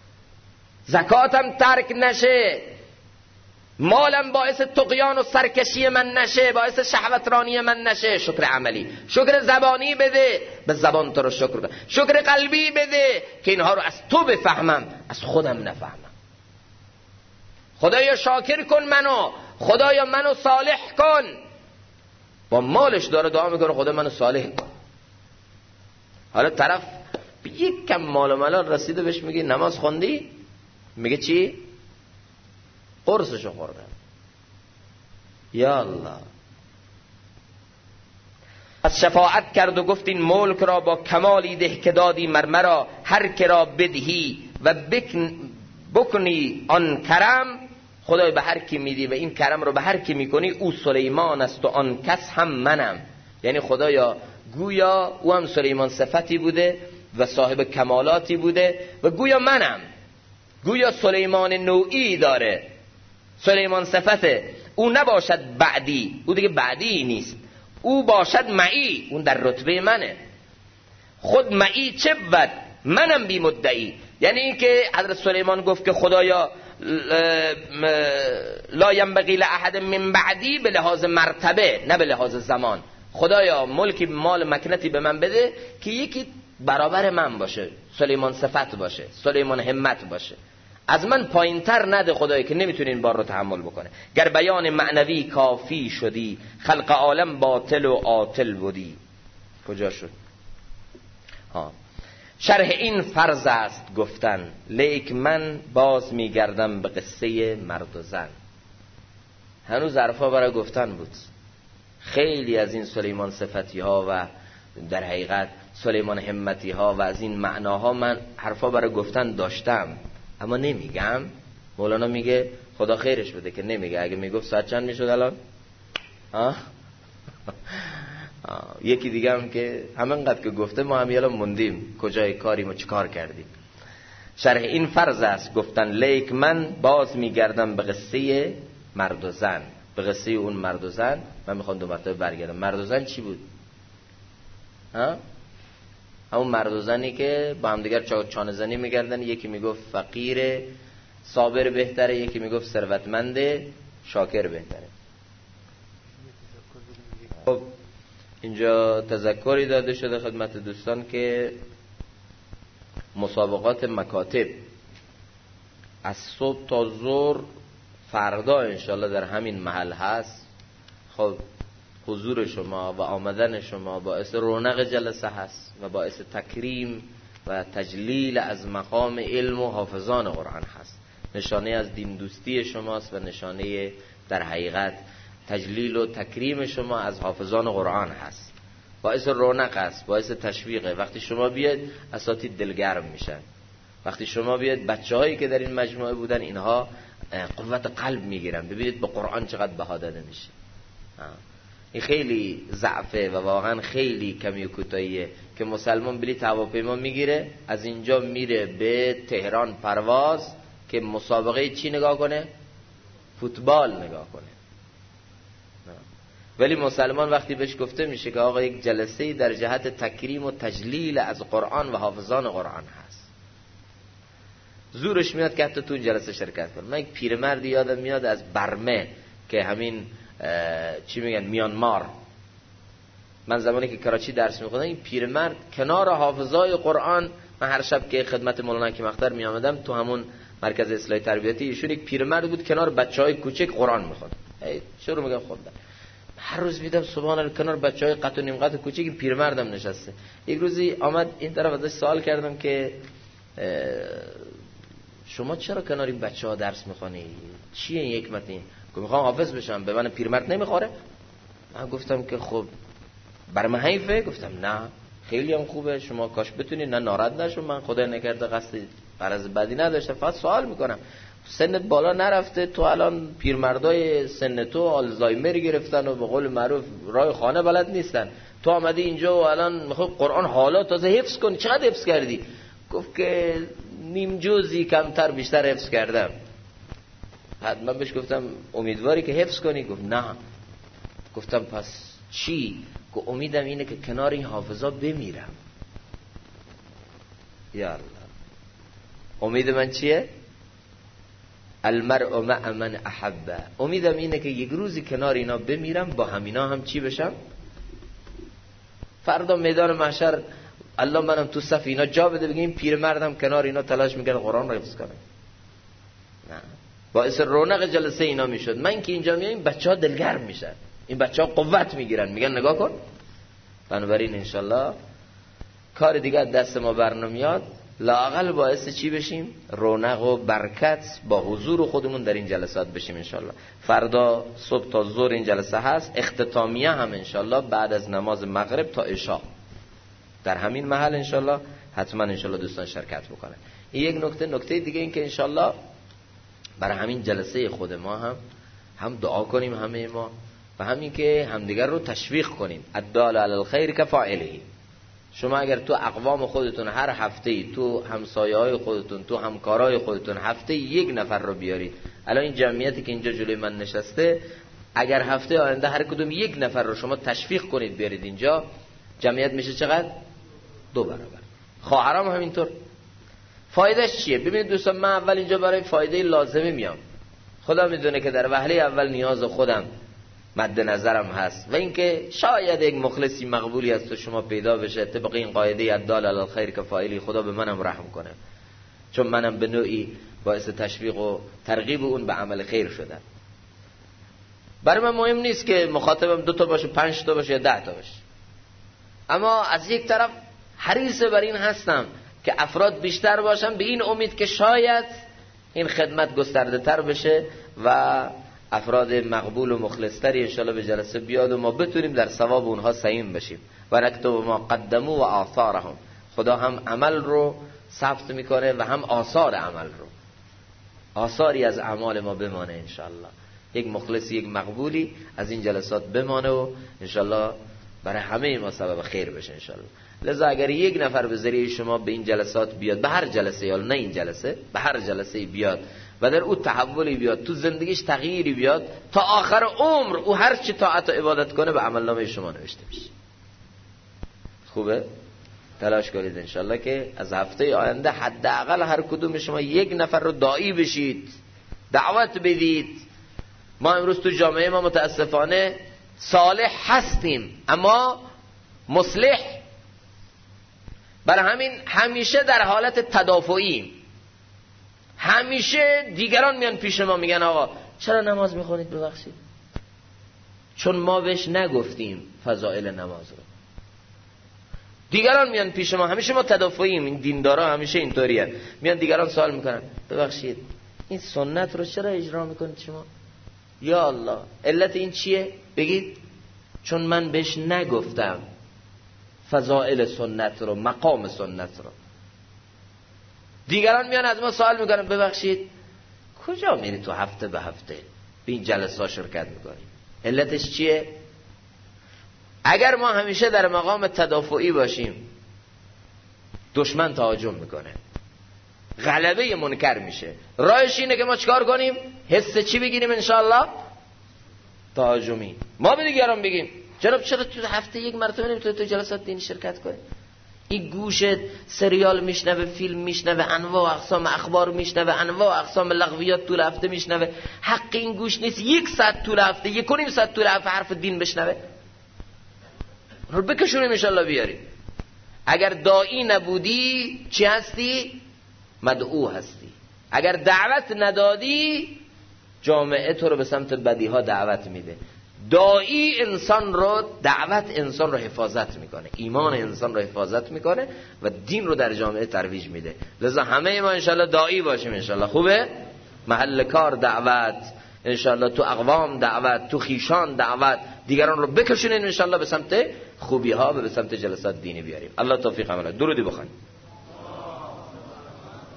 زکاتم ترک نشه، مالم باعث طغیان و سرکشی من نشه، باعث شهوترانی من نشه. شکر عملی. شکر زبانی بده، به زبان تو رو شکر کن. شکر قلبی بده که اینها رو از تو بفهمم، از خودم نفهمم. خدایا شاکر کن منو، خدایا منو صالح کن. با مالش داره دعا میکنه خدا منو صالح کن. حالا طرف به یک کم مال و ملال رسیده، بهش میگه نماز خوندی؟ میگه چی؟ قرصشو خوردم. یا الله. از شفاعت کرد و گفت این ملک را با کمالی ده که دادی مرمرا، هر که را بدهی و بکنی آن کرم. خدای به هر کی میدی و این کرم رو به هر کی میکنی، او سلیمان است و آن کس هم منم. یعنی خدایا گویا او هم سلیمان صفتی بوده و صاحب کمالاتی بوده و گویا منم، گویا سلیمان نوعی داره، سلیمان صفته. او نباشد بعدی، او دیگه بعدی نیست، او باشد معی، اون در رتبه منه. خود معی چه بود؟ منم بی مدعی. یعنی این که حضرت سلیمان گفت که خدایا لا ینبغی لاحد من بعدی، به لحاظ مرتبه نه به لحاظ زمان. خدایا ملکی مال مکنتی به من بده که یکی برابر من باشه، سلیمان صفت باشه، سلیمان همت باشه، از من پایینتر نده خدایی که نمیتونه این بار رو تحمل بکنه. گر بیان معنوی کافی شدی، خلق عالم باطل و عاطل بودی. کجا شد؟ شرح این فرض است گفتن، لیک من باز میگردم به قصه مرد و زن. هنوز حرفا برای گفتن بود. خیلی از این سلیمان صفتی ها و در حقیقت سلیمان همتی ها و از این معناها من حرفا برای گفتن داشتم، اما نمیگم. مولانا میگه خدا خیرش بده که نمیگه. اگه میگفت ساعت چند میشد الان؟ یکی دیگه هم که همینقدر که گفته ما هم یالا موندیم کجای کاریم و چیکار کردیم. شرح این فرض است گفتن، لیک من باز میگردم به قصه مرد و زن. به قصه اون مرد و زن من میخوام دو مرتبه برگردم. مرد و زن چی بود؟ همون مرد و زنی که با هم دیگر چانه زنی میگردن. یکی میگفت فقیر صابر بهتره، یکی میگفت ثروتمند شاکر بهتره. خب اینجا تذکری داده شده خدمت دوستان که مسابقات مکاتب از صبح تا ظهر فردا انشالله در همین محل هست. خب حضور شما و آمدن شما باعث رونق جلسه هست و باعث تکریم و تجلیل از مقام علم و حافظان قرآن هست. نشانه از دین دوستی شماست و نشانه در حقیقت تجلیل و تکریم شما از حافظان قرآن هست. باعث رونق است، باعث تشویقه. وقتی شما بیاد اساتید دلگرم میشن. وقتی شما بیاد بچه‌هایی که در این مجموعه بودن اینها قوت قلب میگیرن. ببینید به قرآن چقدر بها داده میشه. این خیلی ضعفه و واقعا خیلی کمی و کوتاهیه که مسلمان بلیط هواپیما میگیره از اینجا میره به تهران پرواز که مسابقه چی نگاه کنه؟ فوتبال نگاه کنه. ولی مسلمان وقتی بهش گفته میشه که آقا یک جلسه در جهت تکریم و تجلیل از قرآن و حافظان قرآن هست، زورش میاد که حتی تو جلسه شرکت کنه. من یک پیرمردی یادم میاد از برمه که همین چی میگن میانمار. من زمانی که کراچی درس میخوندم این پیرمرد کنار حافظای قرآن، من هر شب که خدمت مولانا کی مختار میامدم تو همون مرکز اصلاحی تربیتی، ایشون یک پیرمرد بود کنار بچهای کوچک قرآن میخوند. چرا میگم خوندن؟ هر روز میدم سبحان الله کنار بچهای قد و نیم قد کوچک این پیرمردم نشسته. یک روزی آمد این طرف ازش سوال کردم که شما چرا کنار این بچه‌ها درس میخونی؟ چیه این حکمت این؟ گفت میخوام حافظ بشم. به من پیرمرد نمیخوره؟ من گفتم که خب بر من حیفه. گفتم نه خیلی هم خوبه، شما کاش بتونید، نه ناراحت نشو، من خدای نکرده قصد غرض بدی نداشتم، فقط سوال میکنم. سنت بالا نرفته، تو الان پیرمردای سن تو آلزایمر گرفتن و به قول معروف راه خانه بلد نیستن، تو آمدی اینجا و الان میخوای قرآن حالا تازه حفظ کنی. چقدر حفظ کردی؟ گفت که نیم جزئی کمتر بیشتر حفظ کردم. من بهش گفتم امیدواری که حفظ کنی؟ گفت نه. گفتم پس چی؟ گفت امیدم اینه که کنار این حافظا بمیرم. یا الله، امید من چیه؟ المرء مع من احبه. امیدم اینه که یک روزی کنار اینا بمیرم، با همینا هم چی بشم؟ فردا میدان محشر الله منم تو صف اینا جا بده، بگیم پیرمردم کنار اینا تلاش میکنه قرآن رو حفظ کنه. نه، باعث رونق جلسه اینا میشد. من که اینجا میام این بچه‌ها دلگرم میشن، این بچه‌ها قوت میگیرن، میگن نگاه کن. بنابراین انشالله کار دیگه دست ما برنمیاد، لااقل باعث چی بشیم؟ رونق و برکت با حضور خودمون در این جلسات بشیم انشالله. فردا صبح تا ظهر این جلسه هست، اختتامیه هم انشالله بعد از نماز مغرب تا عشاء در همین محل انشالله. حتما انشالله دوستان شرکت بکنن. این یک نکته دیگه این که انشالله برای همین جلسه خود ما هم دعا کنیم همه ما، و همین که همدیگر رو تشویق کنیم. الدال علی الخیر کفاعله. شما اگر تو اقوام خودتون هر هفته تو همسایه‌های خودتون تو همکارای خودتون هفته یک نفر رو بیارید، الان این جمعیتی که اینجا جلوی من نشسته، اگر هفته آینده هر کدوم یک نفر رو شما تشویق کنید بیارید اینجا، جمعیت میشه چقدر؟ 2 برابر. خواهرام همینطور. فایدهش چیه؟ ببینید دوستان، من اول اینجا برای فایده لازمه میام. خدا میدونه که در وهله اول نیاز خودم مد نظرم هست، و اینکه شاید یک مخلصی مقبولی از تو شما پیدا بشه طبق این قاعده الدال علی الخیر کفاعله، خدا به منم رحم کنه، چون منم به نوعی باعث تشویق و ترغیب اون به عمل خیر شدم. برای من مهم نیست که مخاطبم 2 تا باشه، 5 تا باشه یا 10 تا باشه، اما از یک طرف حریص بر این هستم که افراد بیشتر باشن، به این امید که شاید این خدمت گسترده تر بشه و افراد مقبول و مخلصتری انشاءالله به جلسه بیاد و ما بتونیم در ثواب اونها سهیم بشیم. و نکتب ما قدموا و آثارهم. خدا هم عمل رو ثبت میکنه و هم آثار عمل رو، آثاری از اعمال ما بمانه انشاءالله. یک مخلصی، یک مقبولی از این جلسات بمانه و انشاءالله برای همه ما سبب خیر بشه انشاءالله. لذا اگر یک نفر به ذریعه شما به این جلسات بیاد، به هر جلسه، یا نه این جلسه، به هر جلسه بیاد و در او تحولی بیاد، تو زندگیش تغییری بیاد، تا آخر عمر او هر چی طاعت و عبادت کنه به عمل نامه شما نوشته میشه. خوبه؟ تلاش کنید انشالله که از هفته آینده حداقل هر کدوم شما یک نفر رو داعی بشید، دعوت بدید. ما امروز تو جامعه ما متاسفانه صالح هستیم اما مصلح، برای همین همیشه در حالت تدافعی. همیشه دیگران میان پیش ما میگن آقا چرا نماز میخونید؟ ببخشید چون ما بهش نگفتیم فضائل نماز رو. دیگران میان پیش ما، همیشه ما تدافعیم. این دیندارا همیشه اینطوریه، میان دیگران سوال میکنن ببخشید این سنت رو چرا اجرا میکنید شما؟ یا الله علت این چیه؟ بگید چون من بهش نگفتم فضائل سنت رو، مقام سنت رو. دیگران میان از ما سوال میکنن ببخشید کجا میری تو هفته به هفته به این جلسه شرکت میکنی؟ علتش چیه؟ اگر ما همیشه در مقام تدافعی باشیم دشمن تهاجم میکنه، غلبه منکر میشه. راهش اینه که ما چیکار کنیم؟ حس چی بگیریم انشاءالله؟ تهاجمی. ما به دیگران بگیم چرا تو هفته یک مرتبه نمیتونی تو جلسات دینی شرکت کنی؟ این گوشت سریال میشنوه، فیلم میشنوه، انواع و اقسام اخبار میشنوه، انواع و اقسام لغویات طول هفته میشنوه. حق این گوش نیست 1 ساعت طول هفته، 1.5 ساعت طول هفته حرف دین بشنوه؟ رو بکشونیم انشالله بیاریم. اگر داعی نبودی چی هستی؟ مدعو هستی. اگر دعوت ندادی جامعه تو رو به سمت بدیها دعوت میده. داعی انسان رو، دعوت انسان رو حفاظت میکنه، ایمان انسان رو حفاظت میکنه و دین رو در جامعه ترویج میده. لذا همه ما انشالله داعی باشیم انشالله. خوبه؟ محل کار دعوت انشالله، تو اقوام دعوت، تو خیشان دعوت، دیگران رو بکشونین انشالله به سمت خوبی ها و به سمت جلسات دینی بیاریم. الله توفیق عمله. درودی بخوانید.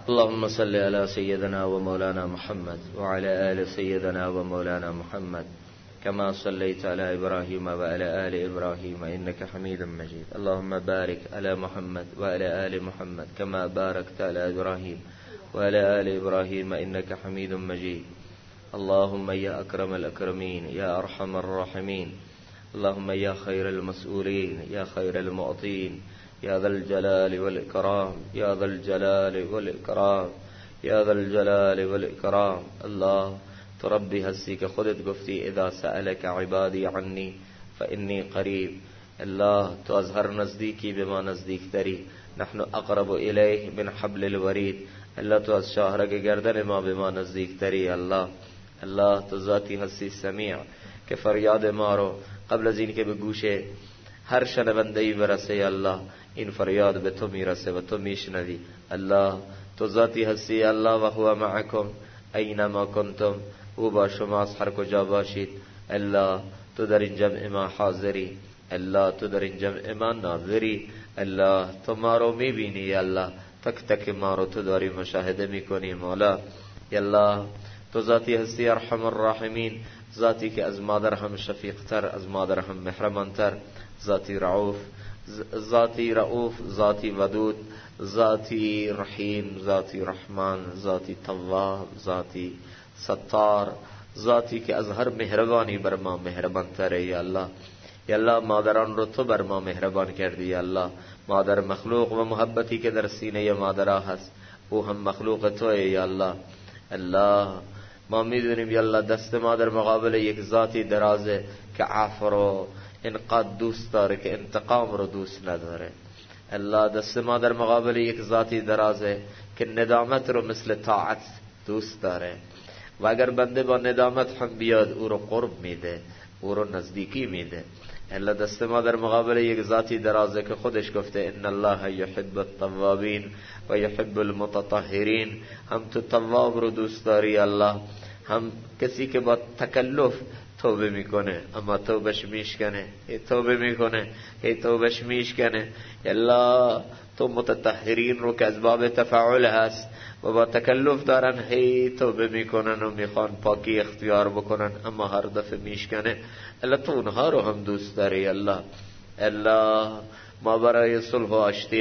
اللهم صل على سيدنا ومولانا محمد وعلى آل سيدنا ومولانا محمد كما صليت على إبراهيم وعلى آل إبراهيم إنك حميد مجيد. اللهم بارك على محمد وعلى آل محمد كما باركت على إبراهيم وعلى آل إبراهيم إنك حميد مجيد. اللهم يا أكرم الأكرمين يا أرحم الراحمين، اللهم يا خير المسؤولين يا خير المعطين يا ذا الجلال والإكرام يا ذا الجلال والإكرام يا ذا الجلال والإكرام. الله تو ربی هستی که خودت گفتی اذا سألك عبادی عنی فإنی قریب. الله تو از هر نزدیکی به ما نزدیکتری. نحن اقرب الیه من حبل الورید. الله تو از شاهرگ گردن ما به ما نزدیکتری. الله تو ذاتی هستی سمیع که فریاد ما رو قبل از این که به گوش هر شنونده‌ای برسه الله این فریاد به تو میرسه و تو میشنوی. الله تو ذاتی هستی الله و هو معکم اینما کنتم، او با شماست هر کجا باشید. الله تو در این جمع ما حاضری، الله تو در این جمع ما ناظری. الله تو ما رو میبینی، الله تک تک ما رو تو داری مشاهده میکنی. مولا الله تو ذاتی هستی ارحم الراحمین، ذاتی که از مادر هم شفیقتر، از مادر هم مهربانتر، ذاتی رعوف، ذاتی ودود، ذاتی رحیم، ذاتی رحمان، ذاتی تواب، ذاتی ستار، ذاتی که از هر مهربانی بر ما مهربان تره. یا الله مادران رو تو بر ما مهربان کردی. یا الله مادر مخلوق و محبتی که در سینه مادرها هست او هم مخلوق توه. یا الله ما میدونیم یا الله دست ما در مقابل یک ذاتی درازه که عفو رو انقدر دوست داره که انتقام رو دوست نداره. الله دست ما در مقابل یک ذاتی درازه که ندامت رو مثل طاعت دوست داره و اگر بنده با ندامت هم بیاد او رو قرب میده، او رو نزدیکی میده. الله دست ما در مقابل یک ذاتی درازه که خودش گفته ان الله یحب التوابین و یحب المتطهرین. هم تو تواب رو دوست داری الله، هم کسی که با تکلف توبه میکنه اما توبش میشکنه، توبه میکنه توبش میشکنه. الله تو متطهرین رو که از باب تفاعل هست و با تکلف دارن توبه میکنن و میخوان پاکی اختیار بکنن اما هر دفعه میشکنه. الله تو اونها رو هم دوست داری. الله ما برای صلح و آشتی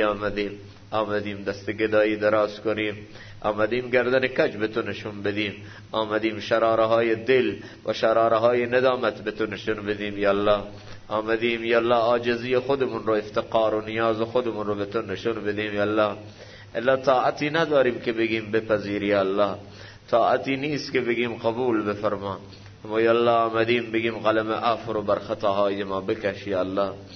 آمدیم دست گدایی دراز کنیم، آمدیم گردن کج به تو نشون بدیم، آمدیم شراره های دل و شراره های ندامت به تو نشون بدیم. یا الله آمدیم یا الله عاجزی خودمون رو، افتقار و نیاز خودمون رو به تو نشون بدیم. یا الله طاعتی نداریم که بگیم بپذیری، یا الله طاعتی نیست که بگیم قبول بفرما، اما یا الله آمدیم بگیم قلم عفو رو بر خطاهای ما بکش. یا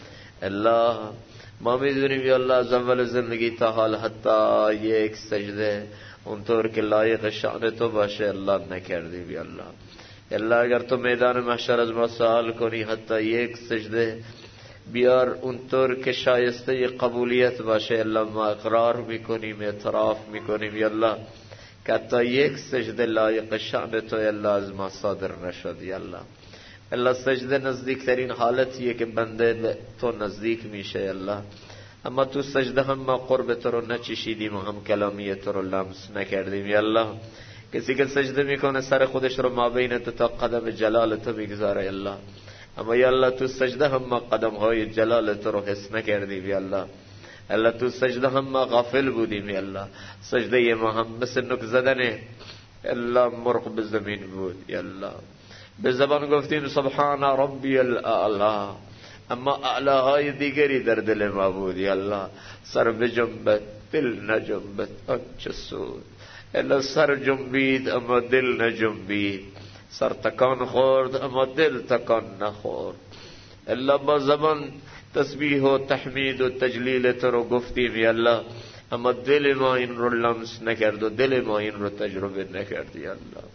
الله ما میدونیم یا الله از اول زندگی تا حال حتی یک سجده اونطور که لایق شأن تو باشه الله نکردیم. یا الله اگر تو میدان محشر از ما سوال کنی حتی یک سجده بیار اونطور که شایسته قبولیت باشه الله ما اقرار میکنیم، اعتراف میکنیم یا الله که حتی یک سجده لایق شأن تو یا الله از ما صادر نشد. یا الله سجده نزدیکترین حالتیه که بنده به تو نزدیک میشه. یا الله اما تو سجده هم ما قرب تو رو نچشیدیم و هم کلامی تو رو لمس نکردیم. یا الله کسی که سجده میکنه سر خودش رو ما بین تو تا قدم جلال تو بگذاره. یا الله اما یا الله تو سجده هم ما قدم های جلال تو رو حس نکردیم. یا الله تو سجده هم ما غافل بودیم. یا الله سجده ما هم مثل نک زدن الله مرغ به زمین بود. یا الله به زبان گفتیم سبحان ربی الاعلا، اما اعلاهای دیگری در دل ما بود. یا الله سر بجنبت دل نجنبت آنچه سود. الا سر جنبید اما دل نجنبید، سر تکان خورد اما دل تکان نخورد. الا با زبان تسبیح و تحمید و تجلیل تو رو گفتیم یا الله، اما دل ما این رو لمس نکرد و دل ما این رو تجربه نکرد. یا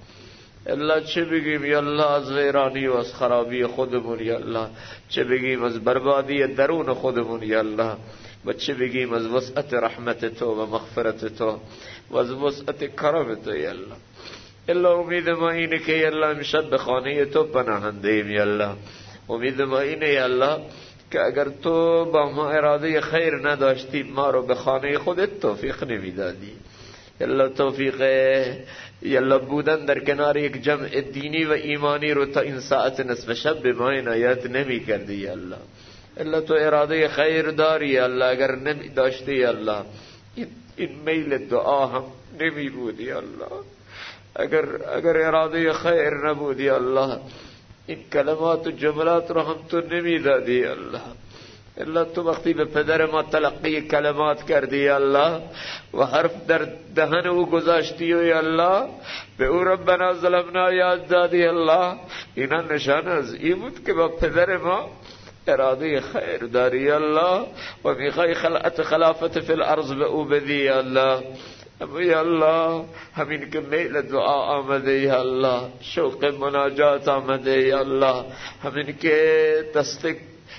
الله چه بگیم یا الله از ویرانی و از خرابی خودمون. یا الله چه بگیم از بربادی درون خودمون. یا الله و چه بگیم از وسعت رحمت تو و مغفرت تو و از وسعت کرم تو. یا الله امید ما اینه که یا الله امشب به خانه تو پناهنده ایم. یا الله امید ما اینه یا الله که اگر تو با ما اراده خیر نداشتی ما رو به خانه خودت توفیق نمیدادی. یالله توفیقه، یالله بودن در کنار یک جمع دینی و ایمانی رو تا این ساعت نصف شب به ما عنایت نمی کردی یالله. یالله تو اراده خیر داری یالله، اگر نمی داشتی یالله این میل دعا هم نمی بود یالله. اگر اراده خیر نبود یالله این کلمات و جملات رو هم تو نمی دادی یالله. الله تو وقتی به پدر ما تلقی کلمات کردی یا الله و حرف در دهن او گذاشتی و یا الله به او ربنا ظلمنا یاد دادی یا الله، اینا نشان از این بود که با پدر ما اراده خیر داری یا الله و میخوای خلافت فی الارض به او بدی یا الله. اما یا الله همین که میل دعا آمده یا الله، شوق مناجات آمده یا الله، همین که دست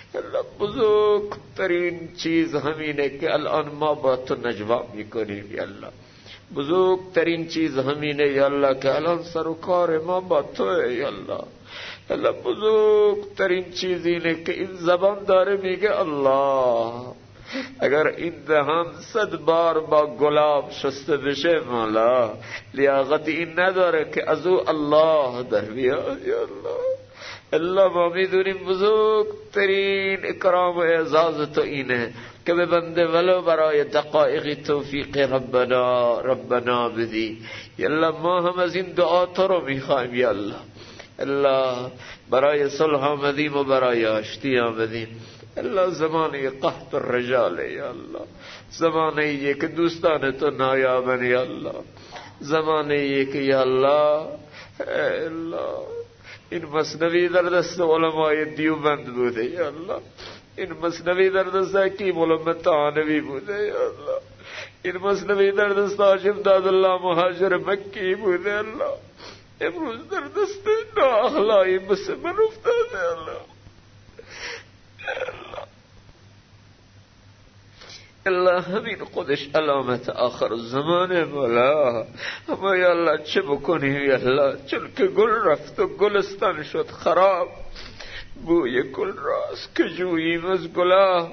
بزرگترین چیز همینه که الان ما با تو نجوا میکنیم یا الله. بزرگترین چیز همینه یا الله که الان سر و کار ما با تو یا الله. الله بزرگترین چیز اینه که این زبان داره میگه الله. اگر این دهان 100 بار با گلاب شسته بشه مولا، لیاقت این نداره که از او الله در بیاد یا الله. الله ما میدونیم بزرگترین اکرام و اعزاز تو اینه که به بنده ولو برای دقایق توفیق ربنا بدی یا الله. ما هم از این دعا تو رو میخوایم یا الله. الله برای صلح آمدیم و برای آشتی آمدیم. الله زمانه قحط الرجال یا الله، زمانه که دوستان تو نایابن یا الله، زمانه که یا الله این مثنوی در دست علمای دیوبند بوده یا الله، این مثنوی در دست حکیم علم تانوی بوده یا الله، این مثنوی در دست حاجم دادالله مهاجر مکی بوده الله، امروز در دست نااخلاقی مثل من افتاده الله. الله همین خودش علامت آخر زمانه مولا. اما یا الله چه بکنیم یا الله، چون که گل رفت و گلستان شد خراب، بوی گل راست که جوییم از گلا.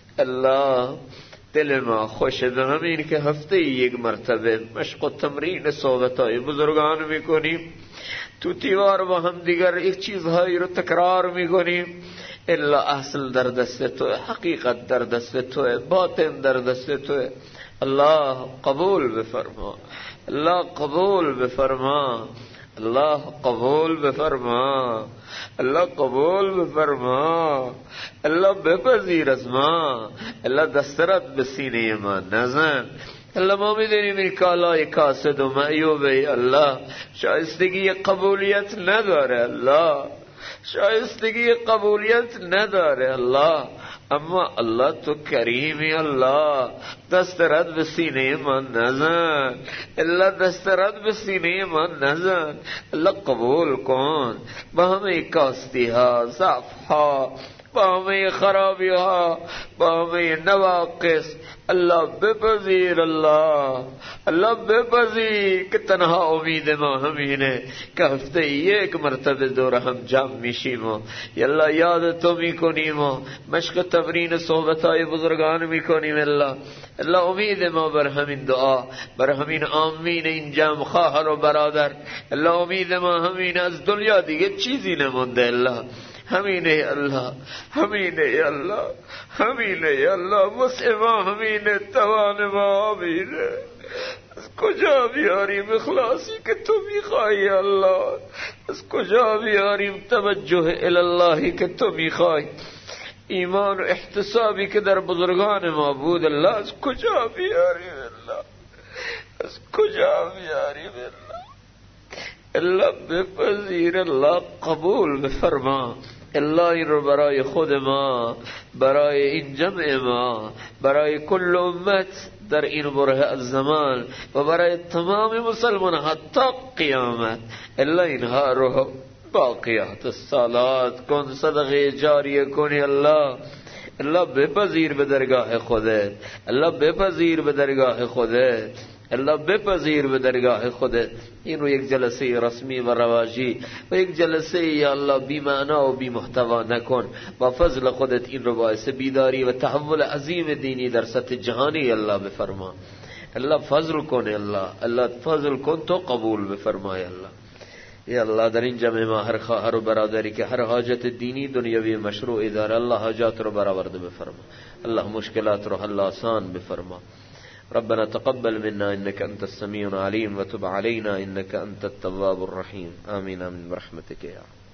الله دل ما خوشه به همین که هفته یک مرتبه مشق و تمرین صحبتهای بزرگان میکنیم، تو تیوار با هم دیگر یک چیزهایی رو تکرار میکنیم. الا اصل در دست تو، حقیقت در دست تو، باطن در دست تو. الله قبول بفرما، الله قبول بفرما، الله قبول بفرما، الله قبول بفرما، الله بپذیر از ما، الله دسترت به سینه ما نزن. الله ما میدونیم این کالای کاسد و معیوبه الله، شایستگی قبولیت نداره الله، شایستگی قبولیت نداره الله. اما الله تو کریمی الله، دست رد به سینه من نزن الله، دست رد به سینه من نزن الله. قبول کن با همه کاستی ها، ضعف ها، با همه خرابی ها، با همه نواقص الله بپذیر الله، الله بپذیر که تنها امید ما همینه که هفته یک مرتبه دور هم جمع میشیم و الله یاد تو میکنیم و مشق تمرین صحبتهای بزرگان میکنیم الله. الله امید ما بر همین دعا، بر همین آمین این جمع خواهر و برادر الله، امید ما همین، از دنیا دیگه چیزی نمونده الله. همینه الله، همینه الله، همینه الله، وسع ما همینه، توان ما همینه. از کجا بیاریم اخلاصی که تو میخوای الله؟ از کجا بیاریم توجه الاللهی که تو میخوای؟ ایمان و احتسابی که در بزرگان ما بود الله، از کجا بیاریم الله؟ از کجا بیاریم الله؟ الله بپذیر الله، قبول بفرما الله. این رو برای خود ما، برای این جمع ما، برای کل امت در این بره از زمان و برای تمام مسلمان حتی قیامت الله اینها رو باقیات الصالات کن، صدقه جاریه کنی الله. الله بپذیر به درگاه خودت، الله بپذیر به درگاه خودت، الله بپذیر به درگاه خودت. این رو یک جلسه رسمی و رواجی و یک جلسه یا الله بی معنا و بی محتوا نکن. با فضل خودت این رو باعث بیداری و تحول عظیم دینی در سطح جهانی الله بفرما. الله فضل کن، الله فضل کن تو قبول بفرمای. الله یا الله در این جمع ما هر خواهر و برادری که هر حاجت دینی دنیوی مشروعی داره، الله حاجات رو برآورده بفرما. الله مشکلات رو حل آسان بفرما. ربنا تقبل منا انك انت السميع العليم وتب علينا انك انت التواب الرحيم. آمين آمين برحمتك يا رب.